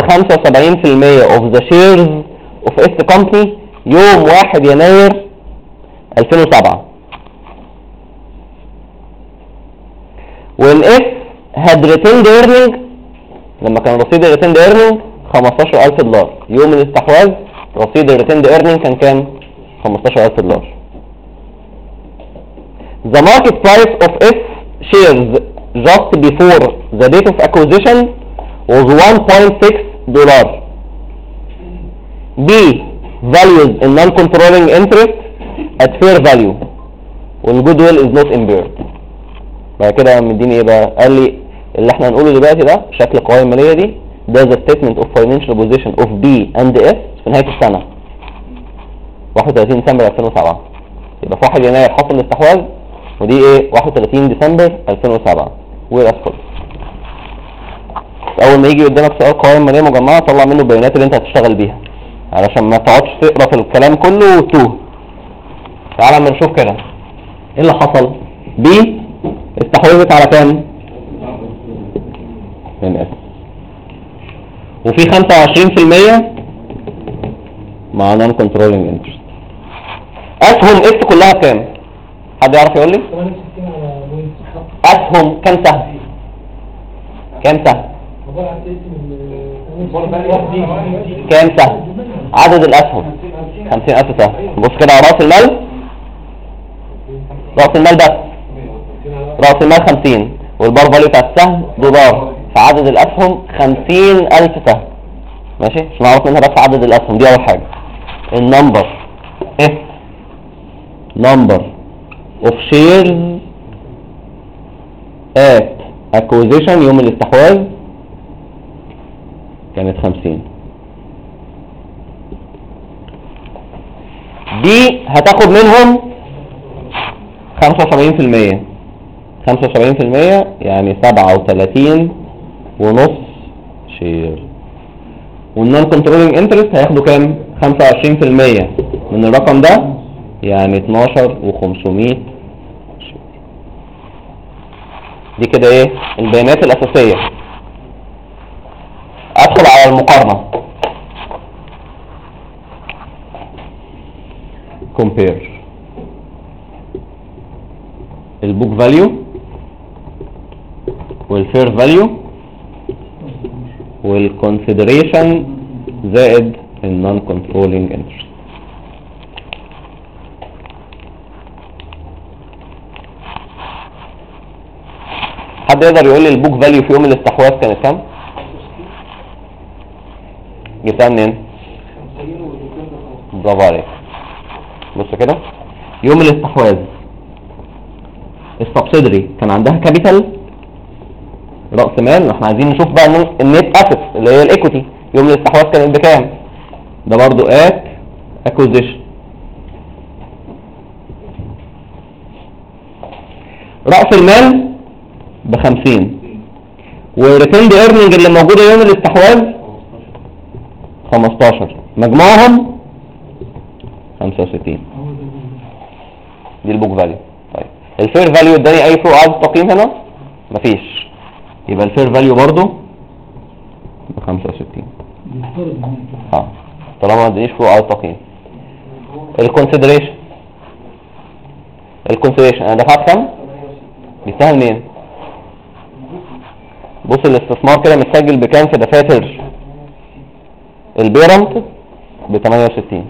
75% of the shares of S company يوم 1 يناير 2007. when S had retained earning، لما كان رصيد retained earning $15,000 يوم الاستحواذ رصيد الريتيند ايرنينج كان كام؟ $15,000. The market price of F shares just before the date of acquisition was $1.6. B values in non-controlling interest at fair value والgoodwill is not impaired. بعد كده مديني ايه بقى؟ قال لي اللي احنا هنقوله دلوقتي ده شكل القوائم الماليه دي، ده the statement of financial position of B and S في نهايه السنه 31 ديسمبر 2007. يبقى في 1 يناير حصل الاستحواذ، ودي ايه 31 ديسمبر 2007 والاسفل. اول ما يجي قدامك سؤال قوائم ماليه مجمعه طلع منه البيانات اللي انت هتشتغل بيها علشان ما تقعدش تقرا في الكلام كله وتوه. تعالى اما نشوف كده ايه اللي حصل. بي استحوذت على كام؟ من اس، وفي 25% مع نون كنترولينج انترست. اسهم اس كلها كام؟ حد يعرف يقول لي؟ 68 على وين؟ اسهم كام سهم؟ كام سهم؟ كام سهم؟ عدد الاسهم 50,000 سهم. بص كده على راس المال، راس المال بس راس المال 50 والبار فاليو بتاع السهم $، فعدد الاسهم 50,000 سهم. ماشي عشان نعرف منها بس عدد الاسهم دي اول حاجه. النمبر F number of shares at acquisition يوم الاستحواذ كانت 50. دي هتاخد منهم 75%. 75% يعني 37.5 شير. والنون كنترولينج انترست هياخدوا كام؟ 25% من الرقم ده يعني 12,500 شير. دي كده ايه البيانات الاساسيه. ادخل على المقارنه compare البوك فاليو والفير فاليو والكونسيدريشن زائد النون كنترولينج انترست. حد يقدر يقول لي البوك فاليو في يوم الاستحواذ كانت كام؟ جبتها منين؟ برافو عليك. بص كده يوم الاستحواذ السبسيدري كان عندها كابيتال رأس مال، احنا عايزين نشوف بقى النت اسيت اللي هي الايكوتي يوم الاستحواذ كانت بكام. ده برضو ات اكوزيشن. رأس المال ب50 والريتيند ايرنينج اللي موجوده يوم الاستحواذ 15 مجموعهم 65. دي البوك فاليو. طيب الفير فاليو اداني اي فروق عايز تقييم هنا؟ مفيش. يبقى الفير فاليو برضو ب 65 طالما ما ادانيش فروق عايز تقييم. الكونسيدريشن انا دفعت كام؟ جبتها منين؟ بص الاستثمار كده متسجل بكام في دفاتر البيرنت ب 68.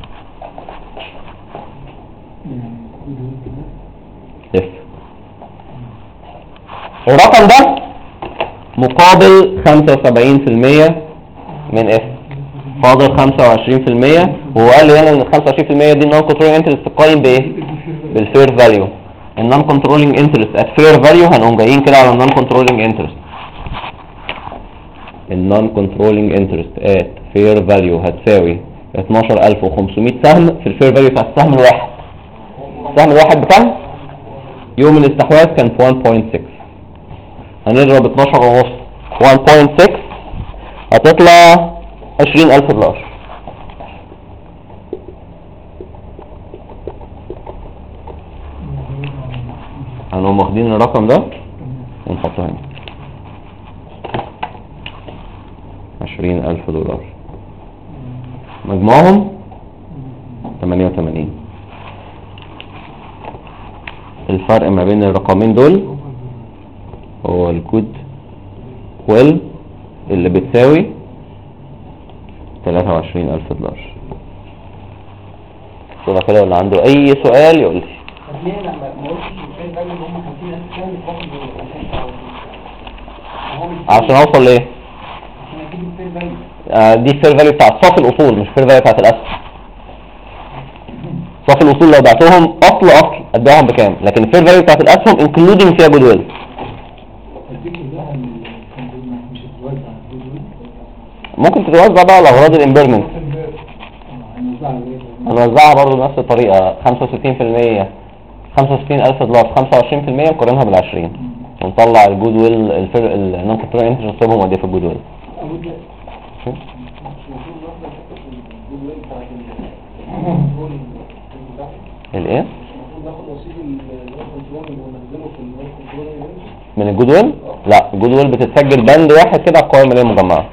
الرقم ده مقابل 75% من اف، فاضل 25%. وهو قال لي هنا ان ال 25% دي النون كنترولينج انترست تقيم بايه؟ بالفير فاليو. النون كنترولينج انترست ات فير فاليو هنقوم جايين كده على النون كنترولينج انترست. النون كنترولينج انترست ات فير فاليو هتساوي 12,500 سهم في الفير فاليو بتاع السهم الواحد. السهم الواحد بكام؟ يوم الاستحواذ كان في 1.6. هنضرب 12.5 1.6 هتطلع $20,000. هنقوم واخدين الرقم ده ونحطه هنا $20,000 مجموعهم 88. الفرق ما بين الرقمين دول هو الكود ويل اللي بتساوي $23,000. شوف كده اللي عنده اي سؤال يقول لي. طب ليه انا ما قلتش الفير فاليو اللي هم 50000 كام يتفاقد عشان اوصل لايه؟ عشان اجيب الفير فاليو. دي الفير فاليو بتاعت صافي الاصول، مش الفير فاليو بتاعت الاسهم. صافي الاصول لو بعتهم اصل اديهم بكام، لكن الفير فاليو بتاعت الاسهم انكلودنج فيها جود ويل. دي كلها مش هتتوزع ممكن تتوزع بقى على اغراض الامبيرمنت، هنوزعها برضه بنفس الطريقه 65%، 65,000 دولار 25% نقارنها بال20 ونطلع الجود ويل النون كنترول انترست نسيبهم قد ايه في الجود ويل. الايه؟ من الجود ويل؟ لا، الجود ويل بتتسجل بند واحد كده على القوائم الماليه المجمعه.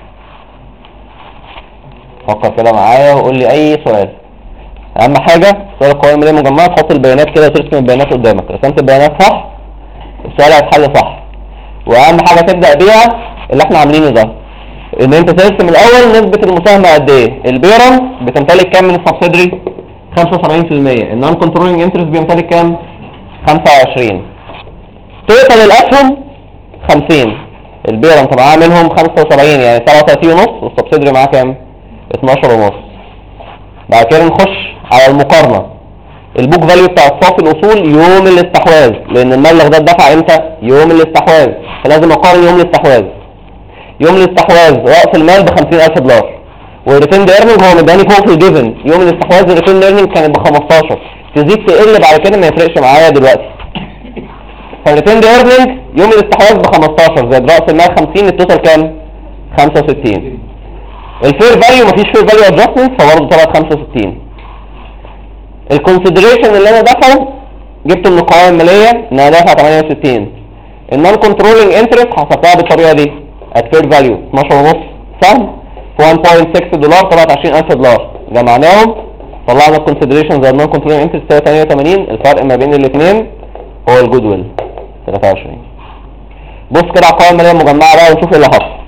فكر كده معايا وقول لي اي سؤال. اهم حاجه سؤال القوائم الماليه المجمعه تحط البيانات كده وترسم البيانات قدامك، رسمت البيانات صح السؤال هيتحل صح. واهم حاجه تبدا بيها اللي احنا عاملينه ده، ان انت ترسم الاول نسبه المساهمه قد ايه. البيرنت بتمتلك كام من السبسيدري؟ 75%. النون كنترولينج انترست بيمتلك كام؟ 25. توتال الاسهم 50. البيرنت معاه منهم 75 يعني 37 ونص، والسبسيدري معاه كام؟ 12 ونص. بعد كده نخش على المقارنه. البوك فاليو بتاع صافي الاصول يوم الاستحواذ، لان المبلغ ده اتدفع امتى؟ يوم الاستحواذ، فلازم اقارن يوم الاستحواذ. يوم الاستحواذ راس المال ب 50,000 دولار، والريتيند ايرنينج هو مداني فوق في الجيفن. يوم الاستحواذ الريتيند ايرنينج كانت ب 15، تزيد تقل بعد كده ما يفرقش معايا دلوقتي. فالريتيند ايرنينج يوم الاستحواذ ب 15 زائد راس المال 50، التوتال كام؟ 65. الفير فاليو مفيش فير فاليو ادجستمنت فبرضه طلعت 65. الكونسيدريشن اللي انا دافعه جبته من القوائم الماليه ان انا دافع 68. النون كنترولينج انترست حسبتها بالطريقه دي الفير فاليو 12 ونص سهم في 1.6 دولار طلعت 20,000 دولار، جمعناهم طلعنا الكونسيدريشن زائد النون كنترولينج انترست 88. الفرق ما بين الاثنين هو الجود ويل 23. بص كده على القوائم الماليه المجمعه بقى ونشوف ايه اللي حصل.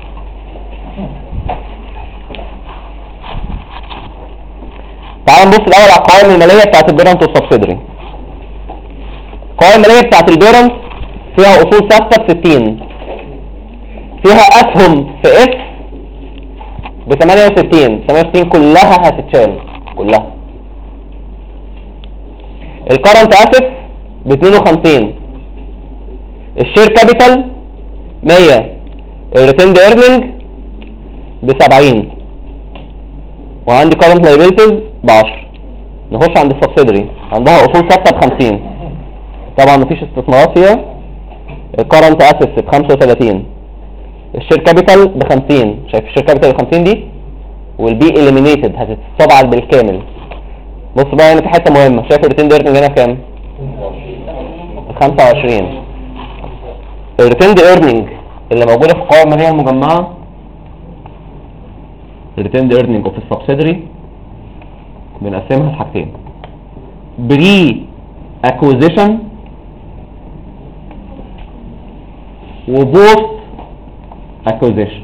تعال نبص الاول على القوائم الماليه بتاعت البيرنت والسبسيدري. القوائم الماليه بتاعت البيرنت فيها اصول ثابته ب 60، فيها اسهم في اف ب 68 كلها هتتشال كلها. الكرنت اسف ب 52، الشير كابيتال 100، الريتيند ايرنينج ب 70، وعندي كارنت لايبيلتيز ب 10. نخش عند السبسيدري عندها اصول ثابته ب 50، طبعا مفيش استثمارات فيها. الكارنت اسس ب 35، الشير كابيتال ب 50، شايف الشير كابيتال ب 50 دي، والبي اليمينيتد هتتصبعد بالكامل. بص بقى هنا في حته مهمه، شايف الريتيند ايرنينج هنا كام؟ 25. الريتيند ايرنينج اللي موجوده في القوائم الماليه المجمعه، الريتيند ايرنينج اوف السبسيدري بنقسمها لحاجتين: بري اكوزيشن وبوست اكوزيشن.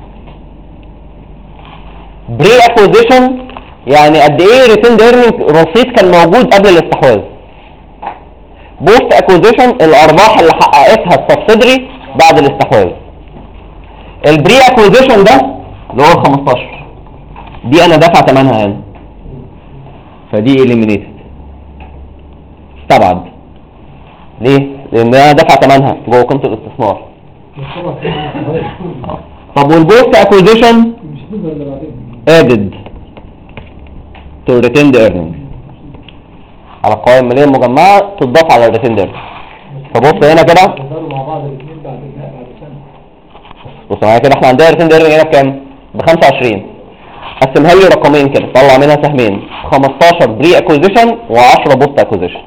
بري اكوزيشن يعني قد ايه ريتيند ايرنينج رصيد كان موجود قبل الاستحواذ. بوست اكوزيشن الارباح اللي حققتها السبسيدري بعد الاستحواذ. البري اكوزيشن ده اللي هو 15 دي انا دافع ثمنها هنا، فدي اليمينيتد استبعد. ليه؟ لان انا دافع ثمنها جوه قيمه الاستثمار. طب والبوست اكوزيشن added to retained earnings على القوائم الماليه المجمعه تضاف على الريتيند ايرنينج. فبص هنا كده، بص معايا كده، احنا عندنا ريتيند ايرنينج هنا بكام؟ ب 25. قسمها لي رقمين كده، طلع منها سهمين، 15 بري اكوزيشن و10 بوست اكوزيشن.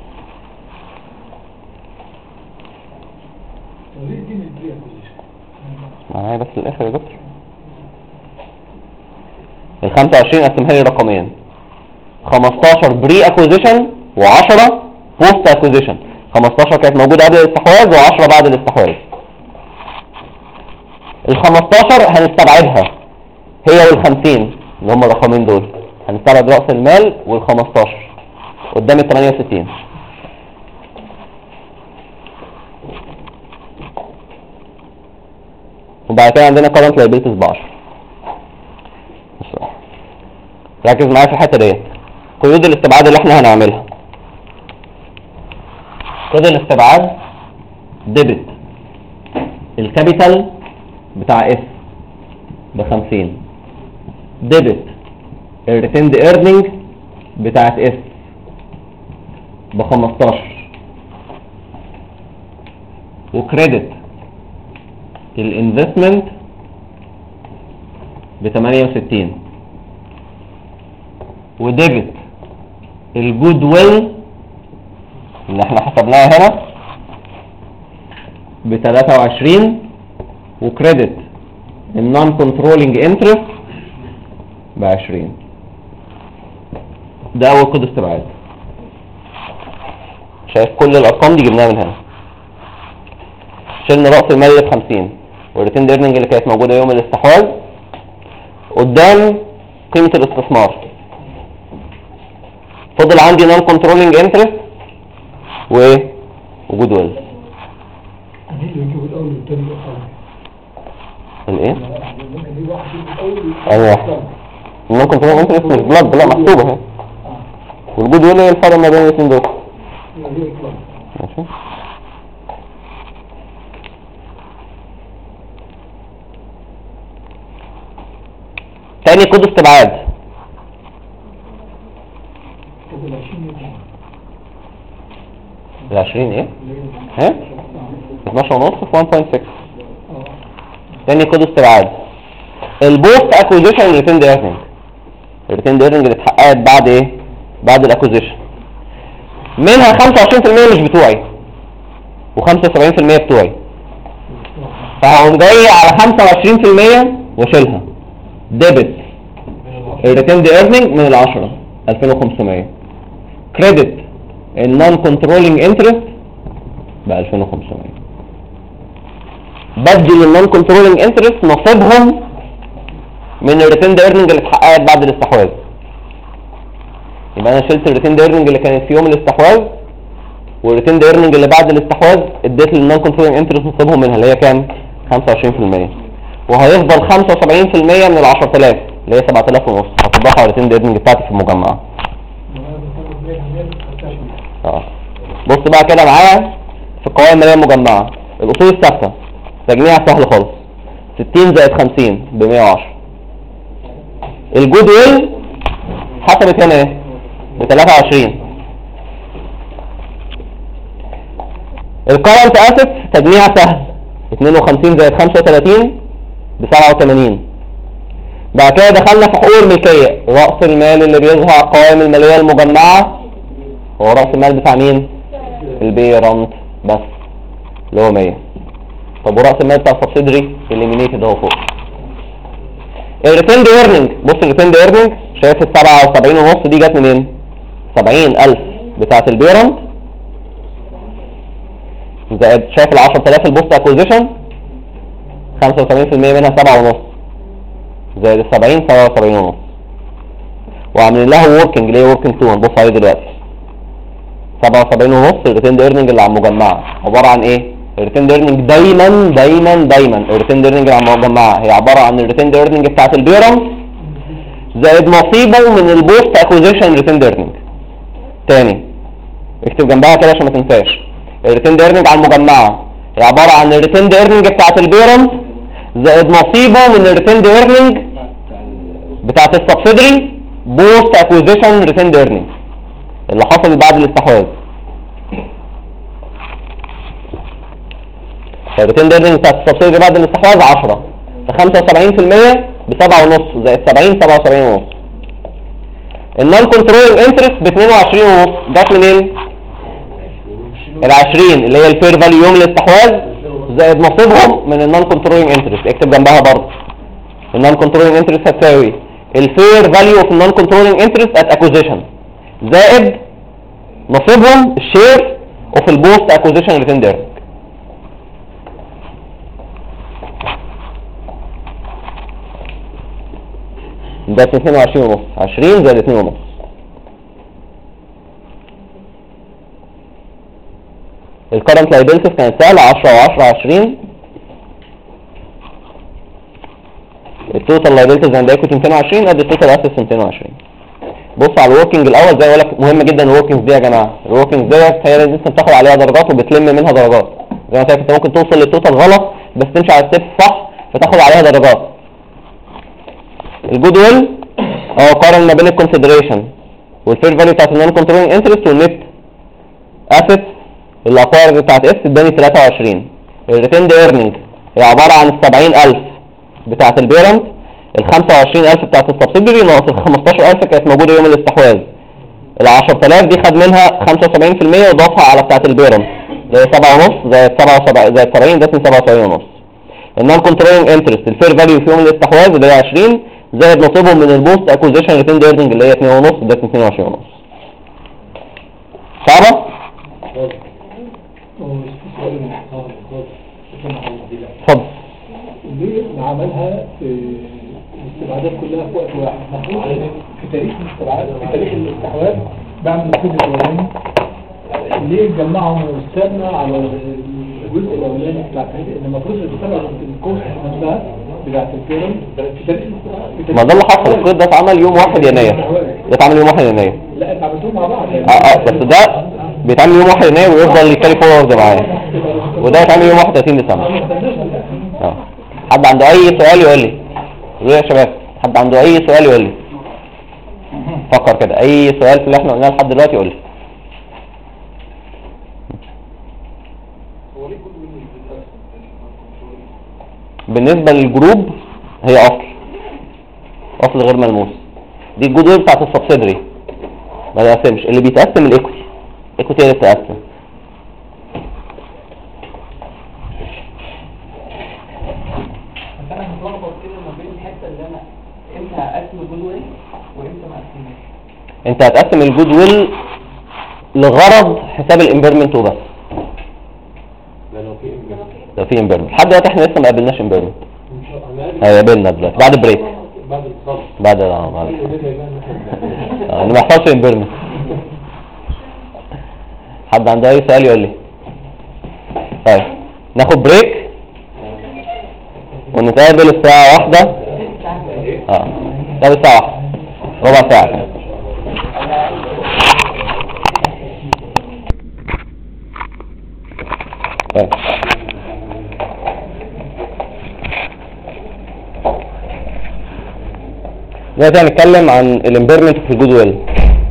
معايا بس للاخر يا دكتور. ال 25 قسمها لي رقمين، 15 بري اكوزيشن و10 بوست اكوزيشن. 15 كانت موجوده قبل الاستحواذ و10 بعد الاستحواذ. ال 15 هنستبعدها هي وال 50 اللي هم الرقمين دول، هنستبعد راس المال وال 15 قدام ال 68. وبعد كده عندنا current liabilities ب 10. ركز معايا في الحته ديت. قيود الاستبعاد اللي احنا هنعملها. قيود الاستبعاد ديبت الكابيتال بتاع اف ب 50، ديبت الريتيند ايرنينج بتاعت اف ب 15، وكريدت الانفستمنت ب 68، وديبت الجود ويل اللي احنا حسبناها هنا ب 23، وكريدت النون كنترولينج انترست ب 20. ده اول قيد استبعاد. شايف كل الارقام دي جبناها من هنا. شلنا رأس المال ب 50 والريتيند ايرنينج اللي كانت موجوده يوم الاستحواذ قدام قيمه الاستثمار. فضل عندي نون كنترولينج انترست وجود ويل. ممكن يجيب الاول والثاني الاخر. الايه؟ ممكن يجيب واحد الاول ايوه النون كنترولينج انترست مش بلاد، لا مكتوبه اهي. والجود ويل هي الفرق ما بين الاثنين دول. ماشي. تاني قيد استبعاد ال 20 ايه؟ ها؟ 12 ونص في 1.6. تاني قيد استبعاد البوست اكوزيشن ريتيند ايرنينج. الريتيند ايرنينج اللي اتحققت بعد ايه؟ بعد الاكوزيشن. منها 25% مش بتوعي و75% بتوعي، فهقوم جاي على 25% واشيلها. ديبت الريتيند ايرنينج من ال 10 2500، كريدت النون كنترولينج انترست ب 2500. بدل النون كنترولينج انترست نصيبهم من الريتيند ايرنينج اللي اتحققت بعد الاستحواذ. يبقى انا شلت الريتيند ايرنينج اللي كانت في يوم الاستحواذ، والريتيند ايرنينج اللي بعد الاستحواذ اديت للنون كنترولينج انترست نصيبهم منها اللي هي كام؟ 25%. وهيفضل 75% من ال 10000 اللي هي 7000 ونص هتضاف على الريتيند ايرنينج بتاعتي في المجمعه. بص بقى كده معايا في القوائم الماليه المجمعه. الاصول الثابته تجميعها سهل خالص، 60 زائد 50 ب 110. الجود ويل حسبت هنا ايه؟ ب 23. الكرنت اسيت تجميعها سهل، 52 زائد 35 ب 87. بعد كده دخلنا في حقوق الملكيه. راس المال اللي بيظهر على القوائم الماليه المجمعه هو راس المال بتاع مين؟ البيرنت بس اللي هو 100. طب وراس المال بتاع السبسيدري اليمينيتد اهو فوق. الريتيند ايرنينج، بص الريتيند ايرنينج شايف ال 77 ونص دي جت منين؟ 70000 بتاعت البيرنت زائد شايف ال 10000 البوست اكوزيشن 75% منها 7 ونص زائد ال 70 77 ونص، وعاملين لها وركينج اللي هي وركينج 2 هنبص عليه دلوقتي. 77 ونص الريتيند ايرنينج اللي على المجمعه عباره عن ايه؟ الريتيند ايرنينج دايما الريتيند ايرنينج اللي على المجمعه هي عباره عن الريتيند ايرنينج بتاعت البيرنت زائد نصيبه من البوست اكوزيشن ريتيند ايرنينج. تاني اكتب جنبها كده عشان ما تنساش. الريتيند ايرنينج على المجمعه هي عباره عن الريتيند ايرنينج بتاعت البيرنت زائد نصيبه من الريتيند ايرنينج بتاعت السبسيدري بوست اكوزيشن ريتيند ايرنينج اللي حصل بعد الاستحواذ. الريتيند ايرنينج بتاعت السبسيدري بعد الاستحواذ 10 ف 75% ب 7 ونص زائد 70 77 ونص. النون كنترولينج انترست ب 22 ونص جت منين؟ ال 20 اللي هي الفير فاليو يوم الاستحواذ زائد نصيبهم من النون كنترولينج انترست. اكتب جنبها برضه النون كنترولينج انترست هتساوي الفير فاليو اوف النون كنترولينج انترست ات اكوزيشن زائد نصيبهم الشير اوف البوست اكوزيشن ريتيند ايرنينج. ده 22 ونص 20 زائد 2 ونص الكرنت لايبيلتيز كانت سهله 10 و10 20. التوتال لايبيلتيز عند ايكوتي 220 قد التوتال اسيتس 220. بص على الوركينج الاول، زي ما بقول لك مهم جدا الوركينج دي يا جماعه. الوركينج ديت هي اللي انت بتاخد عليها درجات وبتلم منها درجات. زي ما قلت لك انت ممكن توصل للتوتال غلط بس تمشي على الستيب صح فتاخد عليها درجات. الجود ويل هو قارن ما بين الكونسيدريشن والفير فاليو بتاعت النون كنترولينج انترست والنت اسيتس. الاقوار بتاعت اس اداني 23. الريتيند ايرنينج هي عباره عن ال 70000 بتاعت البيرنت، ال 25000 بتاعت السبسيدري ناقص ال 15000 كانت موجوده يوم الاستحواذ. ال 10000 دي خد منها 75% وضافها على بتاعت البيرنت زي 7.5 زي 77 زي 70 ده اسمه 77.5. النون كنترولينج انترست الفير فاليو في يوم الاستحواذ اللي هي 20 زائد نصيبهم من البوست اكوزيشن ريتيند ايرنينج اللي هي 2.5 ده 22.5. صعبه؟ اتفضل. ليه عملها في الاستبعادات كلها في وقت واحد؟ المفروض في تاريخ الاستبعاد في تاريخ الاستحواذ بعمل الكود الاولاني، ليه جمعهم واستنى على الجزء الاولاني بتاع التاريخ؟ ان المفروض يستبعد الكورس نفسها بتاعت البيرنت في تاريخ الاستبعاد. ما ده اللي حصل، الكود ده اتعمل يوم 1 يناير. ده اتعمل يوم 1 يناير. لا انت عملتهم مع بعض بس ده بيتعمل يوم 1 يناير ويفضل يكاري فورورد معايا، وده يتعمل يوم 31 ديسمبر. حد عنده اي سؤال يقول لي؟ قولوا يا شباب، حد عنده اي سؤال يقول لي؟ فكر كده اي سؤال في اللي احنا قلناه لحد دلوقتي يقول لي. بالنسبه للجروب هي اصل غير ملموس. دي الجدول بتاعت السبسيدري ما بيقسمش، اللي بيتقسم الايكوتي. الايكوتي هي اللي بتتقسم. بس انا متلخبط كده ما بين الحته اللي انا امتى هقسم الجود ويل وامتى ما اقسمهاش. انت هتقسم الجود ويل لغرض حساب الامبيرمنت وبس. لو في امبيرمنت لحد دلوقتي احنا لسه ما قابلناش امبيرمنت. هيقابلنا دلوقتي بعد بريك. بعد ان ما يحصلش امبيرمنت. حد عنده اي سؤال يقول لي؟ طيب ناخد بريك ونتقابل الساعة 1. نتقابل الساعة 1 ربع ساعة. طيب دلوقتي هنتكلم عن الامبيرمنت في الجود ويل.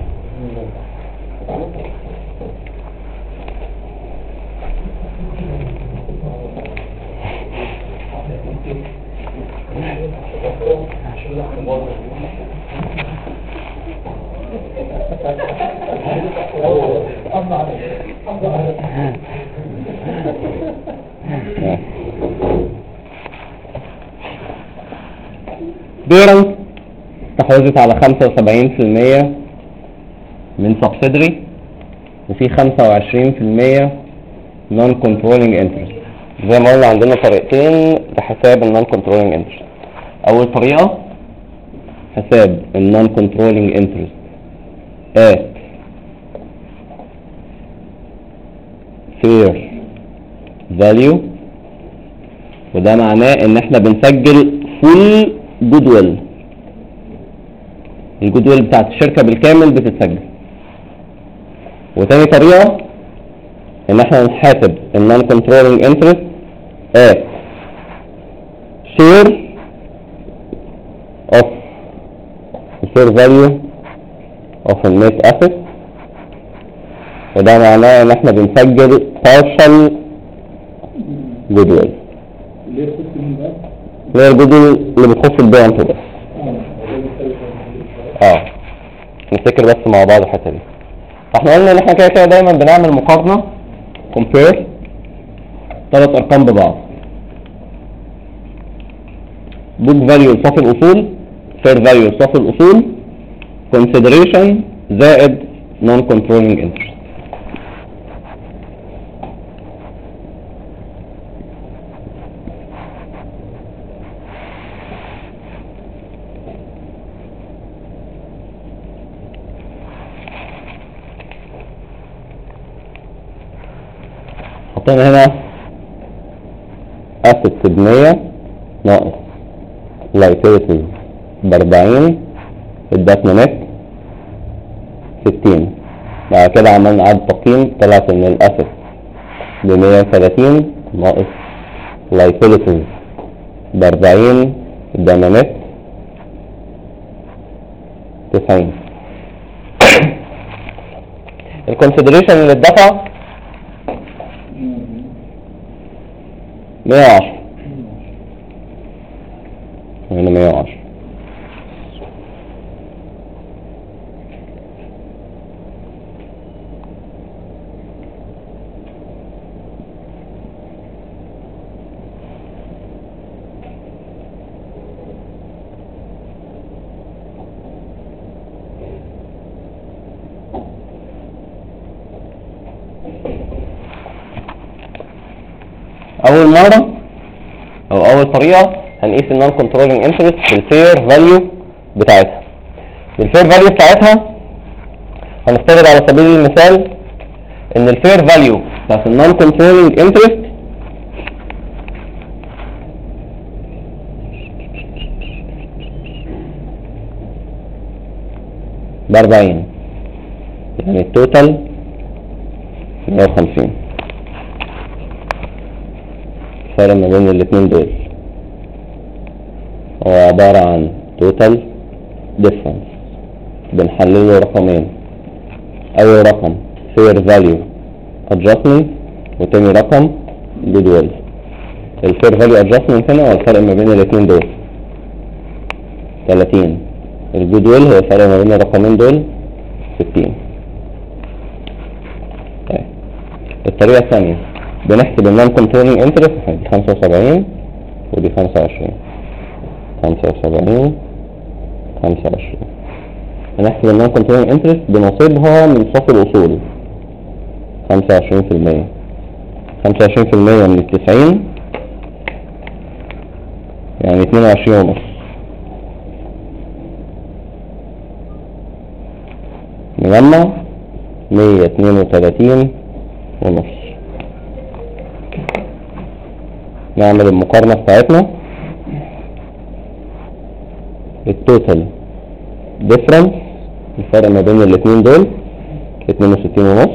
بيرنت استحوذت على 75% من سبسيدري وفي 25% نون كنترولينج انترست. زي ما قلنا عندنا طريقتين لحساب النون كنترولينج انترست. اول طريقه حساب النون كنترولينج انترست at fair value، وده معناه ان احنا بنسجل فول جودويل. الجودويل بتاعت الشركة بالكامل بتتسجل. وتاني طريقة ان احنا نحاسب النون كنترولينج انترست at share of fair value of net asset، وده معناه ان احنا بنسجل partial goodwill. اللي هي الجودويل اللي بتخص البيرنت بس. نفتكر بس مع بعض الحته دي. فاحنا قلنا ان احنا كده كده دايما بنعمل مقارنه compare 3 ارقام ببعض. book value صافي الاصول، fair value صافي الاصول، consideration زائد non controlling interest. حطينا هنا assets ب100 ناقص liabilities ب40 ادتنا نت 60. بعد كده عملنا عدد تقييم، طلعت ان الاسيت ب130 ناقص liabilities ب40 ادانا نت 90. الكونسيدريشن اللي اتدفع 110 هنا 110. اول مرة او اول طريقة هنقيس النون كنترولينج انترست بالفير فاليو بتاعتها. بالفير فاليو بتاعتها هنفترض على سبيل المثال ان الفير فاليو بتاعت النون كنترولينج انترست ب40، يعني التوتال 150. الفرق ما بين الاتنين دول هو عبارة عن total difference، بنحلله رقمين، اول رقم fair value adjustment وتاني رقم goodwill. الفير فاليو adjustment هنا هو الفرق ما بين الاتنين دول 30، الجودويل هو الفرق ما بين الرقمين دول 60. طيب الطريقة الثانية بنحسب النون كنترولينج انترست، دي 75 ودي 25، 75 25. بنحسب النون كنترولينج انترست بنصيبها من صافي الاصول 25%. 25% من 90 يعني 22 ونص. نجمع 132 ونص. نعمل المقارنة بتاعتنا، التوتال ديفرنس الفرق ما بين الاتنين دول 62 ونص،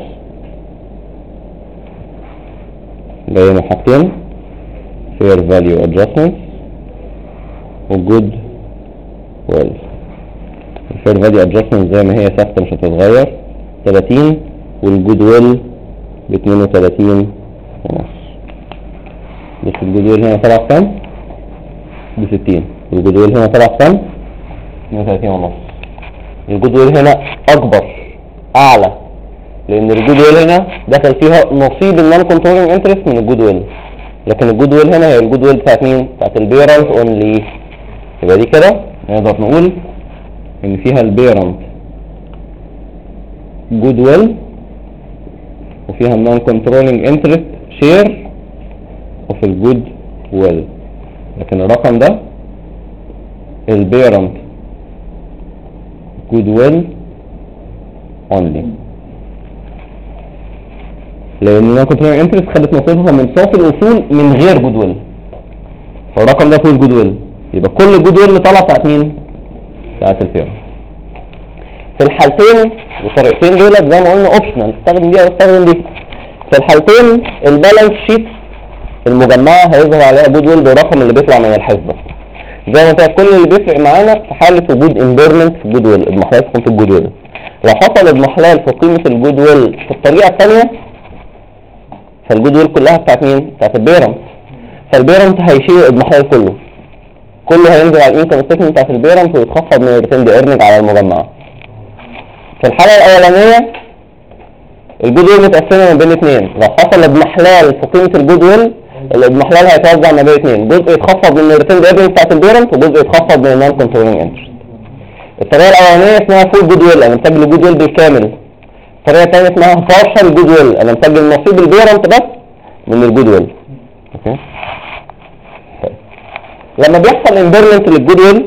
بين حاجتين fair value adjustments و good will. الفير فاليو adjustment زي ما هي ثابتة مش هتتغير 30، والجود ويل ب 32 ونص. بس الجود ويل هنا طلع كام؟ ب 60، والجود ويل هنا طلع كام؟ 32 ونص. الجود ويل هنا اكبر اعلى لان الجود ويل هنا دخل فيها نصيب النون كنترولينج انترست من الجود ويل، لكن الجود ويل هنا هي الجود ويل بتاعت مين؟ بتاعت البيرنت اونلي. يبقى دي كده نقدر نقول ان فيها البيرنت جود ويل وفيها النون كنترولينج انترست شير وفي الجود ويل، لكن الرقم ده البيرنت جود ويل اونلي، لان النون كنترولينج انترست خدت نصيبها من صافي الاصول من غير جود ويل، والرقم ده فيه الجود ويل، يبقى كل الجود ويل اللي طالع بتاعت مين؟ بتاعت الفيرم. في الحالتين والطريقتين دول زي ما قلنا اوبشنال، استخدم دي او استخدم دي. في الحالتين البالانس شيت المجمعه هيظهر عليها جود ويل بالرقم اللي بيطلع من الحسبه. زي ما قلت كل اللي بيفرق معانا في حاله وجود امبيرمنت في الجود ويل، اضمحلال في قيمه الجود ويل. لو حصل اضمحلال في قيمه الجود ويل في الطريقه الثانيه فالجود ويل كلها بتاعت مين؟ بتاعت البيرنت. فالبيرنت هيشيل الاضمحلال كله هينزل على الانكم ستيتمنت بتاعت البيرنت ويتخفض من الريتيند ايرنينج على المجمعه. في الحالة الأولانية الجود ويل متقسمة ما بين اثنين، لو حصل اضمحلال في قيمة الجود ويل الاضمحلال هيتوزع ما بين اثنين، جزء يتخفض من الريتيند ايرنينج بتاعت البيرنت وجزء يتخفض من النون كنترولينج انترست. الطريقة الأولانية اسمها فول جود ويل، أنا مسجل الجود ويل بالكامل. الطريقة الثانية اسمها بارشال جود ويل، أنا مسجل نصيب البيرنت بس من الجود ويل. اوكي. لما بيحصل امبيرمنت للجود ويل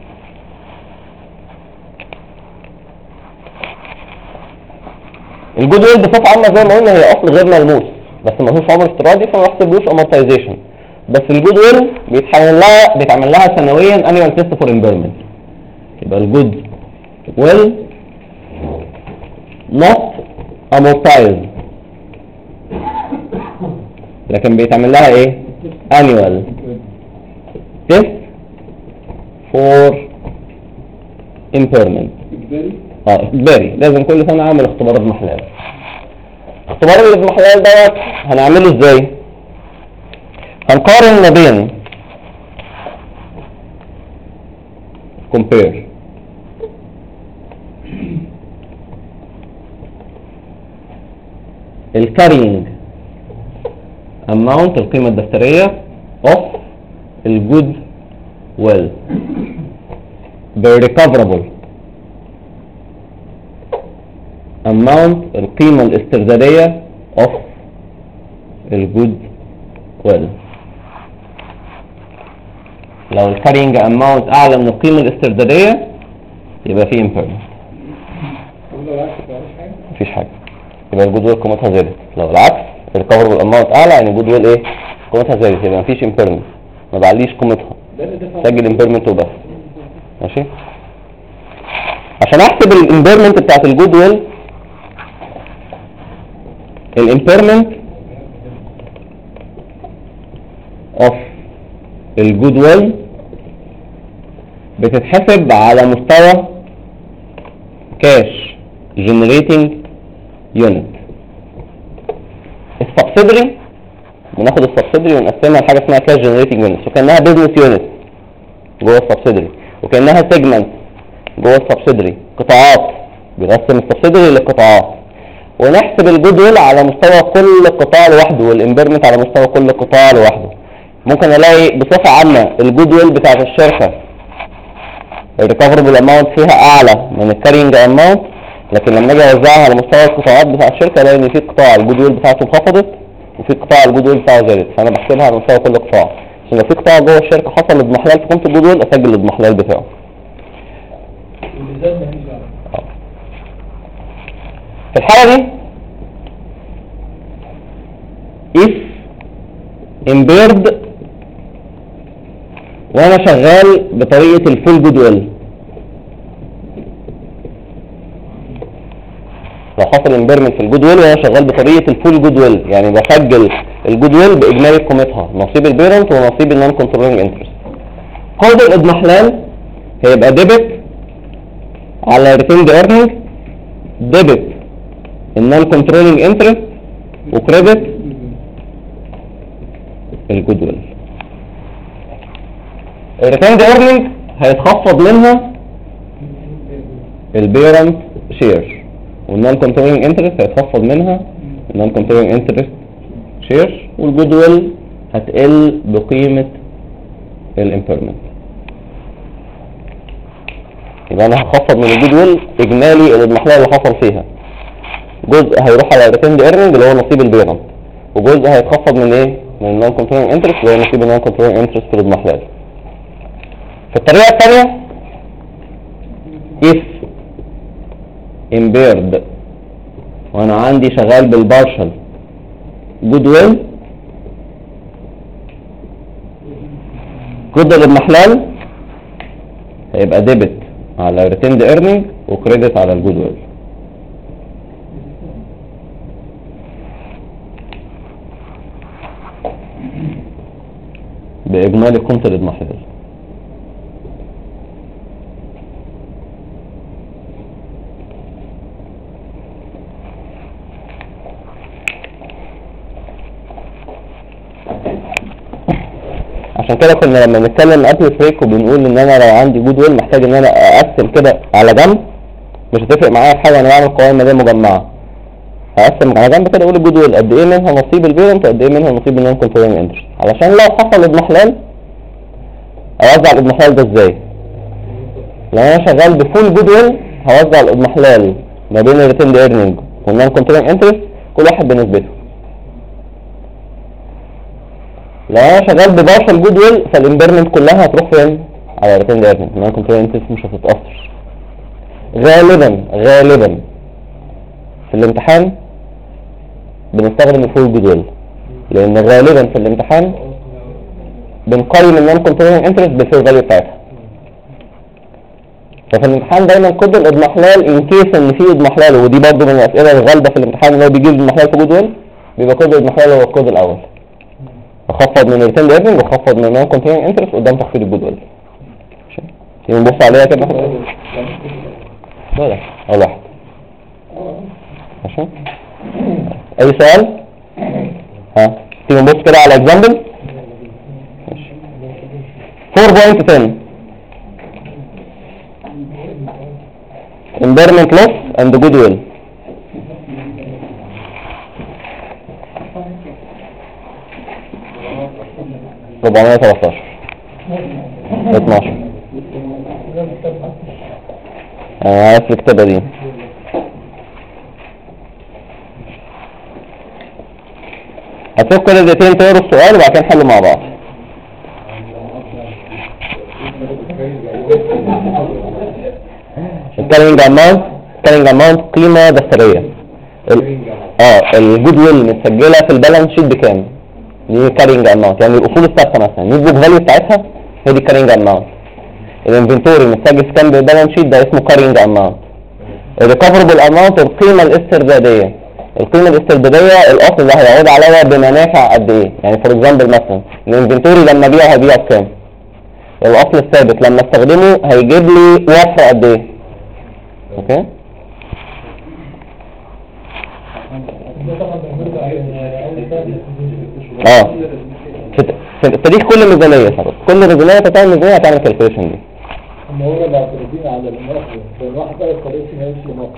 الجود الجود ويل بصفه عامه زي ما قلنا هي اصل غير ملموس، بس ملوش عمر افتراضي فما يحسبلوش امورتايزيشن. بس الجود ويل بيتعمل لها سنويا انيوال تيست فور امبيرمنت. يبقى الجود ويل not amortized، لكن بيتعمل لها ايه؟ annual test for impairment. اجباري لازم كل سنه اعمل اختبار اضمحلال. اختبار الاضمحلال دوت هنعمله ازاي؟ هنقارن ما بين compare الكارينج amount القيمة الدفترية of الجود ويل بالريكفرابل amount القيمة الاستردادية of الجود ويل. لو الكارينج اماونت اعلى من القيمة الاستردادية يبقى فيه impairment. مفيش حاجة، يبقى الجود ويل قيمتها زادت. لو العكس الريكفربل اماونت اعلى يعني الجود ويل ايه؟ قيمتها زادت، يبقى مفيش impairment، ما بعليش قيمتها، سجل impairment وبس. ماشي؟ عشان احسب الامبيرمنت بتاعت الجود ويل، الامبيرمنت اوف الجود ويل بتتحسب على مستوى كاش جنريتنج يونت. السبسيدري بناخد السبسيدري ونقسمها لحاجه اسمها كاش جنريتنج يونت، وكانها بزنس يونت جوه السبسيدري، وكانها سيجمنت جوه السبسيدري، قطاعات بنقسم السبسيدري لقطاعات، ونحسب الجود ويل على مستوى كل قطاع لوحده والامبيرمنت على مستوى كل قطاع لوحده. ممكن الاقي بصفه عامه الجود ويل بتاعت الشركه الريكفربل اماونت فيها اعلى من الكارينج اماونت، لكن لما اجي اوزعها على مستوى القطاعات بتاع الشركه الاقي ان في قطاع الجود ويل بتاعته انخفضت وفي قطاع الجود ويل بتاعه زادت، فانا بحسبها على مستوى كل قطاع. عشان لو في قطاع جوه الشركه حصل اضمحلال في قيمه الجود ويل اسجل الاضمحلال بتاعه. في الحاله دي if impaired وانا شغال بطريقه الفول جود ويل، لو حصل امبيرمنت في الجود ويل وانا شغال بطريقه الفول جود ويل يعني بسجل الجود ويل باجمالي قيمتها، نصيب البيرنت ونصيب النون كنترولينج انترست. قيد الاضمحلال هيبقى ديبت على ريتيند ايرنينج، ديبت النون كنترولينج انترست، وكريدت الجود ويل. الريتيند ايرنينج هيتخفض منها البيرنت شير، والنون كنترولينج انترست هيتخفض منها النون كنترولينج انترست شير، والجود ويل هتقل بقيمة الامبيرمنت. يبقى انا هخفض من الجود ويل اجمالي الاضمحلال اللي حصل فيها، جزء هيروح على الريتيند ايرنينج اللي هو نصيب البيرنت، وجزء هيتخفض من ايه؟ من النون كنترولينج انترست اللي هو نصيب النون كنترولينج انترست في الاضمحلال. في الطريقة الثانية if impaired وانا عندي شغال بالبارشل جود ويل، جزء الاضمحلال هيبقى ديبت على ريتيند ايرنينج وكريدت على الجود ويل. باجمالي قيمة الاضمحلال. عشان كده كنا لما بنتكلم قبل البريك وبنقول ان انا لو عندي جود ويل محتاج ان انا اقسم كده على جنب، مش هتفرق معايا في حاجه انا بعمل قوائم ماليه مجمعه، هقسم على جنب كده اقول الجود ويل قد ايه منها نصيب البيرنت وقد ايه منها نصيب النون كنترولينج انترست، علشان لو حصل اضمحلال اوزع الاضمحلال ده ازاي. لو انا شغال بفول جود ويل هوزع الاضمحلال ما بين الريتيند ايرنينج والنون كنترولينج انترست كل واحد بنسبته. لو انا شغال ببارشل جود ويل فالامبيرمنت كلها هتروح فين؟ على ريتيند ايرنينج، النون كنترولينج انترست مش هتتاثر. غالبا في الامتحان بنستخدم الفول جود ويل، لان غالبا في الامتحان بنقيم النون كونتيننج انترست بالفير فاليو بتاعتها. ففي الامتحان دايما كود الاضمحلال ان كيس ان في اضمحلال، ودي برضه من الاسئله الغالبه في الامتحان ان هو بيجيب اضمحلال في جود ويل، بيبقى كود الاضمحلال هو الكود الاول، بخفض من الريتين ليفنج وخفض من النون كونتيننج انترست قدام تخفيض الجود ويل. تيجي نبص عليها كده ده اول واحد. ماشي، اي سؤال؟ ها تيجي نبص كده على اكزامبل. 4.10 impairment loss and goodwill. ربعمية 13 12 عارف الكتابة دي. هتفك كل دقيقتين تقروا السؤال وبعد كده نحله مع بعض. الكارينج اماونت قيمة دفترية. الجود ويل متسجلة في البالانس شيت بكام؟ دي كارينج اماونت، يعني الاصول الثابتة مثلا دي البوك فاليو بتاعتها هي دي كارينج اماونت. الانفنتوري متسجل في كام بالبالانس شيت ده اسمه كارينج اماونت. الريكفربل اماونت القيمة الاستردادية. القيمة الاستردادية الاصل اللي هيعود عليها بمنافع قد ايه؟ يعني فور اكزامبل مثلا الانفنتوري لما ابيعه هبيعه بكام؟ الاصل الثابت لما استخدمه هيجيب لي وفرة قد ايه؟ اوكي؟ في التاريخ كل ميزانية خلاص، كل ميزانية تعمل ميزانية هتعمل كالكوليشن دي. هم هو اللي اعتراضين على المصر، لان واحد بقى الطريق ما يمشي لمصر.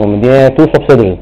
ومدينا 2 subsidiaries.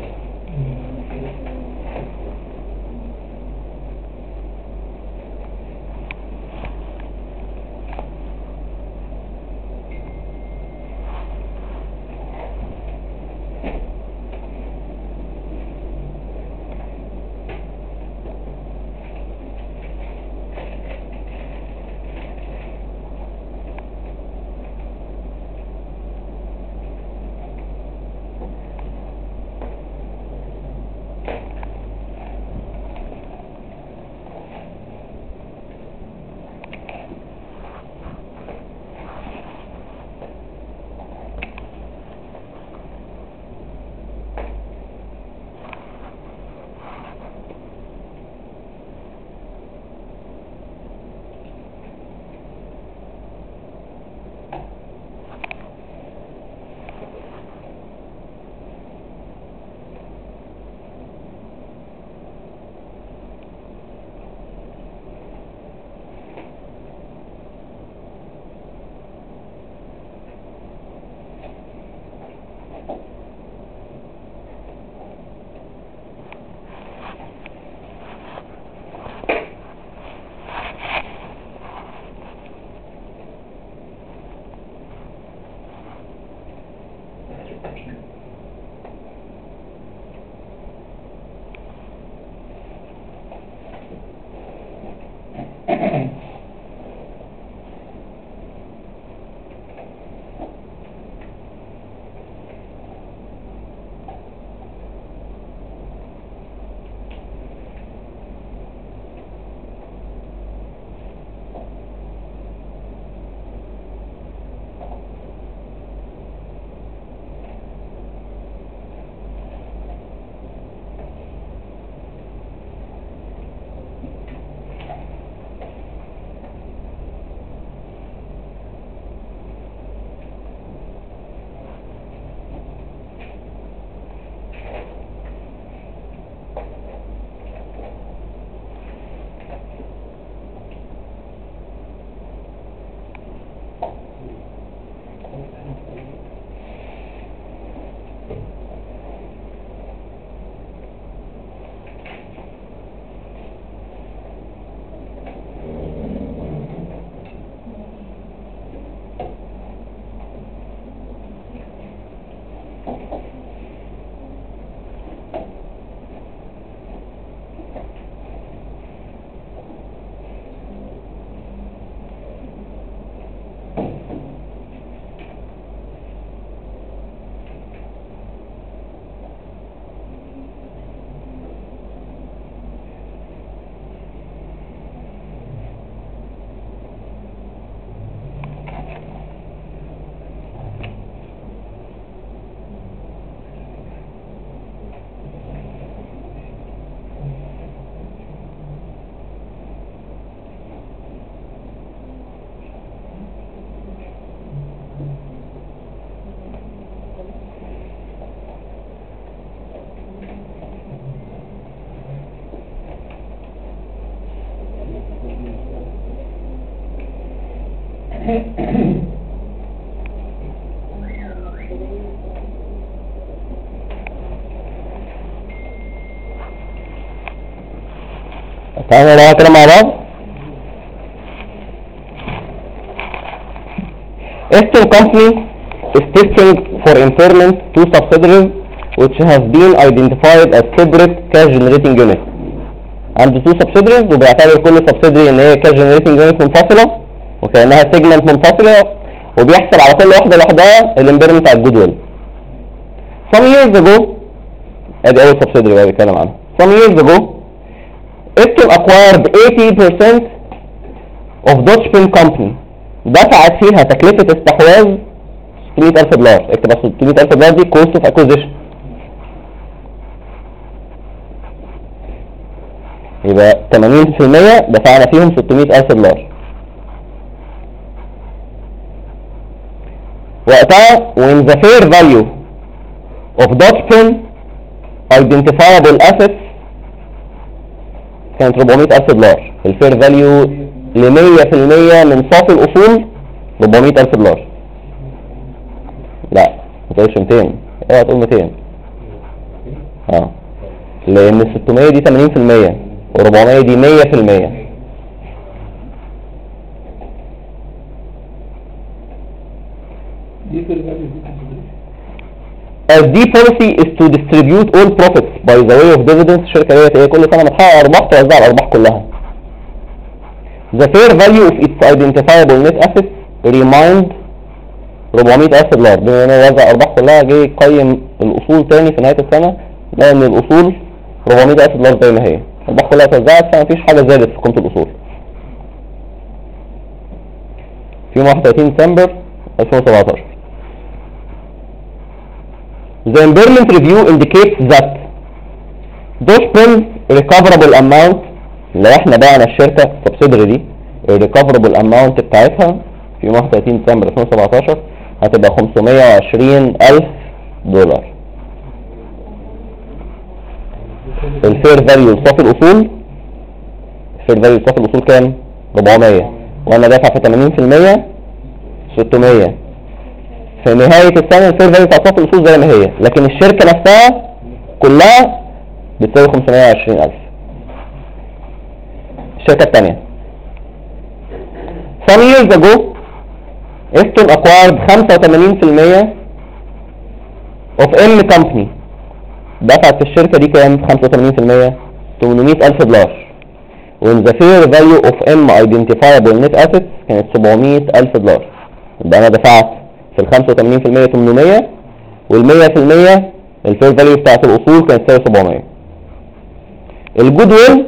تعالوا نقرا كده مع بعض. Eastern Company is testing for impairment to subsidiaries which have been identified as separate cash generating units. عنده 2 subsidiaries وبيعتبر كل subsidiary ان هي cash generating unit منفصلة وكأنها segment منفصلة وبيحسب على كل واحدة لوحدها الامبيرمنت بتاع الجودويل. Some years ago ادي اول subsidiary بقى بيتكلم عنها. Some years ago Eastern acquired 80% of Dutch Pen Company. دفعت فيها تكلفة استحواذ $600,000. اكتب بس $600,000 دي cost of acquisition. يبقى 80% دفعنا فيهم $600,000. وقتها when the fair value of Dutch Pen identifiable assets كانت $400,000. الفير فاليو ل100% من صافي الاصول $400,000. لا ما تقولش 200، اوعى تقول 200، لان ال 600 دي 80% و400 دي 100%. دي في الفاليو دي As the policy is to distribute all profits by the way of dividends. الشركة ديت هي كل سنة بتحقق أرباح توزع الأرباح كلها. The fair value of its identifiable net assets remained $400,000. بما إنه وزع الأرباح كلها جه يقيم الأصول تاني في نهاية السنة لقى إن الأصول $400,000 زي ما هي. الأرباح كلها اتوزعت فمفيش حاجة زادت في قيمة الأصول. في يوم 31 ديسمبر 2017. The impairment review indicates that those bills recoverable amount. لو احنا بعنا الشركة subsidiary دي recoverable amount بتاعتها في يوم 31 ديسمبر 2017 هتبقى $520,000. الفير فاليو صافي الأصول، الفير فاليو صافي الأصول كام؟ 400 وانا دافع في 80% 600. في نهاية السنة الفير فاليو بتاع صافي الأصول زي ما هي، لكن الشركة نفسها كلها بتساوي 520,000. الشركة الثانية some years ago Eston acquired 85% of M company. دفعت في الشركة دي كام؟ 85% $800,000 when the fair value of M identifiable net assets كانت $700,000. يبقى أنا دفعت في ال 85% 800 وال 100% الفير فاليو بتاعت الأصول كانت تساوي 700. الجود ويل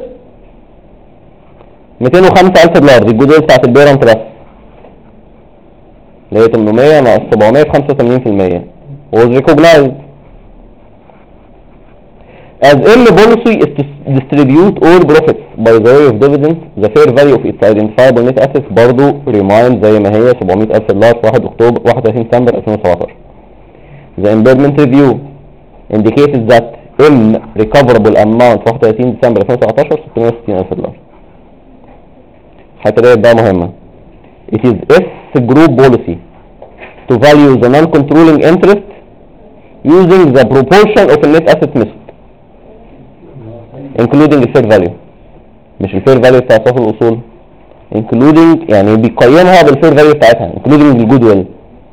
$205,000. دي الجود ويل بتاعت البيرنت بس اللي هي 800 ناقص 700 في 85% was recognized. As M policy is to distribute all profits by the way of dividends, the fair value of its identifiable net assets برضو remains زي ما هي $700,000 في 31 ديسمبر 2017. The impairment review indicates that M recoverable amount في 31 ديسمبر 2017 $660,000. الحته ديت بقى مهمة. It is S group policy to value the non-controlling interest using the proportion of the net asset method including the fair value. مش الفير فاليو بتاع صافي الأصول including يعني بيقيمها بالفير فاليو بتاعتها including الجود ويل.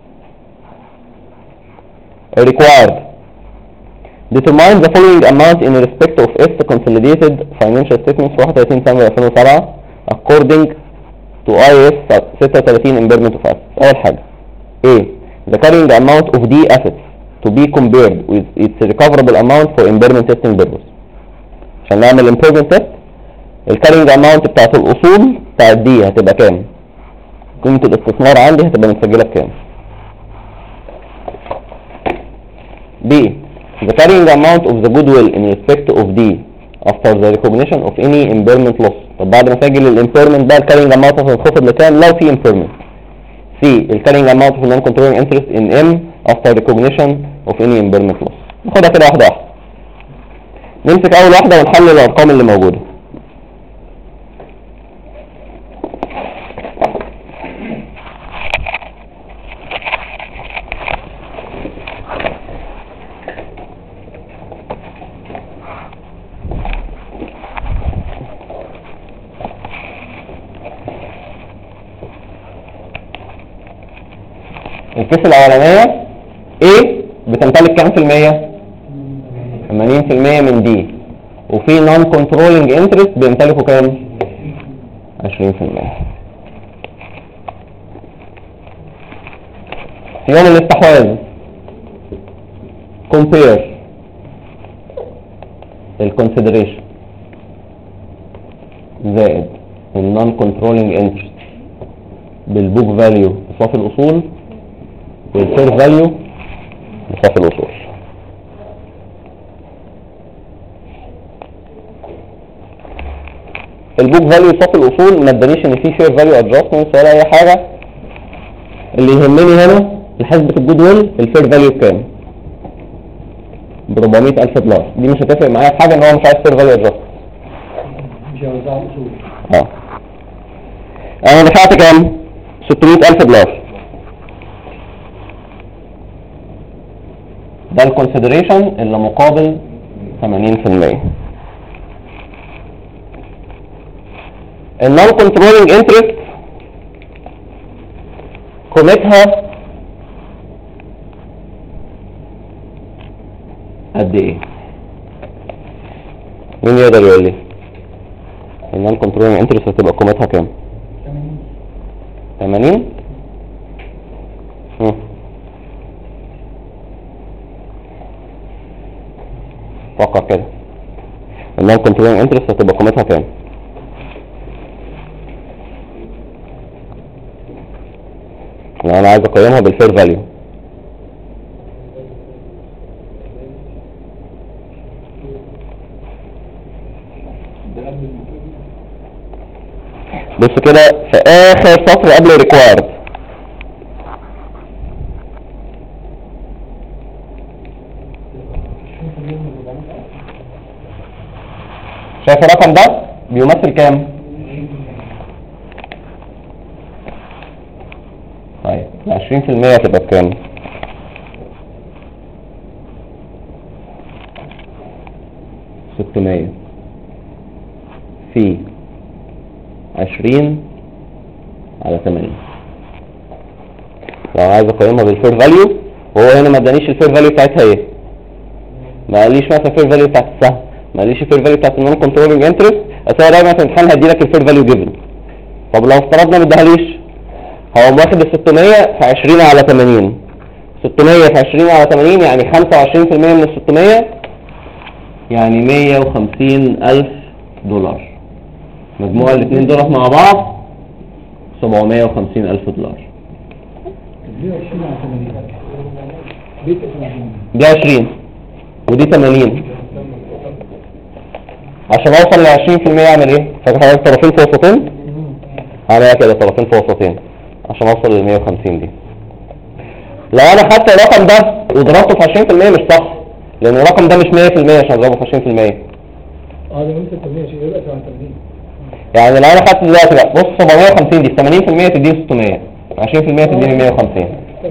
required determine the following amount in respect of its consolidated financial statements 31 ديسمبر 2007 according to IAS 36 impairment of assets. أول حاجة A. The carrying amount of D assets to be compared with its recoverable amount for impairment testing purpose. عشان نعمل impairment test الكارينج اماونت بتاعت الأصول بتاعت دي هتبقى كام؟ قيمة الاستثمار عندي هتبقى متسجلة بكام؟ B. The carrying amount of the goodwill in respect of D after the recognition of any impairment loss. طب بعد ما اسجل الامبيرمنت بقى الكارينج اماونت هتنخفض لكام لو في impairment. C. الكارينج اماونت of non-controlling interest in M after recognition of any impairment loss. ناخدها كده واحدة واحدة. نمسك أول واحدة ونحلل الأرقام اللي موجودة. الكيس الأولانية A بتمتلك كام في المية؟ 80% من دي وفي نون كنترولينج انترست بيمتلكوا كام؟ 20%. في يوم الاستحواذ compare الكونسيدريشن زائد النون كنترولينج انترست بالبوك فاليو صافي الاصول والفير فاليو صافي الاصول. البوك فاليو صافي الاصول ما ادانيش ان في فير فاليو ادجستمنت ولا اي حاجه. اللي يهمني هنا الحسبة الجود ويل الفير فاليو بكام؟ ب $400,000. دي مش هتفرق معايا في حاجه ان هو مش عايز فير فاليو ادجستمنت. مش هيوزعوا الاصول. انا دفعت كام؟ $600,000. ده الكونسيدريشن اللي مقابل 80%. النون كنترولينج انترست قيمتها قد ايه؟ مين يقدر يقول لي؟ النون كنترولينج انترست هتبقى قيمتها كام؟ 80. فكر كده، النون كنترولينج انترست هتبقى قيمتها كام؟ لو انا عايز اقيمها بالفير فاليو. بص كده في اخر سطر قبل ريكوايرد، شايف الرقم ده بيمثل كام؟ طيب 20% هتبقى بكام؟ 600 في 20 على 80. لو عايز اقيمها بالفير فاليو، وهو هنا ما ادانيش الفير فاليو بتاعتها ايه، ما قاليش مثلا الفير فاليو بتاعت السهم، ما قاليش الفير فاليو بتاعت النون كنترولينج انترست، اصل دايما في الامتحان هديلك الفير فاليو جيفن. طب لو افترضنا ما اداهاليش، هو واخد ال 600 في 20 على 80. 600 في 20 على 80 يعني 25% من ال 600 يعني 150,000 دولار. مجموع الاثنين دول مع بعض 750,000 دولار. دي 20 على 80 دي دي 20 ودي 80. عشان اوصل ل 20% اعمل ايه؟ فاكر حضرتك طرفين في وسطين؟ هعملها كده طرفين في وسطين عشان اوصل لل 150 دي. لو انا خدت الرقم ده وضربته في 20% مش صح، لان الرقم ده مش 100% عشان اضربه في 20%. ده انت 80 شيء يبقى 80. يعني لو انا خدت دلوقتي بقى بص 750 دي 80% تديني 600، 20% تديني 150.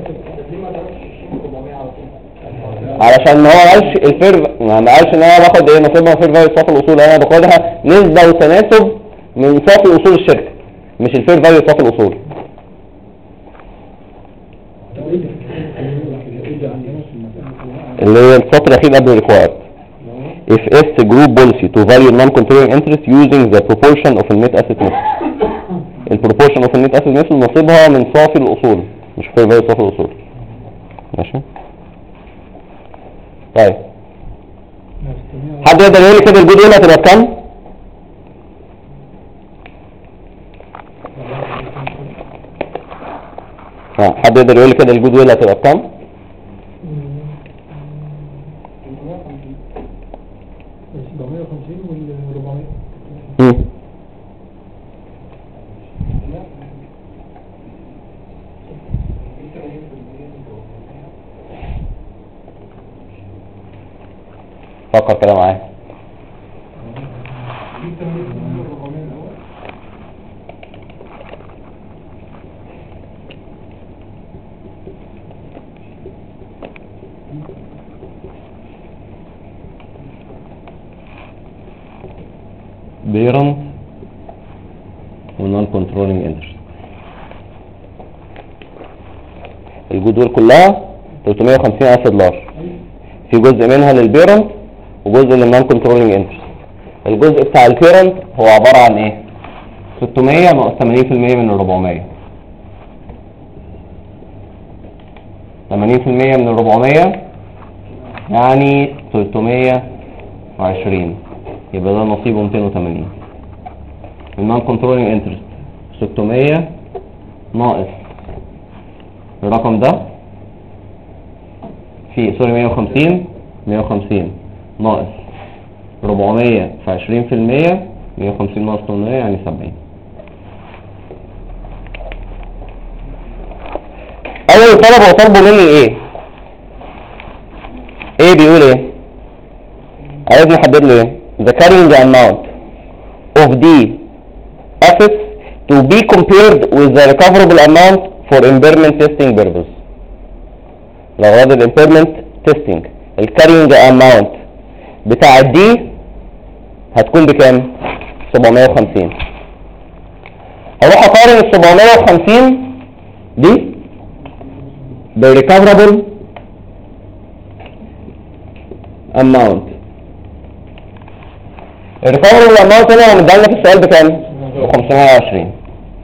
علشان ما هو قالش الفير، ما قالش ان انا باخد ايه نصيبها فير فاليو صافي الاصول، انا باخدها نسبه وتناسب من صافي اصول الشركه، مش الفير فاليو صافي الاصول. اللي هي السطر الاخير قبل الريكوايرد. If S group policy to value non-controlling interest using the proportion of the net asset method. الproportion of the net asset method نصيبها من صافي الاصول مش fair value صافي الاصول. ماشي؟ طيب حد يقدر يقول لي كده الجود ويل هتبقى بكام؟ حد يقدر يقول لي كده الجود ويل هتبقى بكام؟ فكر كده معايا. بيرنت ونون كنترولينج انترست، الجدول كلها 350,000 دولار، في جزء منها للبيرنت وجزء للنون كنترولينج انترست. الجزء بتاع البيرنت هو عبارة عن ايه؟ 600 ناقص 80% من ال 400. 80% من ال 400 يعني 320، يبقى ده نصيبه 280. النون كنترولينج انترست 600 ناقص الرقم ده في 150 ناقص 400 في 20%، 150 ناقص 800 يعني 70. اول طلب هو طلبوا مني ايه؟ ايه بيقول ايه؟ عايز نحدد له ايه؟ the carrying amount of the assets to be compared with the recoverable amount for impairment testing purpose. لغرض الامبيرمنت تيستنج الكارينج اماونت بتاع دي هتكون بكام؟ 750. هروح اقارن ال 750 دي بالريكفرابل اماونت. الريكفرابل اماونت هنا هو مدينا في السؤال بكام؟ ب 520.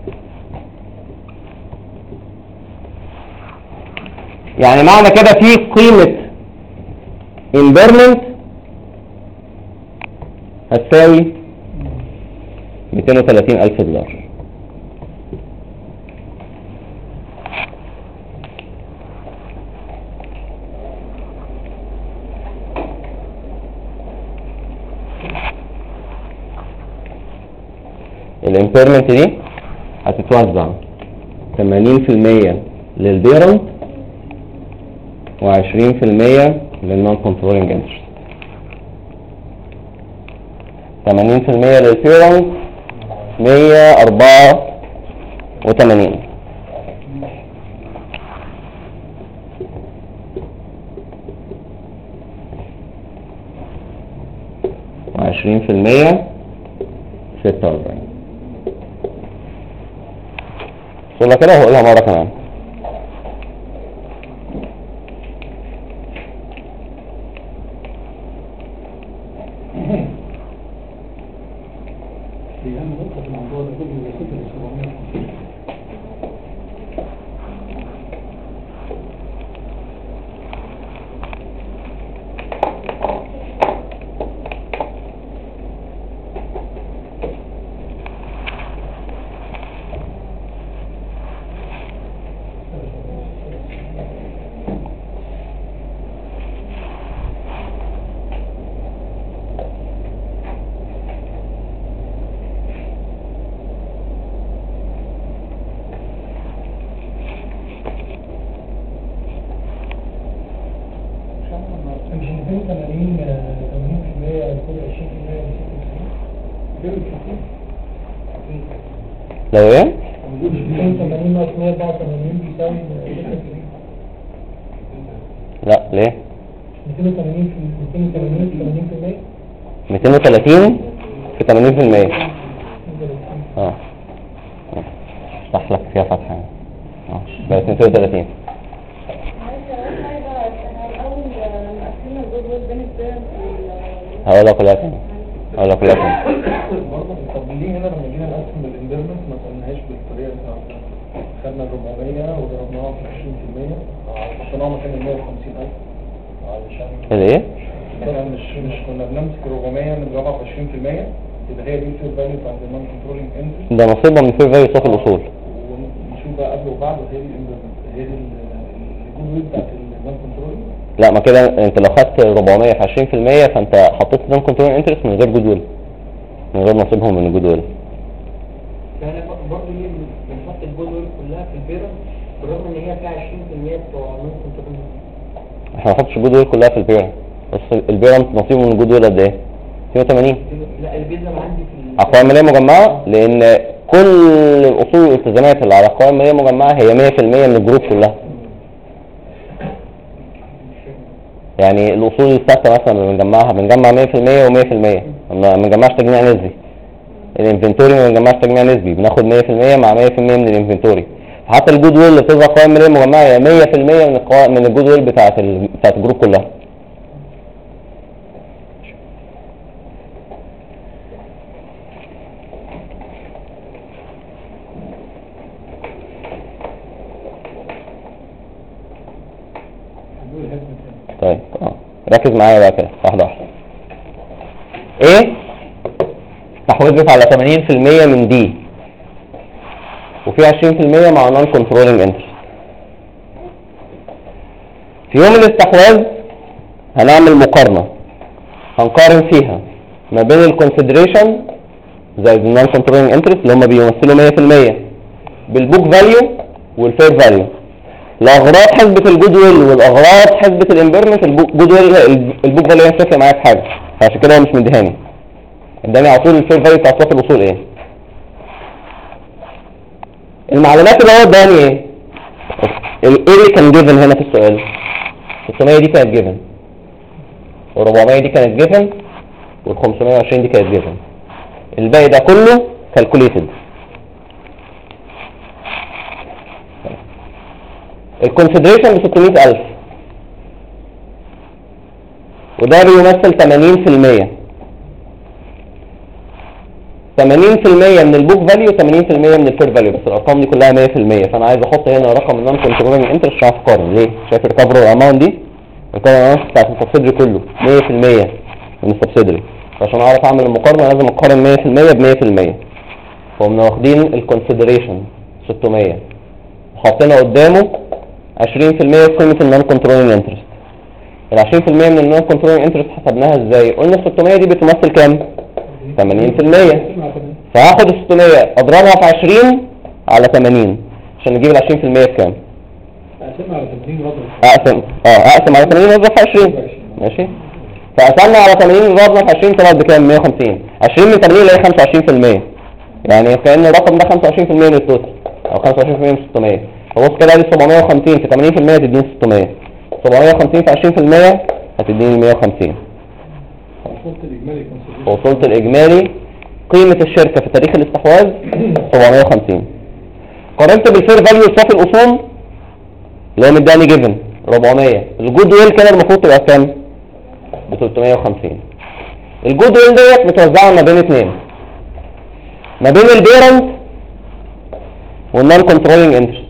يعني معنى كده في قيمة impairment هتساوي 230,000 دولار. الامبيرمنت دي هتتوزع 80% للبيرنت و20% للنون كنترولينج انترست. 80% للبيرنت 184 و20% 46. ولا كده هقولها مرة كمان. لو ايه؟ 280 ناقص 184 بيساوي 6. لا ليه؟ 280 في 80% 230 في 80%. اه اشرح لك فيها فتحة يعني. بقى 230. هقول لك كلها تاني. طب ليه هنا لما جينا نقسم الانفيرمنت ما قلناهاش بالطريقه بتاعتنا؟ خدنا 400 وضربناها في 20% حطيناها مكان ال 150,000 علشان الايه؟ مش كنا بنمسك 400 نضربها في 20% يبقى هي دي الفير فاليو بتاعت النون كنترولينج انترست. ده نصيبها من الفير فاليو صافي الاصول. ونشوف بقى قبل وبعد هي دي الانفيرمنت هي دي الجود بتاعت النون كنترولينج. لا ما كده انت لو خدت 400 في 20% فانت حطيت نون كنترولينج انترست من غير جود ويل، من غير نصيبهم من الجود ويل. يعني برضه ليه بنحط الجود ويل كلها في البيرنت بالرغم ان هي فيها 20% بتوع نون كنترولينج؟ احنا ما نحطش الجود ويل كلها في البيرنت، بس البيرنت نصيبه من الجود ويل قد ايه؟ 82. لا البيزا عندي في القوائم الماليه المجمعه، لان كل الاصول والالتزامات اللي على القوائم الماليه المجمعه هي 100% من الجروب كلها. يعني الاصول الثابته مثلا اللي بنجمع 100% و100%، ما بنجمعش تجميع نسبي. الانفنتوري ما بنجمعش تجميع نسبي، بناخد 100% مع 100% من الانفنتوري. حتى الجود ويل اللي بتظهر القوائم الماليه المجمعه هي 100% من الجود ويل بتاعت الجروب كلها. طيب ركز معايا بقى كده واحده واحده. ايه تحوزت على 80% من دي وفي 20% مع نون كنترولينج انترست. في يوم الاستحواذ هنعمل مقارنه، هنقارن فيها ما بين الكونسيدريشن زائد النون كنترولينج انترست اللي هم بيمثلوا 100% بالبوك فاليو والفير فاليو. لاغراض حسبة الجود ويل والاغراض حسبة الامبيرمنت الجود ويل البوك فاليو مش هتفرق معايا في حاجه، فعشان كده هو مش مديهاني. اداني على طول الفير فاليو بتاع صافي الاصول ايه. المعلومات اللي هو اداني ايه؟ ايه اللي كان جيفن هنا في السؤال؟ 600 دي كانت جيفن 400 دي كانت جيفن، وال 520 دي كانت جيفن. الباقي ده كله كالكوليتد. الكونسيدريشن ب 600,000 وده بيمثل 80%. 80% من البوك فاليو، 80% من الفير فاليو، بس الارقام دي كلها 100%. فانا عايز احط هنا رقم النون كنترولينج انترست عشان اقارن. ليه؟ شايف الريكفري اماونت دي؟ الريكفري اماونت بتاعت السبسيدري كله 100% من السبسيدري، فعشان اعرف اعمل المقارنه لازم اقارن 100% ب 100%. فقمنا واخدين الكونسيدريشن 600 وحطينا قدامه 20% في قيمه النون كنترولينج انترست. ال 20% من النون كنترولينج انترست حسبناها ازاي؟ قلنا ال 600 دي بتمثل كام؟ 80%. فهاخد ال 600 اضربها في 20 على 80 عشان نجيب ال 20% بكام؟ اقسمها على 80 واضرب. اقسم على 80 واضرب في 20. ماشي. فقسمنا على 80 وضربنا في 20 طلعت بكام؟ 150. 20 من 80 اللي هي 25%. يعني كأن الرقم ده 25% من التوتال او 25% من 600. فبص كده دي 750 في 80% هتديني 600. 750 في 20% هتديني 150. وصلت الاجمالي قيمة الشركة في تاريخ الاستحواذ 750. قارنت بالفير فاليو صافي الاصول اللي هو مداني جيفن 400. الجود ويل كده المفروض تبقى كام؟ ب 350. الجود ويل ديت متوزعة ما بين اثنين، ما بين البيرنت والنون كنترولينج انترست.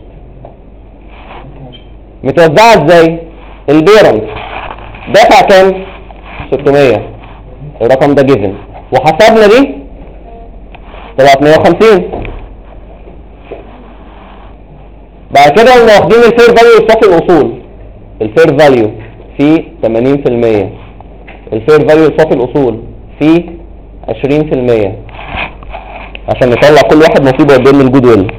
متوزعة ازاي؟ البيرنت دافع كام؟ 600، الرقم ده جيفن، وحسبنا دي طلعت 150. بعد كده قلنا واخدين الفير فاليو صافي الاصول، الفير فاليو في 80%، الفير فاليو صافي الاصول في 20%، عشان نطلع كل واحد نصيبه قد ايه من الجود ويل.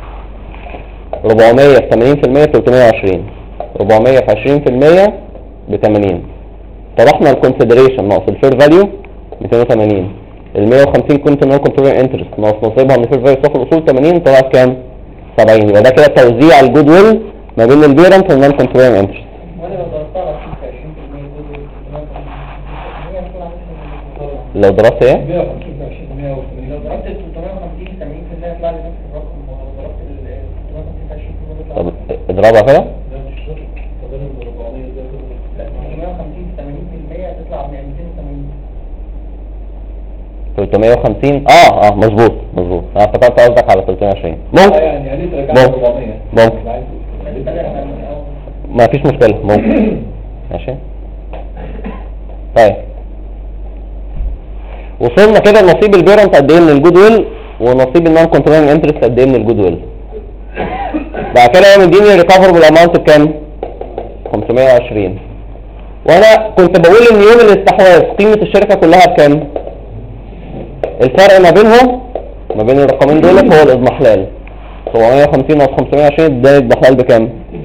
400 في 80% 320، 400 في 20% ب 80. طرحنا الكونسيدريشن ناقص الفير فاليو 280. ال 150 كنت نون كنترولينج انترست ناقص نصيبها من الفير فاليو صافي الاصول 80 طلعت كام؟ 70. يبقى ده كده توزيع الجود ويل ما بين البيرنت والنون كنترولينج انترست. وانا لو ضربتها في 20% لو درست ايه؟ 150 في 20 180. لو ضربت ال 350 في 80% يطلع لي نفس الرقم، ولو ضربت ال 350 في 20% يطلع طب اضربها كده. ده مش شرط. فده ال 400 ده لا 350 في 80% هتطلع 280. 350 مظبوط مظبوط. انا افتكرت قصدك على 320. ممكن يعني يا ريت رجعنا 400. ممكن ما فيش مشكلة ممكن. ماشي. طيب وصلنا كده لنصيب البيرنت قد ايه من الجود ويل ونصيب النون كنترولينج انترست قد ايه من الجود ويل. بعد كده هو مديني ريكفربل اماونت بكام؟ 520. وانا كنت بقول ان يوم الاستحواذ قيمة الشركة كلها بكام؟ الفرق ما بينهم ما بين الرقمين دول هو الاضمحلال. 750 ناقص 520 ده الاضمحلال بكام؟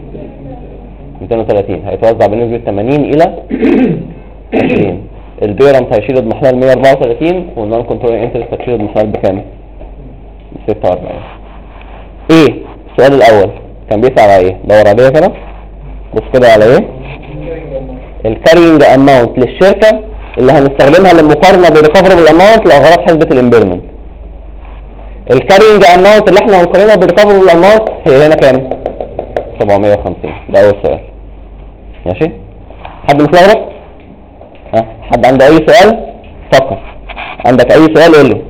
230. هيتوزع بنسبة 80 الى 20. البيرنت هيشيل اضمحلال 134 والنون كنترولينج انترست هتشيل اضمحلال بكام؟ 46. ايه السؤال الاول كان بيسأل على ايه؟ دور عليها كده. بص كده على ايه؟ الكارينج اماونت للشركة اللي هنستخدمها للمقارنة بريكفربل اماونت لاغراض حسبة الامبيرمنت. الكارينج اماونت اللي احنا هنقارنها بريكفربل اماونت هي هنا كام؟ 750. ده اول سؤال. ماشي. حد متلخبط؟ حد عنده اي سؤال؟ فكر. عندك اي سؤال قول لي.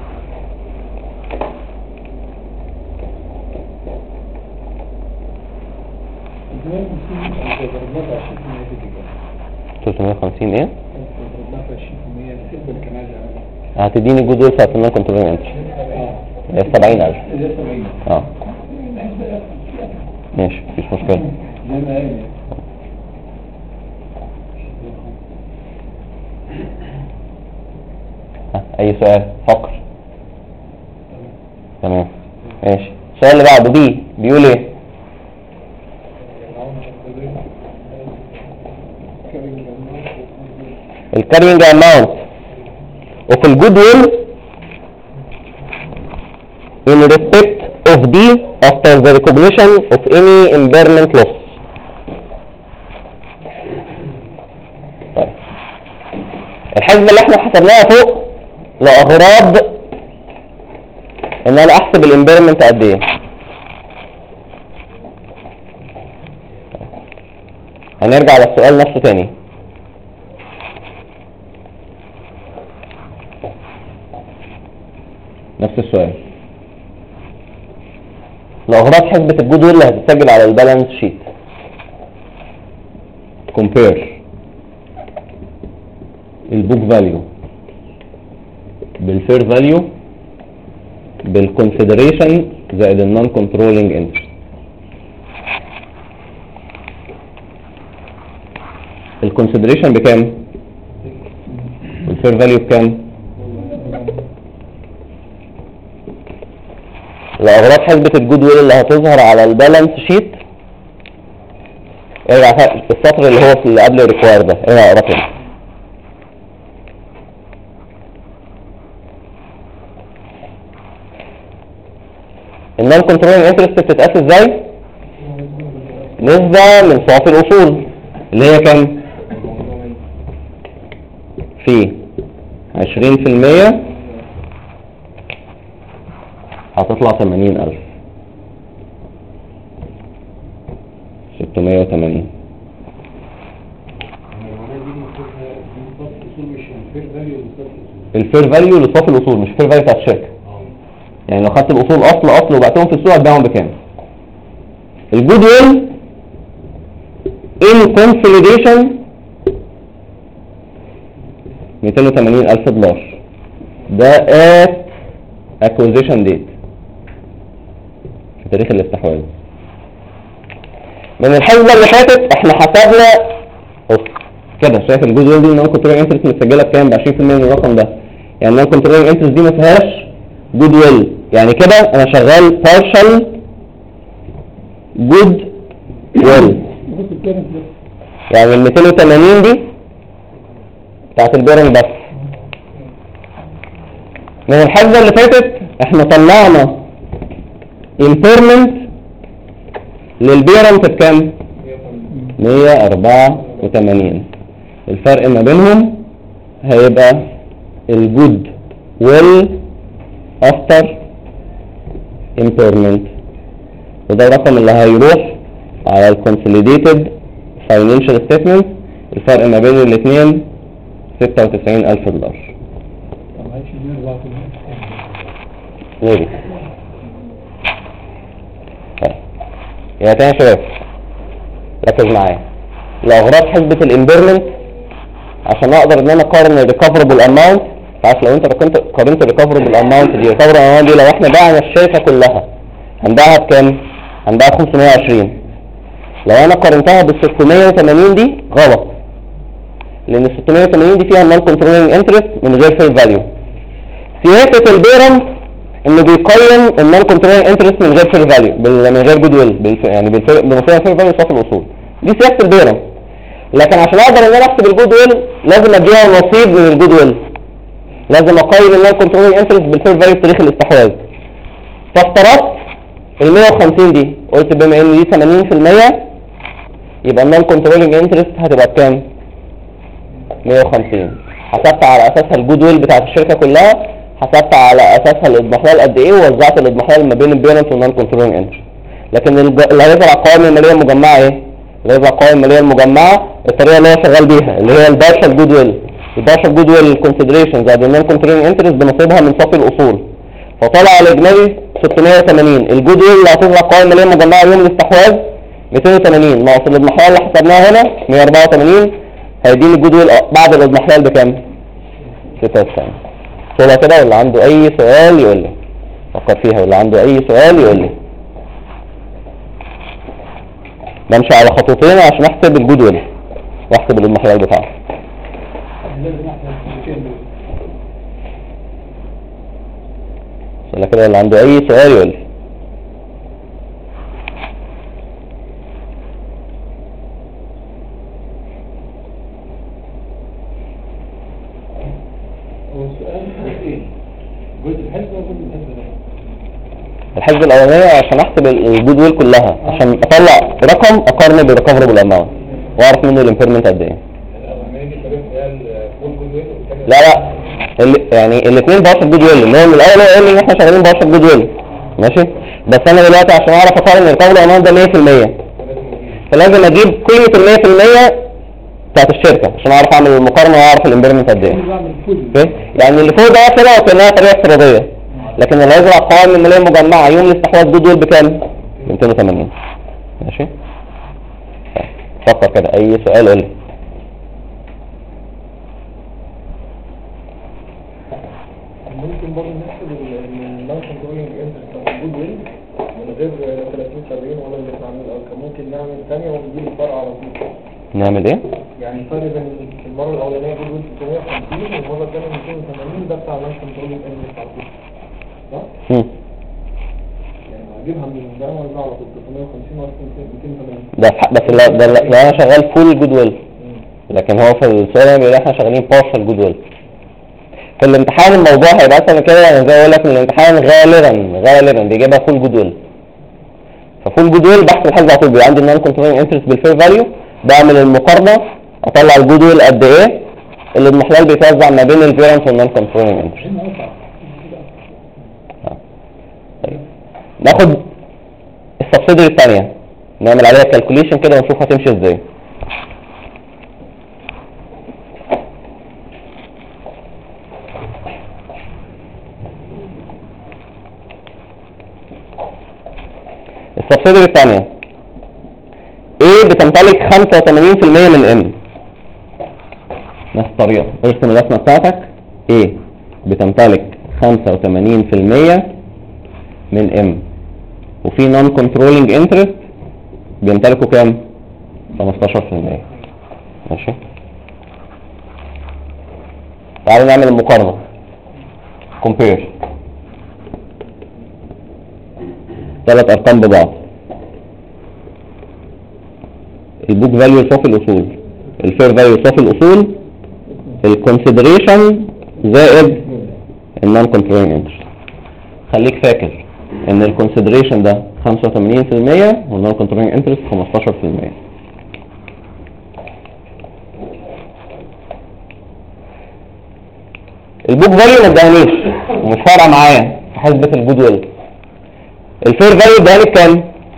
$350 ايه؟ هتديني الجود ويل بتاعت النون كنترولينج انترست. 70,000. ماشي مفيش مشكلة. اي سؤال؟ فكر. تمام ماشي. السؤال اللي بعده بيقول ايه؟ الكارينج اماونت of the goodwill in respect of D after the recognition of any impairment loss. طيب الحسبة اللي احنا حسبناها فوق لأغراض ان انا احسب الامبيرمنت قد ايه. هنرجع للسؤال نفسه تاني. نفس السؤال لأغراض حسبة الجود ويل اللي هتتسجل على البالانس شيت. compare البوك فاليو بالفير فاليو بالconsideration زائد النون كنترولينج انترست. الconsideration بكام؟ والفير فاليو بكام؟ لأغراض حسبة الجود ويل اللي هتظهر على البالانس شيت ارجع السطر اللي هو اللي قبل الريكواير ده، ارجع اقرا كده. النون كنترولينج انترست بتتقاس ازاي؟ نسبة من صافي الأصول اللي هي كام؟ في 20% هتطلع 80,000 680. الفير فاليو لصافي الأصول مش الفير فاليو بتاع الشركة. يعني لو خدت الأصول أصل وبعتهم في السوق هتبيعهم بكام؟ الجود ويل in consolidation 280,000 دولار ده at acquisition date في تاريخ الاستحواذ. من الحسبة اللي فاتت احنا حسبنا بص كده، شايف الجود ويل دي النون كنترولينج انترست متسجله بكام؟ ب 20% من الرقم ده. يعني النون كنترولينج انترست دي ما فيهاش جود ويل، يعني كده انا شغال partial good will. يعني ال 280 دي بتاعت البيرنج بس. من الحسبة اللي فاتت احنا طلعنا impairment للبيرنج بكام؟ 184. الفرق ما بينهم هيبقى الجود ويل after impairment، وده الرقم اللي هيروح على الكونسوليديتد financial statement. الفرق ما بين الاثنين 96,000 دولار. نوري يا تاني يا شباب ركز معايا. لأغراض حسبة الامبيرمنت عشان اقدر ان انا اقارن الريكفربل اماونت، عارف لو انت قارنت الريكفربل اماونت دي الريكفربل اماونت دي لو احنا بعنا الشركة كلها هنبيعها بكام؟ هنبيعها 520. لو انا قارنتها بال 680 دي غلط، لان ال 680 دي فيها النون كنترولينج انترست من غير فير فاليو. سياسة البيرنت انه بيقيم النون كنترولينج انترست من غير فير فاليو، من غير جود ويل، يعني بمفهوم فير فاليو صافي الاصول. دي سياسة البيرنت. لكن عشان اقدر ان انا احسب الجود ويل لازم اديها نصيب من الجود ويل، لازم اقيم النون كنترولينج انترست بالفير فاليو في تاريخ الاستحواذ. فافترضت ال 150 دي، قلت بما ان دي 80% يبقى النون كنترولينج انترست هتبقى بكام؟ 150. حسبت على اساسها الجود ويل بتاعت الشركه كلها، حسبت على اساسها الاضمحلال قد ايه، ووزعت الاضمحلال ما بين البيرنت والنون كنترولينج انترست. لكن اللي هيظهر على القوائم الماليه المجمعه ايه؟ اللي هيظهر على القوائم الماليه المجمعه الطريقه اللي هو شغال بيها اللي هي البارشال جود ويل. البارشال جود ويل كونسيدريشن زائد النون كنترولينج انترست بنصيبها من صافي الاصول، فطلع الاجمالي 680. الجود ويل اللي هتظهر على القوائم الماليه المجمعه يوم الاستحواذ 280 ناقص الاضمحلال اللي حسبناها هنا 184 هيديني الجود ويل بعد الاضمحلال بكام؟ 96. صورة كده واللي عنده اي سؤال يقول لي، فكر فيها واللي عنده اي سؤال يقول لي. بمشي على خطوتين عشان احسب الجود ويل واحسب الاضمحلال بتاعه. صورة كده اللي عنده اي سؤال يقول لي. الحسبة الأولانية عشان أحسب الجود ويل كلها، عشان أطلع رقم أقارنه بالريكفربل أماونت وأعرف منه الامبيرمنت قد إيه. لا يعني الاثنين بارشل جود ويل، اللي هو من الاول هو قال لي ان احنا شغالين بارشل جود ويل ماشي، بس انا دلوقتي عشان اعرف اقارن الريكفري اماونت ده 100% فلازم اجيب قيمه ال 100% بتاعت الشركه عشان اعرف اعمل المقارنه واعرف الامبيرمنت قد ايه. اوكي؟ يعني اللي فوق ده كده كانها طريقه افتراضيه، لكن اللي هيزرع القوائم الماليه المجمعه يوم الاستحواذ جود ويل بكام؟ 280 ماشي. فكر كده اي سؤال قول لي. ممكن برضه نحسب النون كنترولينج انترست جود ويل من غير 30 70 ولا اللي احنا عاملينه الاول، كان ممكن نعمل ثانيه ونجيب الفرق على طول. نعمل ايه؟ يعني الفرق بين المره الاولانيه جود ويل 650 والمره الثانيه 280 ده بتاع النون كنترولينج انترست على طول صح؟ يعني هجيبها من الجامعه وارجع على طول 350 ولا 280 ده بس لا انا شغال فول جود ويل، لكن هو في السؤال بيقول احنا شغالين بارشل جود ويل. في الامتحان الموضوع هيبقى اسهل كده، يعني زي ما اقول لك من الامتحان غالبا بيجيبها فول جود ويل. ففول جود ويل بحسب الحاجه على طول، بيبقى عندي النون كنترولينج انترست بالفير فاليو، بعمل المقارنه اطلع الجود ويل قد ايه اللي المحلال بيتوزع ما بين الفيرنت والنون كنترولينج انترست. ناخد السبسيدري الثانيه نعمل عليها كالكوليشن كده ونشوف هتمشي ازاي. السبسيدري الثانية A بتمتلك 85% من M. نفس الطريقة ارسم الرسمة بتاعتك. A بتمتلك 85% من M وفي نون كنترولينج انترست بيمتلكوا كام؟ 15%. ماشي. تعالوا نعمل المقارنة compare ثلاث ارقام ببعض. البوك فاليو صافي الاصول، الفير فاليو صافي الاصول، الكونسيدريشن زائد النون كنترولينج انترست. خليك فاكر ان الكونسيدريشن ده 85% والنون كنترولينج انترست 15%. البوك فاليو ما ادانيش ومش فارقه معايا في حسبه الجود ويل. الفير فاليو اداني كام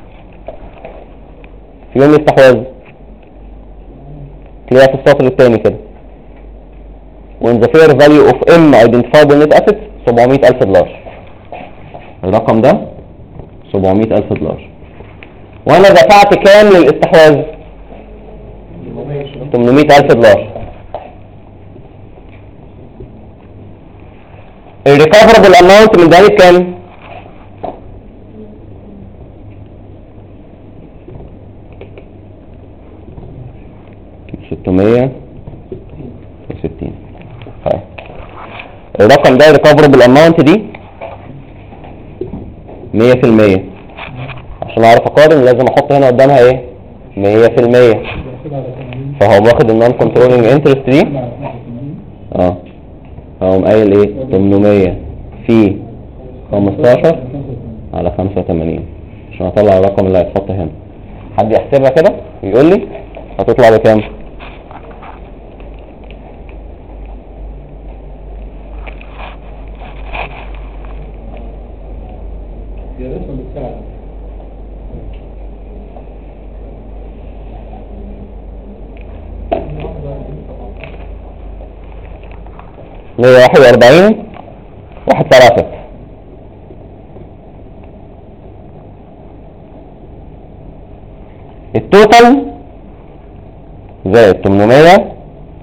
في يوم الاستحواذ؟ تلاقيها في السطر الثاني كده. when the fair value of M identifiable net assets $700,000. الرقم ده $700,000 وانا دفعت كام للاستحواذ؟ $800,000. الريكفربل اماونت من ذلك كام؟ 660. طيب الرقم ده ريكفربل اماونت دي 100%. عشان اعرف اقارن لازم احط هنا قدامها ايه؟ 100%. فهو واخد النون كنترولينج انترست دي هقوم قايل ايه؟ 800 في 15 على 85 عشان اطلع الرقم اللي هيتحط هنا. حد يحسبها كده يقول لي هتطلع بكام؟ مية واحد واربعين واحد ثلاثة. التوتال زائد 800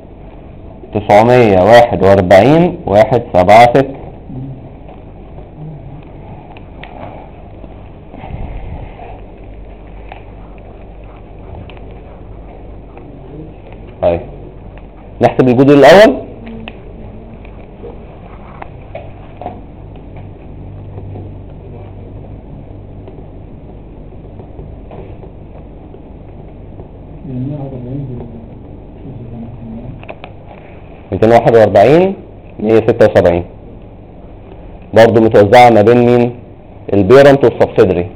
941 واحد سبعة ستة. طيب نحسب الجدول الأول. ميتين واحد واربعين 176 برضه متوزعة ما بين مين؟ البيرنت والسبسيدري.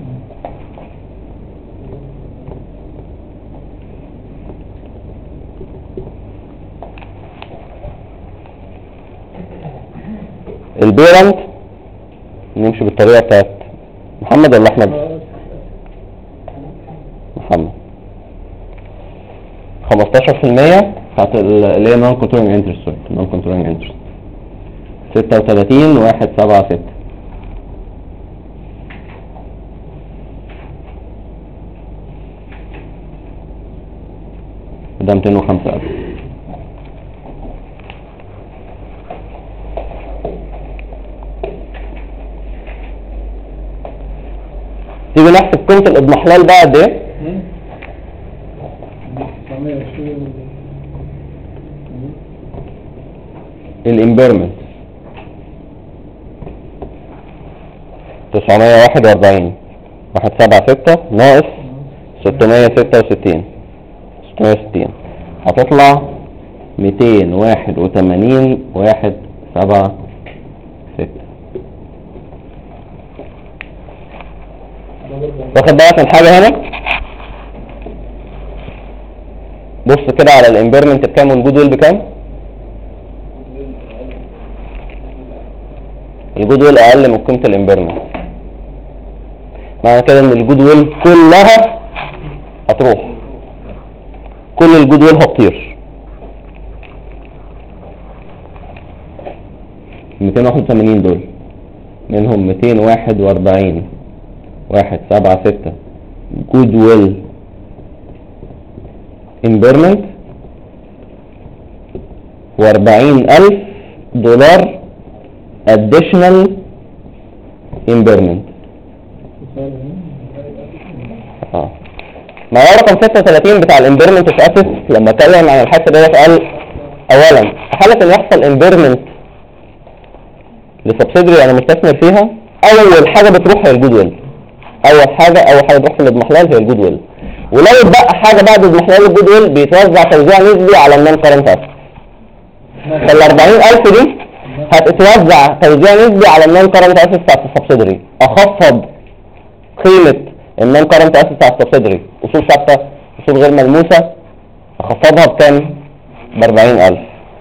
البيرنت نمشي بالطريقة بتاعت محمد ولا احمد؟ محمد 15% بتاعت اللي هي نون كنترولينج انترست، نون كنترولينج انترست 36.176 ده 205,000. تيجي نحسب قيمة الاضمحلال بقى قد ايه؟ 920 الامبيرمنت 941 176 ناقص 666 هتطلع 281.176. واخد بالك من حاجة هنا؟ بص كده على الامبيرمنت بكام والجود ويل بكام؟ الجود ويل اقل من قيمة الامبيرمنت، معنى كده ان الجود ويل كلها هتروح، كل الجود ويل هتطير. 281 دول منهم 241.176 جود ويل امبيرمنت $40,000 additional impairment. معايا رقم 36 بتاع الامبيرمنت اتأسس لما اتكلم عن الحادثة ديت. قال اولا حالة ان يحصل امبيرمنت لسبسيدري انا مستثمر فيها، اول حاجة بتروح هي الجود ويل. اول حاجة بتروح في الاضمحلال هي الجود ويل، ولو اتبقى حاجة بعد اضمحلال الجود ويل بيتوزع توزيع نسبي على النون كارنت اسيت. فال 40,000 دي هتتوزع توزيع نسبي على النون كارنت اسيت بتاعت السبسيدري. اخفض قيمة النون كارنت اسيت بتاعت السبسيدري، اصول ثابتة اصول غير ملموسة، اخفضها بكام؟ ب 40,000.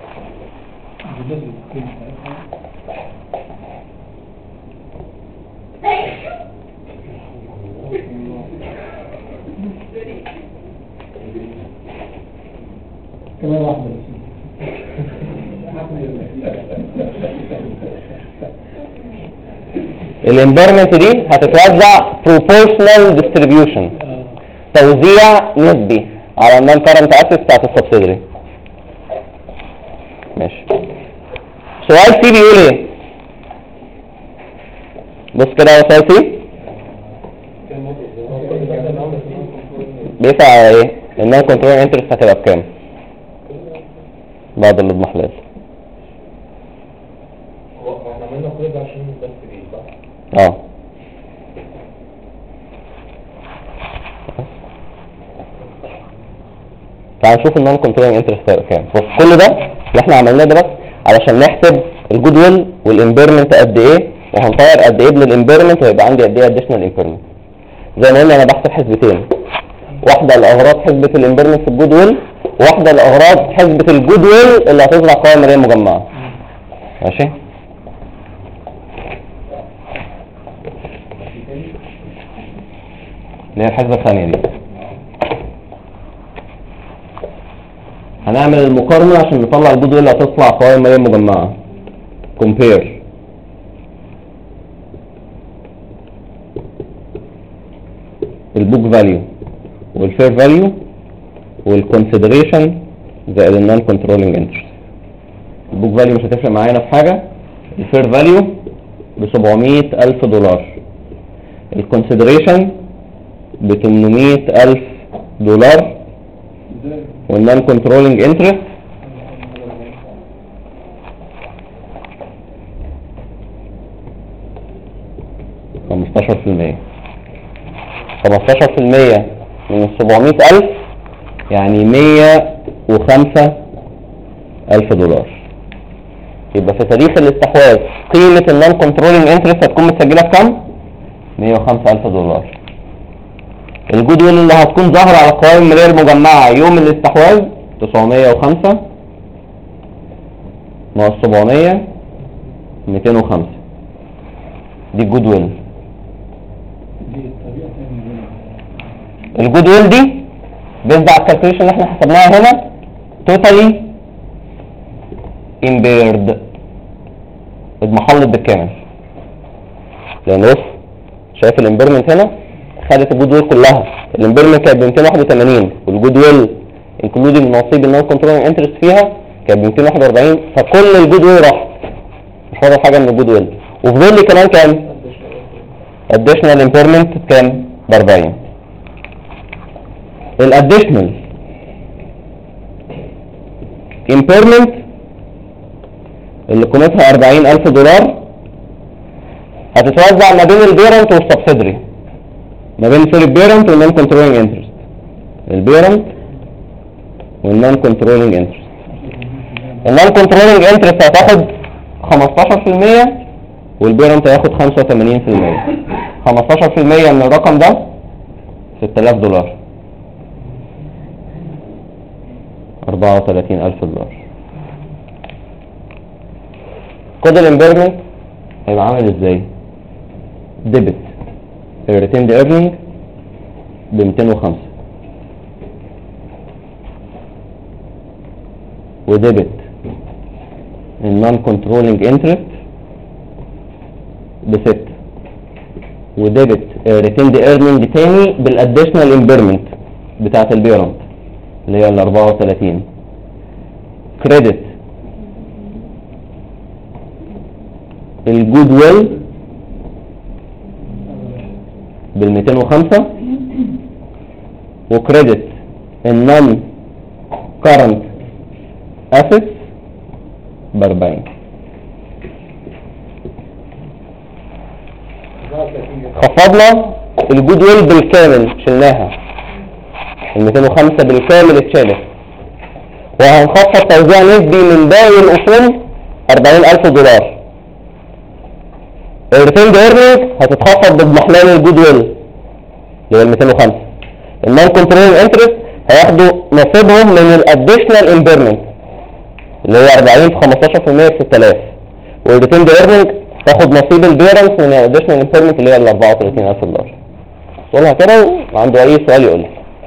كمان واحدة الامبيرمنت دي هتتوزع proportional distribution، توزيع نسبي على النون كارنت اسيت بتاعت السبسيدري. ماشي. سؤال سي بيقول ايه؟ بص كده يا سؤال سي بيسأل على ايه؟ النون كنترول انترست هتبقى بكام بعد الاضمحلال؟ هو احنا عملنا كل ده عشان بس دي صح؟ تعال نشوف النون كنترول انترست هتبقى كام. بص كل ده اللي احنا عملناه ده بس علشان نحسب الجود ويل والامبيرمنت قد ايه، وهنطير قد ايه من الامبيرمنت ويبقى عندي قد ايه اديشنال امبيرمنت. زي ما قلنا انا بحسب حسبتين، واحده لاغراض حسبه الامبيرمنت في الجود ويل، واحده لاغراض حسبه الجود ويل اللي هتطلع قوائم ماليه مجمعه. ماشي. اللي هي الحسبه الثانيه دي هنعمل المقارنه عشان نطلع الجود ويل اللي هتطلع قوائم ماليه مجمعه. compare البوك فاليو والفير فاليو والكونسيدريشن زائد النون كنترولينج انترست. البوك فاليو مش هتفرق معانا في حاجه، الفير فاليو ب $700,000، الكونسيدريشن ب $800,000، والنون كنترولينج انترست $15%. 15% من 700,000 يعني $105,000. يبقى في تاريخ الاستحواذ قيمة النون كنترولينج انترست هتكون متسجلة بكام؟ $105,000. الجود ويل اللي هتكون ظاهرة على القوائم المالية المجمعة يوم 205. دي الجود ويل. دي الطريقة الثانية. الجود ويل دي بيزد على الكالكوليشن اللي احنا حسبناها هنا توتالي امبيرد، اضمحلت بالكامل. لان بص شايف الامبيرمنت هنا خدت الجود ويل كلها. الامبيرمنت كانت ب 281 والجود ويل انكلودنج نصيب النون كنترولينج انترست فيها كانت ب 241، فكل الجود ويل راح مش فاضل حاجه من الجود ويل. وفضل لي كمان كام؟ اديشنال امبيرمنت كام؟ ب 40. الاديشنال امبيرمنت اللي قيمتها $40,000 هتتوزع ما بين البيرنت والسبسيدري، ما بين البيرنت والنون كنترولينج انترست. البيرنت والنون كنترولينج انترست. النون كنترولينج انترست هتاخد 15% والبيرنت هياخد 85%. 15% من الرقم ده $6,000، $34,000. كود الامبيرمنت هيبقى عامل ازاي؟ ديبت الريتيند ايرنينج ب 205 وديبت النون كنترولينج انترست ب 6 وديبت ريتيند ايرنينج تاني بالاديشنال امبيرمنت بتاعت البيرنت اللي هي ال 34. كريدت الجود ويل بال 205 وكريدت النون كارنت اسيتس ب 40. خفضنا الجود ويل بالكامل، شلناها ال 205 بالكامل اتشالت، وهنخفض توزيع نسبي من باقي الاصول $40,000. الريتيند ايرنينج هتتخفض باضمحلال الجود ويل اللي هو ال 205. النون كنترولينج انترست هياخدوا نصيبهم من الاديشنال امبيرمنت اللي هي 40 في 15% ب 6000، والريتيند ايرنينج تاخد نصيب البيرنس من الاديشنال امبيرمنت اللي هي ال $34,000. قولها كده وعنده اي سؤال يقول لي.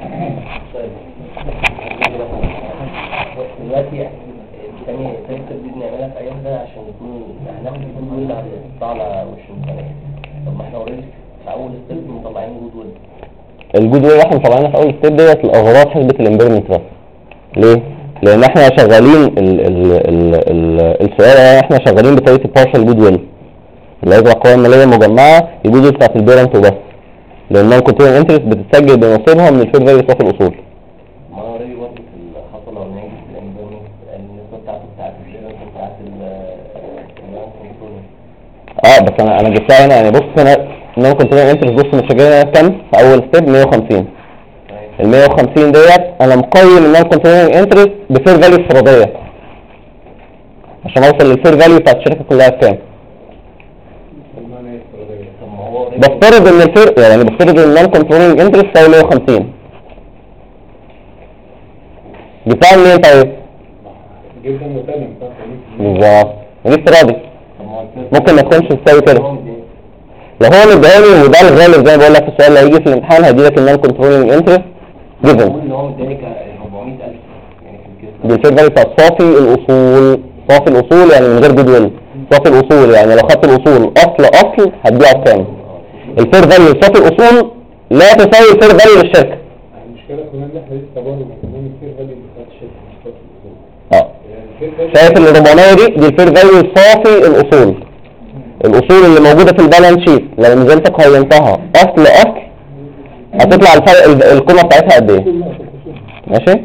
دلوقتي الثانية دي بنعملها في أيام ده عشان يكون هناخد جود ويل على على وش المثالية. طب ما احنا اوريدي في أول ستيب مطلعين جود ويل. الجود ويل احنا مطلعينها في اول ستيب ديت لاغراض حسبة الامبيرمنت بس. ليه؟ لان احنا شغالين السؤال احنا شغالين بطريقة البارشال جود ويل اللي هي القوائم المالية المجمعة الجود ويل بتاعت البيرنت وبس، لان النون كنترولينج انترست بتتسجل بنصيبها من الفير فاليو صافي الاصول. ما انا اوريدي برضه في الخطوة الأولانية في الامبيرمنت النسبة بتاعته بتاعت البيرنت بتاعت النون كنترولينج. بس انا جبتها هنا يعني بص هنا النون كنترولينج انترست بص متسجلة كام في اول ستيب 150. ال 150 ديت انا مقيم النون كنترولينج انترست بفير فاليو افتراضية عشان اوصل للفير فاليو بتاعت الشركة كلها بكام. بفترض ان الفير يعني بفترض ان النون كنترولينج انترست تساوي 150. جبتها منين طيب؟ جبنا مثلا بالظبط ودي افتراضي ممكن ما تكونش تساوي كده. لو هو مديهالي وده الغالب زي ما بقول لك في السؤال اللي هيجي في الامتحان هيديلك النون كنترولينج انترست جيفن ان هو مديني 400,000 يعني في الكيس دي الفير فاليو بتاعت صافي الاصول. صافي الاصول يعني من غير جود ويل. صافي الاصول يعني لو خدت الاصول اصل هتبيعه بكام؟ الفير فاليو صافي الاصول لا تساوي الفير فاليو للشركه. المشكلة كمان ان احنا لسه برضه بنقول الفير فاليو بتاعت الشركة مش بتاعت الأصول. شايف ال 400 دي الفير فاليو صافي الاصول. الاصول اللي موجوده في البالانس شيت لو نزلت قيمتها اصل هتطلع الفرق القيمه بتاعتها قد ايه؟ ماشي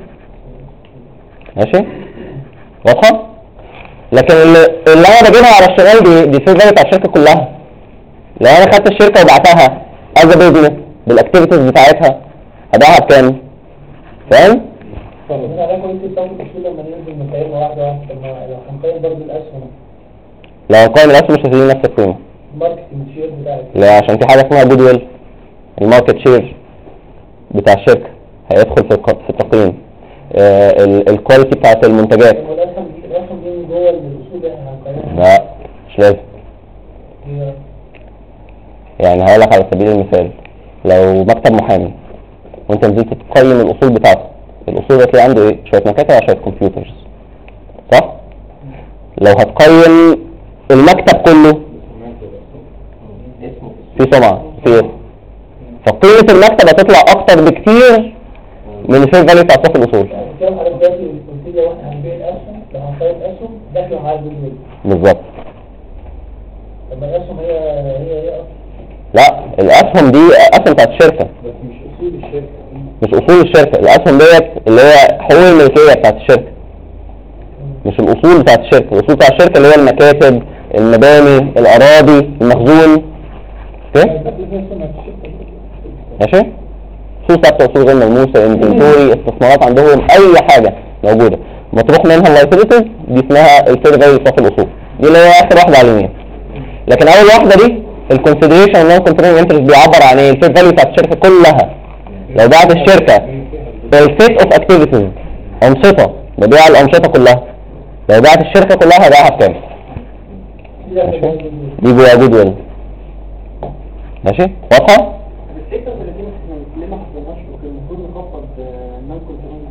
واضحه؟ لكن اللي انا بجيبها على الشغال دي الفير فاليو بتاع الشركه كلها. لو انا خدت الشركه وبعتها از بيزنس بالاكتيفيتيز بتاعتها هبيعها بكام؟ فاهم؟ انا كنت بسوي تشكيل لما ننزل مقايمه واحده لو هنقيم برضه الاسهم لو هنقيم الاسهم مش هتدي نفس القيمه. الماركتنج شير بتاعك لا عشان في حاجه اسمها جود ويل. الماركت شير بتاع الشركه هيدخل في التقييم. الكواليتي بتاعت المنتجات. الاسهم دي جوه الاصول اللي احنا هنقيمها. لا مش لازم. يعني هقول لك على سبيل المثال، لو مكتب محامي وانت نزلت تقيم الاصول بتاعته، الاصول ده تلاقي عنده ايه؟ شويه مكاتب على شويه كمبيوترز، صح؟ لو هتقيم المكتب كله في سمعه في اسم، فقيمه المكتب هتطلع اكتر بكتير من الفير فاليو بتاع صافي الاصول. الكلام على دلوقتي الكونسيليا واحنا هنبيع الاسهم، لو هنقيم اسهم داخله على الجدول. بالظبط. لما الاسهم هي اصلا لا، الاسهم دي اسهم بتاعت الشركه، بس مش اصول الشركه. مش اصول الشركه. الاسهم ديت اللي هي حقوق الملكيه بتاعت الشركه، مش الاصول بتاعت الشركه. الاصول بتاعت الشركه اللي هي المكاتب، المباني، الاراضي، المخزون. اوكي ماشي. اصول ثابته، اصول غير ملموسه، انفنتوري، استثمارات عندهم، اي حاجه موجوده مطروح منها اللايبيلتيز دي اسمها الفير فاليو صافي الاصول، دي اللي هي اخر واحده على اليمين. لكن اول واحده دي الكونسيدريشن نون كنترولينج انترست بيعبر عن ايه؟ الفير فاليو بتاعت الشركه كلها. لو بعت الشركه السيت اوف اكتيفيتيز، انشطه، ببيع الانشطه كلها، لو بعت الشركه كلها هبيعها بكام؟ دي جوه جود ويل. ماشي واضحه؟ ال 36 احنا ليه ما حطيناش المفروض نخفض نون كنترول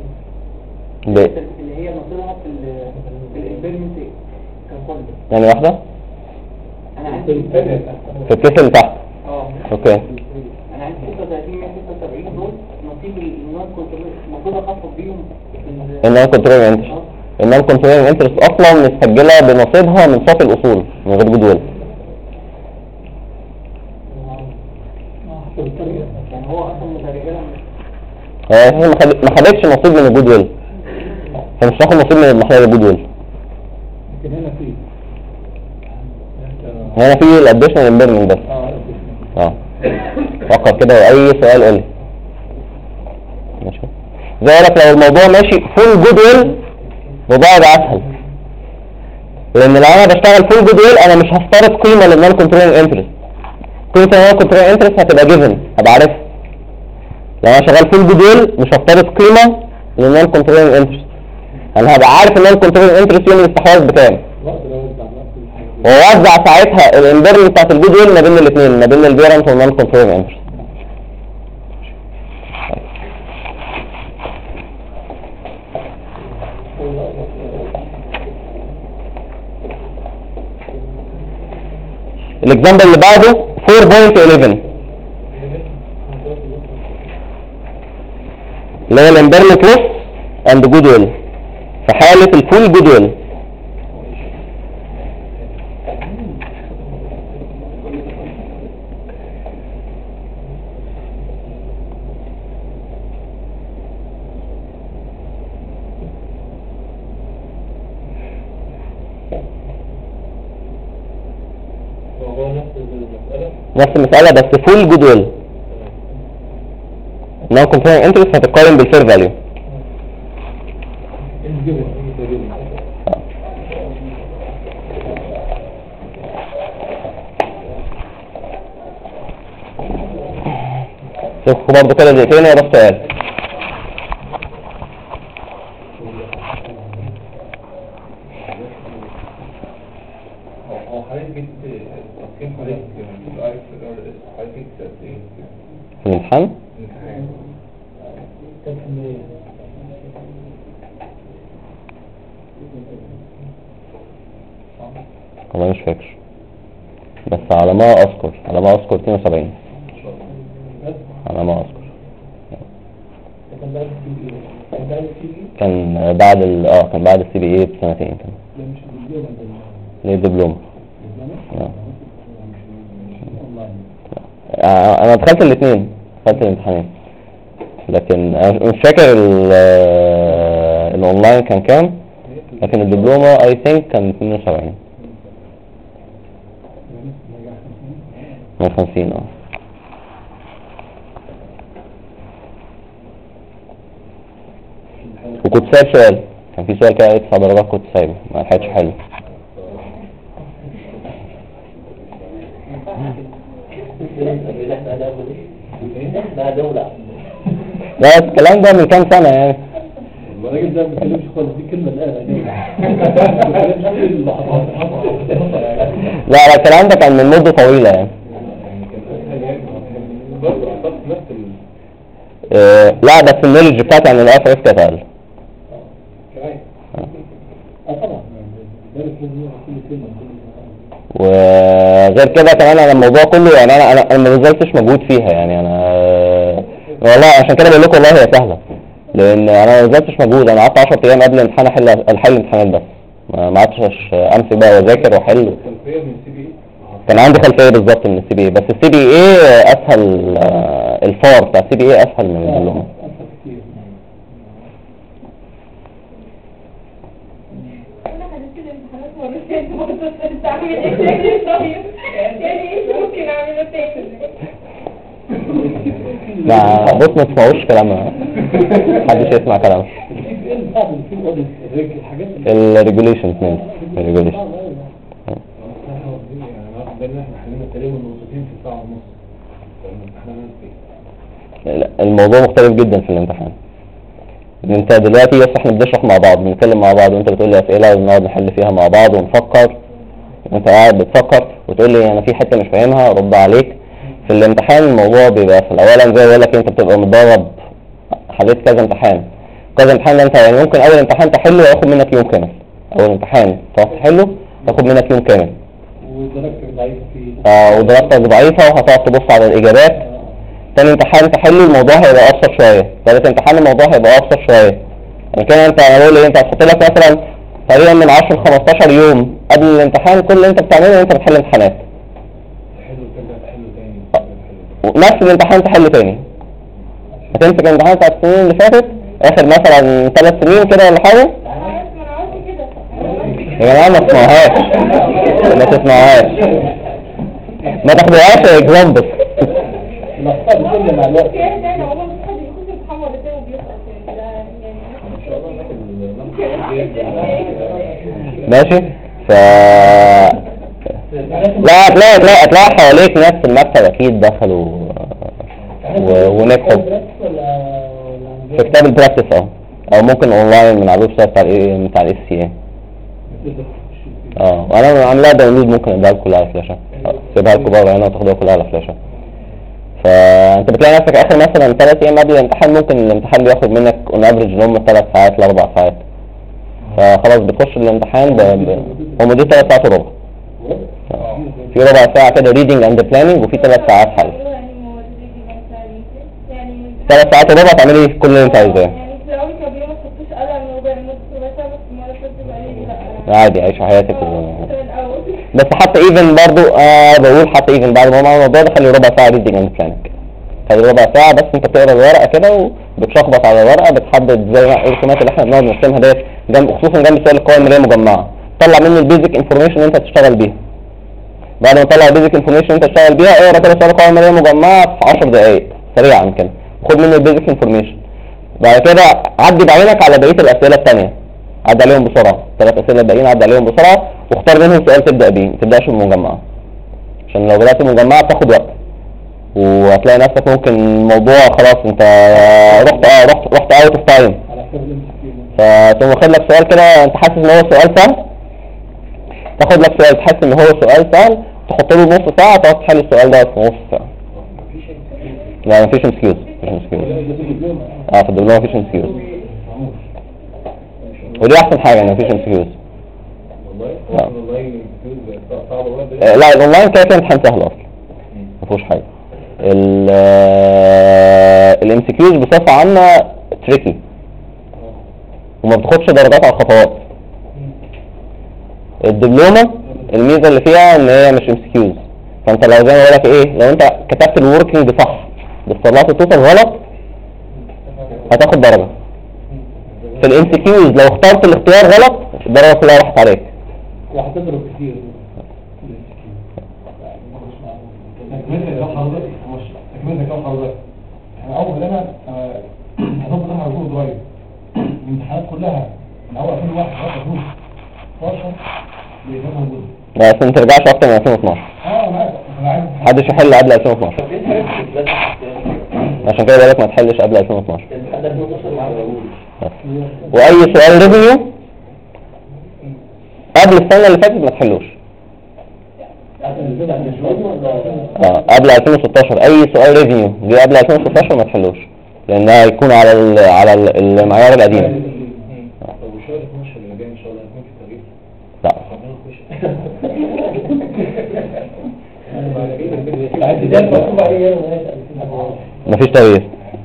اللي هي نصيبها في الامبيرمنت ككل. يعني واحده انا عندي في الكيس اللي تحت. اوكي. انا عندي 36 من 76 دول نصيب النون كنترول، المفروض اخفض بيهم النون كنترولينج انترست. النون كنترولينج انترست اصلا مستسجله بنصيبها من صافي الاصول من غير جود ويل. يعني هو اصلا مترجمه هي ما خدتش نصيب من الجود ويل، فمش هتاخد نصيب من المحلال الجود ويل. لكن هنا في الاديشنال امبيرمنت بس. فكر كده، واي سؤال قول لي. ماشي. زي لك لو الموضوع ماشي فول جود ويل وضع ده اسهل، لان لو انا بشتغل فول جود ويل انا مش هفترض قيمه للنون كنترولينج انترست. قيمه النون كنترولينج انترست هتبقى جيفن، هبقى عارفها. لو انا شغال فول جود ويل مش هفترض قيمه للنون كنترولينج انترست، انا هبقى عارف النون كنترولينج انترست يوم الاستحواذ بكام، ووزع ساعتها الامبيرمنت بتاعت الجود ويل ما بين الاثنين، ما بين البيرنت والنون كنترولينج انترست. الاكزامبل اللي بعده 4.11 اللي هو الامبيرمنت لوس اند جود ويل في حاله الفول جود ويل. نفس المسألة بس فول جود ويل. نون كنترولينج انترست هتقارن بالفير فاليو. شوفوا برضه كده دقيقتين ورا السؤال. في الامتحان؟ والله مش فاكر، بس على ما اذكر 72 على ما اذكر. كان بعد كان بعد السي بي اي بسنتين كان. ليه دبلوم؟ انا دخلت الاثنين، دخلت الامتحانين، لكن انا مش فاكر الاونلاين كان كام، لكن الدبلومه اي ثينك كان 72 من 50. وكنت سايب سؤال، كان في سؤال كده 9 درجات كنت سايبه ما لحقتش حله. لا الكلام ده من كام سنة يعني. الراجل ده ما بيتكلمش خالص، دي كلمة لا لا لا الكلام ده كان من مدة طويلة يعني. برضه اعتقد نفس لا بس النولج بتاعتي عن الاف اس كانت اقل. طبعا بالك لازم يعرف كل كلمه وغير كده كمان انا الموضوع كله يعني انا ما بذلتش مجهود فيها يعني انا والله عشان كده بقول لكم والله هي سهله لان انا ما بذلتش مجهود. انا قعدت 10 ايام قبل الامتحان احل الامتحانات بس ما قعدتش امسك بقى واذاكر واحل. خلفيه من السي بي. كان عندي خلفيه بالظبط من السي بي اي بس السي بي اي اسهل. الفار بتاع السي بي اي اسهل من الدبلومه. انا حددت الامتحانات مرتين برضه انت عامل ايه تاني طيب يعني ايه ممكن اعمله تاني لا بص ما تسمعوش كلامها محدش يسمع كلامها. الريجوليشنز من الريجوليشن احنا حلينا تقريبا نقطتين في ساعه ونص. الموضوع مختلف جدا في الامتحان. انت دلوقتي بس احنا بنشرح مع بعض بنتكلم مع بعض وانت بتقول لي اسئله ونقعد نحل فيها مع بعض ونفكر. انت قاعد بتفكر وتقول لي انا في حته مش فاهمها ارد عليك. في الامتحان الموضوع بيبقى في الاولا زي ما بقول لك انت بتبقى متدرب حليت كذا امتحان. كذا امتحان انت يعني ممكن اول امتحان تحله ياخد منك يوم كامل. اول امتحان تقعد تحله ياخد منك يوم كامل. ودرجتك ضعيفه فيه. ودرجتك ضعيفه وهتقعد تبص على الاجابات. تاني امتحان تحله الموضوع هيبقى ابسط شويه. تالت امتحان الموضوع هيبقى ابسط شويه. يعني كده انا بقول ايه انت هتحط لك مثلا تقريبا من 10 ل 15 يوم قبل الامتحان كل اللي انت بتعمله انت بتحل امتحانات. نفس الامتحان تحله تاني. هتمسك الامتحان بتاع السنين اللي فاتت اخر مثلا 3 سنين كده ولا حاجه. يا جماعه ما تسمعوهاش ما تسمعوهاش ما تاخدوهاش اكزامبل. الاخطاء بتقل مع الوقت. انا والله مش حد يخش الامتحان مرتين وبيسقط يعني ماشي ف لا هتلاقي حواليك ناس في المكتب اكيد دخلوا ونجحوا في كتاب البراكتس او ممكن اونلاين من على الويب سايت بتاع الاس سي اي. وانا عاملها داونلود ممكن اديها لكم كلها على فلاشه. سيبها لكم بره هنا وتاخدوها كلها على فلاشه. فانت بتلاقي نفسك اخر مثلا 3 ايام قبل الامتحان ممكن الامتحان بياخد منك اون افريج اللي هم 3 ساعات ل 4 ساعات. فخلاص بتخش الامتحان هم دي 3 ساعات وربع. في ربع ساعة كده reading and planning وفي 3 ساعات حل. 3 ساعات وربع تعملي ايه كل اللي انت عايزاه. يعني في الاول كان بيوم ما كنتش قلق انه بنص بس المره اللي فاتت بقى لي لا عادي عيش حياتك بس حتى ايفن برضو بقول حتى ايفن بعد ما الموضوع ده خلي ربع ساعة reading and planning. خلي ربع ساعة بس انت بتقرا الورقة كده وبتشخبط على الورقة بتحدد زي ما الرسومات اللي احنا بنقعد نرسمها ديت خصوصا جنب سؤال القوائم المالية مجمعة. طلع منه البيزك انفورميشن اللي انت تشتغل بيها. بعد ما تطلع البيزك انفورميشن انت تشتغل بيها اقرا كده سؤال القوائم المالية مجمعة في 10 دقايق سريعا كده. خد منه البيزك انفورميشن. بعد كده عدي بعينك على بقية الاسئلة الثانية. عدي عليهم بسرعة. 3 اسئلة الباقيين عدي عليهم بسرعة واختار منهم سؤال تبدأ بيه. ما تبدأش بالمجمعة. عشان لو بدأت المجمعة بتاخد وقت. وهتلاقي نفسك ممكن الموضوع خلاص انت رحت اوت اوف تايم. فتقوم واخد لك سؤال كده انت حاسس ان هو سؤال سهل. تاخد لك سؤال تحس ان هو سؤال سهل تحط له نص ساعة تقعد تحل السؤال ده في نص ساعة. لا مفيش مسكيوز. في الدبلومة مفيش مسكيوز. ودي احسن حاجة ان مفيش مسكيوز. لا الاونلاين كده امتحان سهل اصلا مفيهوش حاجة. الامسكيوز بصفة عامة تريكي وما بتاخدش درجات على الخطوات. الدبلومة الميزة اللي فيها ان هي مش امسكيوز. فانت لو زي ما بقولك ايه لو انت كتبت الوركينج صح بس طلعت التوتال غلط هتاخد درجة. في الامسكيوز لو اخترت الاختيار غلط الدرجة كلها راحت عليك. وهتضرب كتير. تكملة كم حضرتك احنا اول انا هضبط انا هجوه درايف الامتحانات كلها من اول 2001 لغايه 2012 بيجمعوا جزء. لا بس ما ترجعش اكتر من 2012. انا عارف محدش يحل قبل 2012. عشان كده بقولك ما تحلش قبل 2012. واي سؤال ريفيو قبل السنة اللي فاتت ما تحلوش. قبل 2016 اي سؤال ريفينيو جه قبل 2016 ما تحلوش لان ده هيكون على المعيار القديم. طب وشهر 12 اللي جاي ان شاء الله هيكون في تغيير؟ لا مفيش تغيير.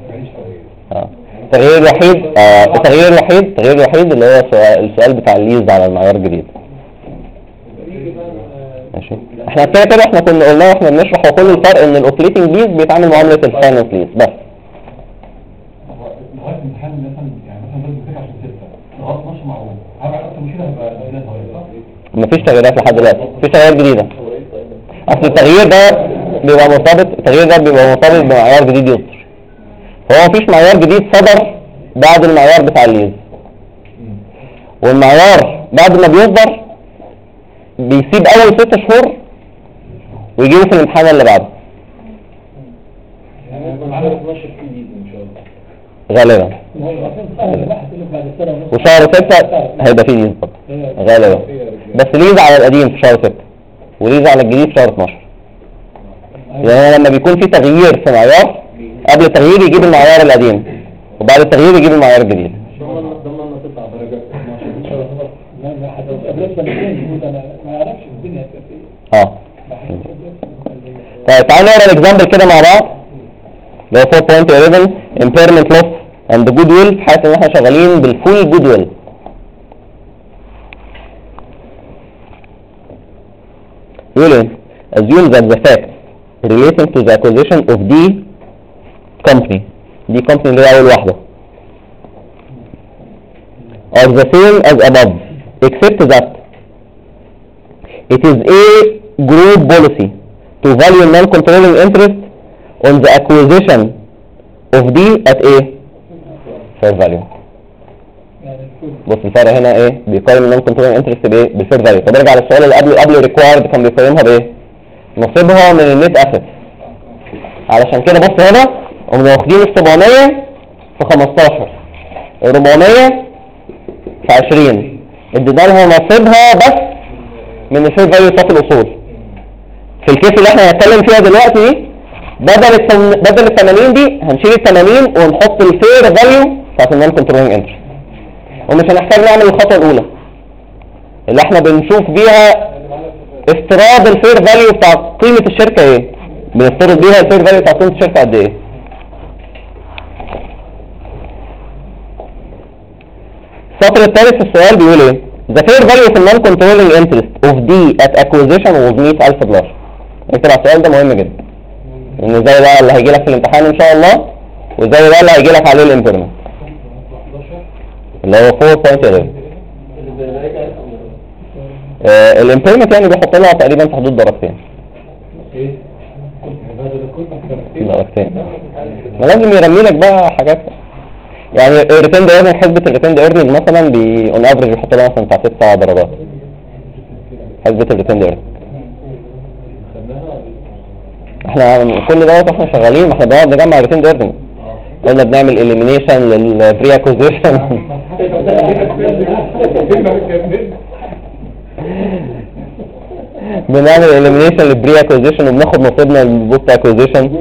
التغيير الوحيد اللي هو السؤال بتاع الليز على المعيار الجديد. ماشي. احنا كده احنا كنا قلنا واحنا بنشرح وكل الفرق ان الاوبريتنج ليز بيتعامل معامله الفاينانس ليز بس. لغايه امتحان مثلا يعني مثلا لازم تذاكر عشان 6 لغايه 12 معقول. هبعد اكتر من كده هبقى تغييرات صغيره. مفيش تغييرات لحد دلوقتي، مفيش تغييرات جديده. اصل التغيير ده بيبقى مرتبط بمعيار جديد يصدر. فهو مفيش معيار جديد صدر بعد المعيار بتاع الليز. والمعيار بعد ما بيصدر بيسيب اول 6 شهور ويجيبه في الامتحان اللي بعده. على 12 في جديد ان شاء الله. غالبا. وشهر 6 هيبقى فيه ليز برضه غالبا. بس ليز على القديم في شهر 6 وليز على الجديد في شهر 12. يعني لما بيكون في تغيير في معيار قبل التغيير يجيب المعيار القديم وبعد التغيير يجيب المعيار الجديد. ضمن تطلع درجات ان شاء الله. طيب تعالوا نقرا الاكزامبل كده مع بعض. ده 4.11 impairment loss and goodwill في حالة ان احنا شغالين بالفول goodwill. يقول ايه؟ assume that the facts relating to the acquisition of the company اللي هي اول واحدة are the same as above except that it is a group policy to value non-controlling interest on the acquisition of D at a fair value. بص الفرق هنا ايه؟ بيقيم non-controlling interest بايه؟ بالfair value. طب ارجع للسؤال اللي قبله required كان بيقيمها بايه؟ نصيبها من النت اسيت. علشان كده بص هنا قمنا واخدين ال 700 في 15 400 في 20 ادينا لها نصيبها بس من الفير فاليو بتاعت الاصول. في الكيس اللي احنا هنتكلم فيها دلوقتي دي بدل ال 80 دي هنشيل ال 80 ونحط الفير فاليو بتاعت النون كنترولينج انترست. ومش هنحتاج نعمل الخطوه الاولى اللي احنا بنشوف بيها افتراض الفير فاليو بتاع قيمه الشركه ايه. بنفترض بيها الفير فاليو بتاع قيمه الشركه قد ايه. السطر الثالث في السؤال بيقول ايه؟ The fair value في non controlling interest of D at acquisition was $100,000. اكتب على السؤال ده مهم جدا. ان زي ده اللي هيجي لك في الامتحان ان شاء الله وزي ده اللي هيجي لك عليه الامبيرمنت اللي هو 4.11. الامبيرمنت يعني بيحط لها تقريبا في حدود درجتين. ما لازم يرمي لك بقى حاجات يعني الريتند ايرنينج. حسبة الريتند ايرنينج مثلا اون افريج بيحط لها مثلا بتاع 6 درجات. حسبة الريتند ايرنينج احنا كل دوت احنا شغالين ما احنا بنقعد نجمع الريتند ايرنينج. قلنا بنعمل اليمينيشن للبري اكوزيشن بنعمل اليمينيشن للبري اكوزيشن وبناخد نصيبنا للبوست اكوزيشن.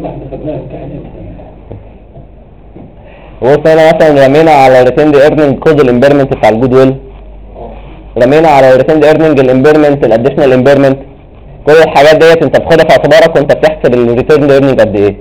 بص هنا مثلا رمينا على الريتند ايرنينج كود الامبيرمنت بتاع الجود ويل. رمينا على الريتند ايرنينج الامبيرمنت الاديشنال امبيرمنت. كل الحاجات ديت انت بتاخدها في اعتبارك وانت بتحسب الريتند ايرنينج قد ايه.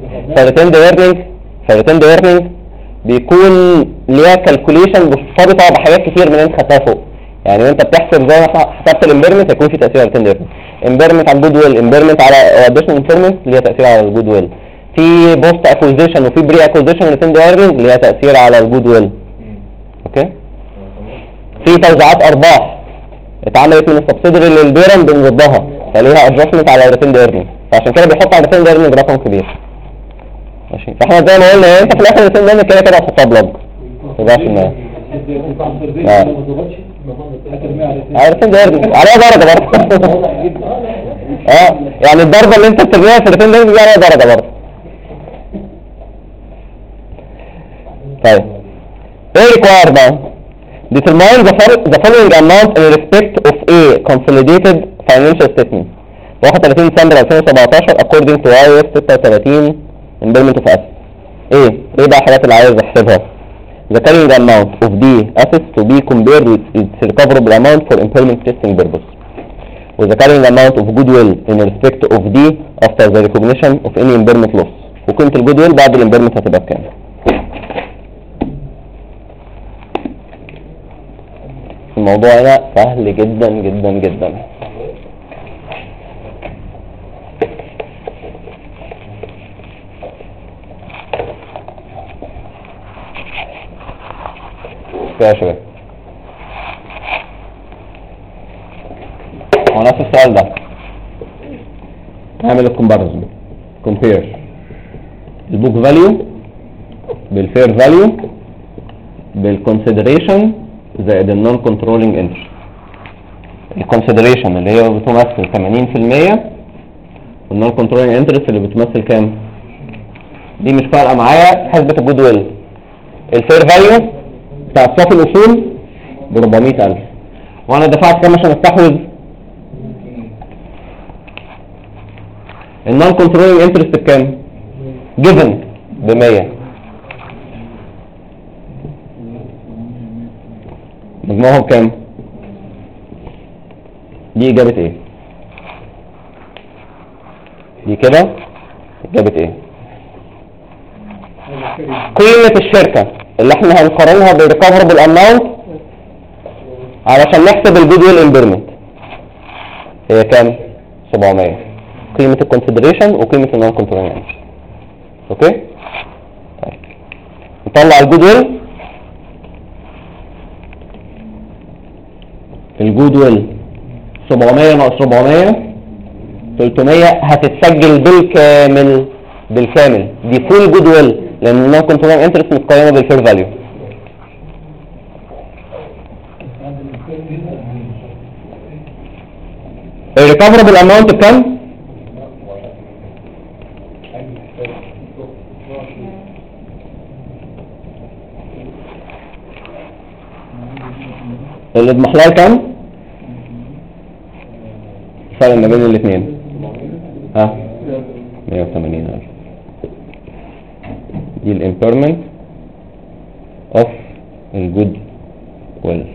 فالريتند ايرنينج بيكون ليها كالكوليشن مرتبطه بحاجات كتير من اللي انت خدتها فوق. يعني وانت بتحسب زي ما حسبت الامبيرمنت هيكون في تاثير على الريتند ايرنينج. امبيرمنت على الجود ويل، امبيرمنت على اديشنال امبيرمنت ليها تاثير على الجود ويل. في بوست اكوزيشن وفي بري اكوزيشن ريتند ايرنينج ليها تاثير على الجود ويل. اوكي. في توزيعات ارباح اتعملت من السبسيدري للبيرم بنضدها فليها ادجستمنت على الريتند ايرنينج. فعشان كده بيحط على الريتند ايرنينج رقم كبير. ماشي. فاحنا زي ما قلنا انت في الاخر الريتند ايرنينج كده كده هتحطها بلوج 11%. الريتند ايرنينج عليها درجه برضه. يعني الضربه اللي انت بترميها في الريتند ايرنينج دي عليها درجه برضه. طيب ايه required بقى؟ Determine the following amount in respect of a consolidated financial statement. 31 ديسمبر 2017 according to IAS 36 impairment of assets. ايه بقى الحاجات اللي عايز احسبها؟ the carrying amount of the assets to be compared with its recoverable amount for impairment testing purpose, with the carrying amount of goodwill in respect of D after the recognition of any impairment loss. وقيمة الجودويل بعد الامبيرمنت هتبقى بكام؟ الموضوع هنا سهل جدا جدا جدا. يا شباب هو نفس السؤال ده، نعمل الكومباريزون، كومبير البوك فاليو بالفير فاليو بالكونسيدريشن زائد النون كنترولينج انترست. الكونسيدريشن اللي هي بتمثل 80% والنون كنترولينج انترست اللي بتمثل كام؟ دي مش فارقه معايا حسبة الجود ويل. الفير فاليو بتاع صافي الاصول ب 400,000 وانا دفعت كام عشان استحوذ؟ النون كنترولينج انترست بكام؟ جيفن ب 100. مجموعهم كام؟ دي اجابة ايه؟ دي كده اجابة ايه؟ قيمة الشركة اللي احنا هنقارنها بالريكفربل اماونت علشان نحسب الجودويل امبيرمنت هي كام؟ 700. قيمة الكونسيدريشن وقيمة النون كنترولينج انترست. اوكي؟ طيب نطلع الجودويل. الجودويل 700 ناقص 400 300 هتتسجل بالكامل دي فول جودويل لان النون كنترولينج انترست متقيمه بالفير فاليو. الريكفربل اماونت بكام؟ الاضمحلال كام؟ فرق ما بين الاثنين 180,000. دي الامبيرمنت اوف الجود ويل.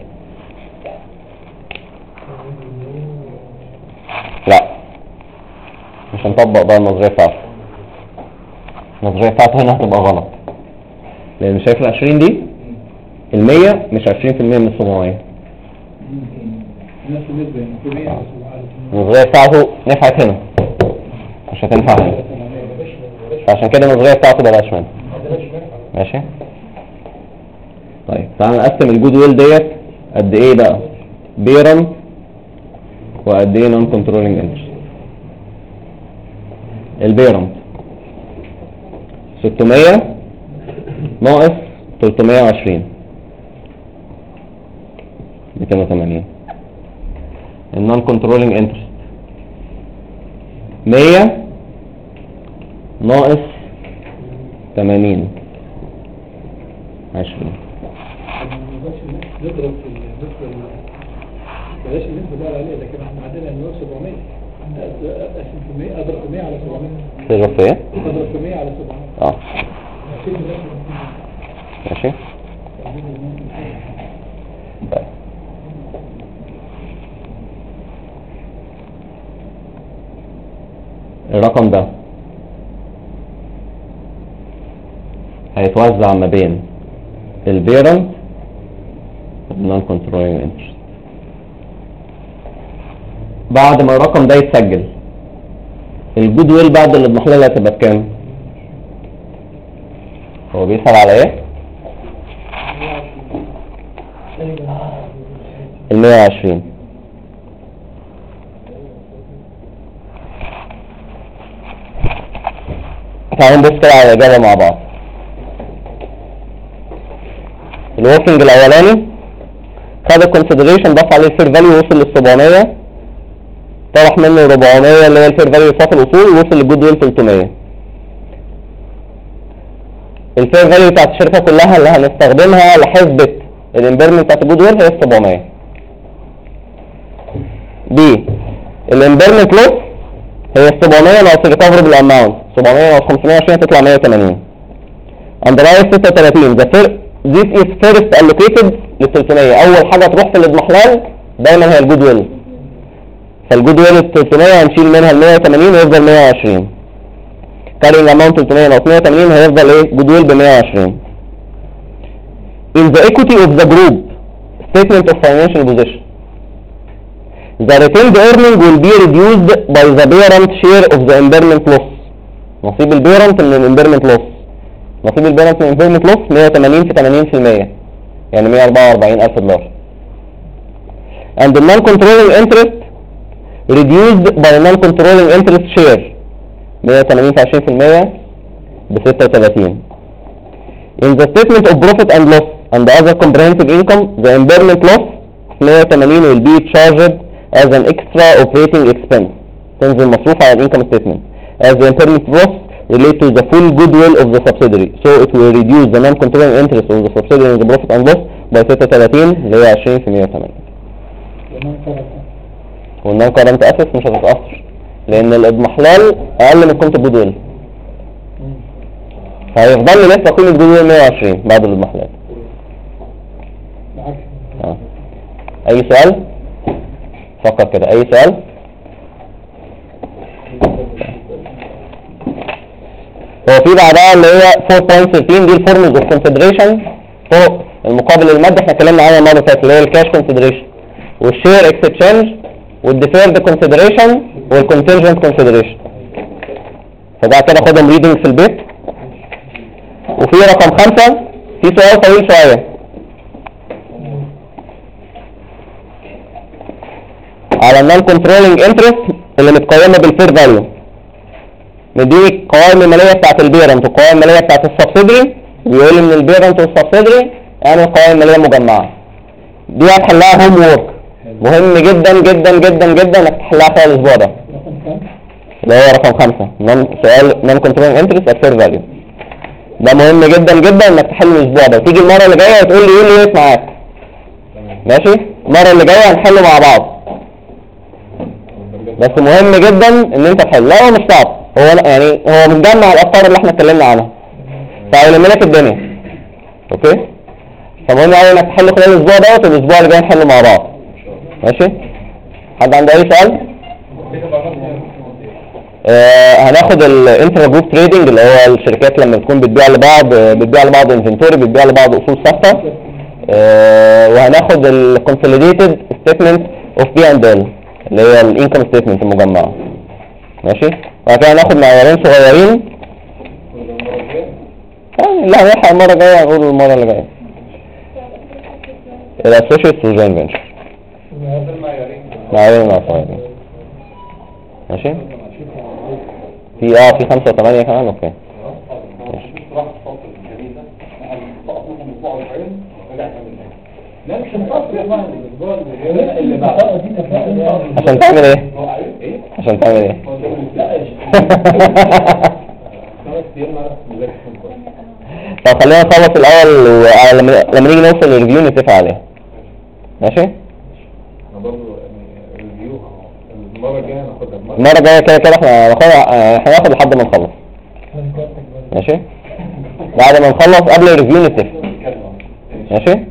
لا مش هنطبق بقى النظريه بتاعته. النظريه بتاعته هنا هتبقى غلط لان شايف ال 20 دي ال 100 مش 20% من 700. النظريه بتاعته نفعت هنا مش هتنفع هنا عشان كده النظريه بتاعته بلاش منها. ماشي. طيب تعالى نقسم الجود ويل ديت قد ايه بقى؟ بيرنت وقد ايه نون كنترولينج انترست. البيرنت 600 ناقص 320 280. النون كنترولينج انترست 100 ناقص 80 20. نضرب في بلاش النسبة بقى عليه لكن احنا عندنا ان هو 700 اقسم في 100 اضرب في 100 على 700. تضرب في ايه؟ اضرب في 100 على 700. ماشي. طيب الرقم ده هيتوزع ما بين البيرنت والنون كنترولينج انترست. بعد ما الرقم ده يتسجل الجود ويل بعد الاضمحلال هتبقى بكام؟ هو بيسأل على ايه؟ 120. تعالوا نبص كده على الإجابة مع بعض. الوركينج الأولاني خد الكونسيدريشن ضاف عليه الفير فاليو وصل لل 700 طرح منه 400 اللي هي الفير فاليو صافي الأصول ووصل للجود ويل 300. الفير فاليو بتاعت الشركة كلها اللي هنستخدمها لحسبة الامبيرمنت بتاعت الجود ويل هي 700. دي الامبيرمنت لوس هي 700 ناقص recoverable amount، 700 ناقص 520 تطلع 180. عند رأي 36 this is first allocated لل 300. أول حاجة تروح في الاضمحلال دايما هي الجود ويل، فالجود ويل ال 300 هنشيل منها ال 180 ويفضل 120. carrying amount 300 ناقص 180 هيفضل ايه؟ جود ويل ب 120. in the equity of the group statement of financial position the retained earning will be reduced by the parent share of the impairment loss. نصيب البيرنت من الامبيرمنت لوس، نصيب البيرنت من الامبيرمنت لوس 180 في 80%، يعني 144,000 دولار. and the non-controlling interest reduced by non-controlling interest share 180 في 20% ب 36. in the statement of profit and loss and other comprehensive income the impairment loss 180 will be charged as an extra operating expense تنزل مصروف على الانكم statement as the impairment loss relate to the full goodwill of the subsidiary so it will reduce the non-controlling interest of the subsidiary in the profit and loss by 36 اللي هي 20 في 180. والنون كارنت اسس مش هتتأثر لان الاضمحلال اقل من قيمة الجودويل، فهيفضل لي لسه قيمة جودويل 120 بعد الاضمحلال. اي سؤال؟ فكر كده، اي سؤال؟ هو في بعدها اللي هي 4.13 دي الفورمز اوف كونسيدريشن فوق المقابل المادي احنا اتكلمنا عنها المره اللي فاتت اللي هي الكاش كونسيدريشن والشير اكستشينج والديفيرد كونسيدريشن والكونتنجنت كونسيدريشن. فده كده خدهم ريدنج في البيت. وفي رقم 5 في سؤال طويل شويه على النون كنترولينج انترست اللي متقيمه بالفير فاليو. مديني القوائم الماليه بتاعت البيرنت والقوائم الماليه بتاعت السبسيدري، بيقول ان البيرنت والسبسيدري يعني القوائم الماليه مجمعه. دي هتحلها هوم وورك مهم جدا جدا جدا جدا انك تحلها خلال الاسبوع ده اللي هو رقم 5 سؤال نون كنترولينج انترست ات فير فاليو. ده مهم جدا جدا انك تحله الاسبوع ده وتيجي المره اللي جايه تقول لي ايه اللي وقف معاك. ماشي؟ المره اللي جايه هنحله مع بعض. بس مهم جدا ان انت تحل. لا هو مش صعب، هو يعني هو متجمع الافكار اللي احنا اتكلمنا عنها فهيلم لك الدنيا. اوكي؟ فمهم قوي انك تحل خلال الاسبوع دوت والاسبوع اللي جاي نحله مع بعض. ماشي؟ حد عنده اي سؤال؟ هناخد الانترا جروب تريدنج اللي هو الشركات لما بتكون بتبيع لبعض انفنتوري، بتبيع لبعض اصول ثابته. وهناخد الكونسوليديتد ستيتمنت اوف بي اند ال اللي هي الانكم ستيتمنت المجمعه. ماشي؟ وبعد كده هناخد معيارين صغيرين لا هنلحق المره الجايه هنقول المره اللي جايه. الاسوشيتس والجوين فينشر معيارين صغيرين. ماشي؟ في 5 و8 كمان. اوكي لا مش هنفصل يا جماعه الاسبوع اللي بعدها دي عشان تعمل ايه؟ عشان تعمل ايه؟ طب خلينا نخلص الاول ولما نيجي نوصل للريفيو نتفق عليه. ماشي؟ انا برضه الريفيو المره الجايه هناخدها. المره الجايه كده احنا هناخد لحد ما نخلص. ماشي؟ بعد ما نخلص قبل الريفيو نتفق. ماشي؟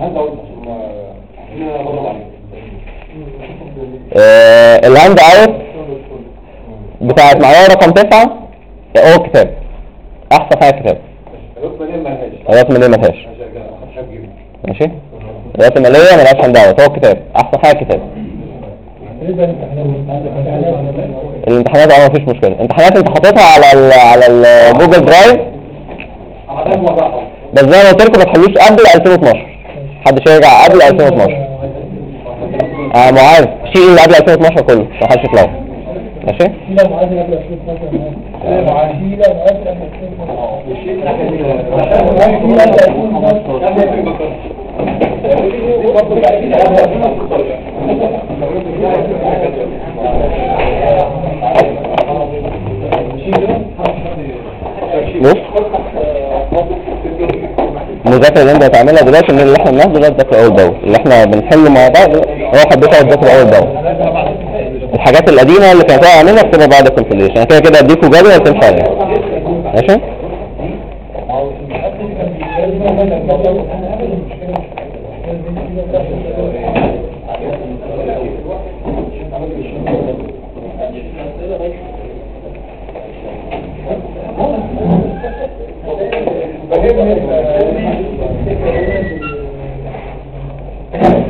الهاند اوت بتاعت معايا رقم 9 هو كتاب. احسن حاجه كتاب. الرسمه دي ملهاش. ماشي؟ الرسمه الماليه ملهاش هاند اوت، هو كتاب. احسن حاجه كتاب. الامتحانات مفيش مشكله. الامتحانات انت حاططها على الجوجل درايف بس زي ما قلت لكم ما تحلوش قبل 2012. حد يرجع قبل 2012. معاذ شيل اللي قبل 2012 كله ما حدش يطلع. ماشي؟ لا معاذ قبل 2012 معاذ المذاكره اللي انت هتعملها دلوقتي من اللي احنا بناخده ده تذاكر اول باول، اللي احنا بنحله مع بعض هو حبيت اذاكر اول باول. الحاجات القديمه اللي كانت اعملها اكتبها بعد الكونسوليشن. انا كده كده اديكوا جدول تمشي عليه. ماشي. فهمني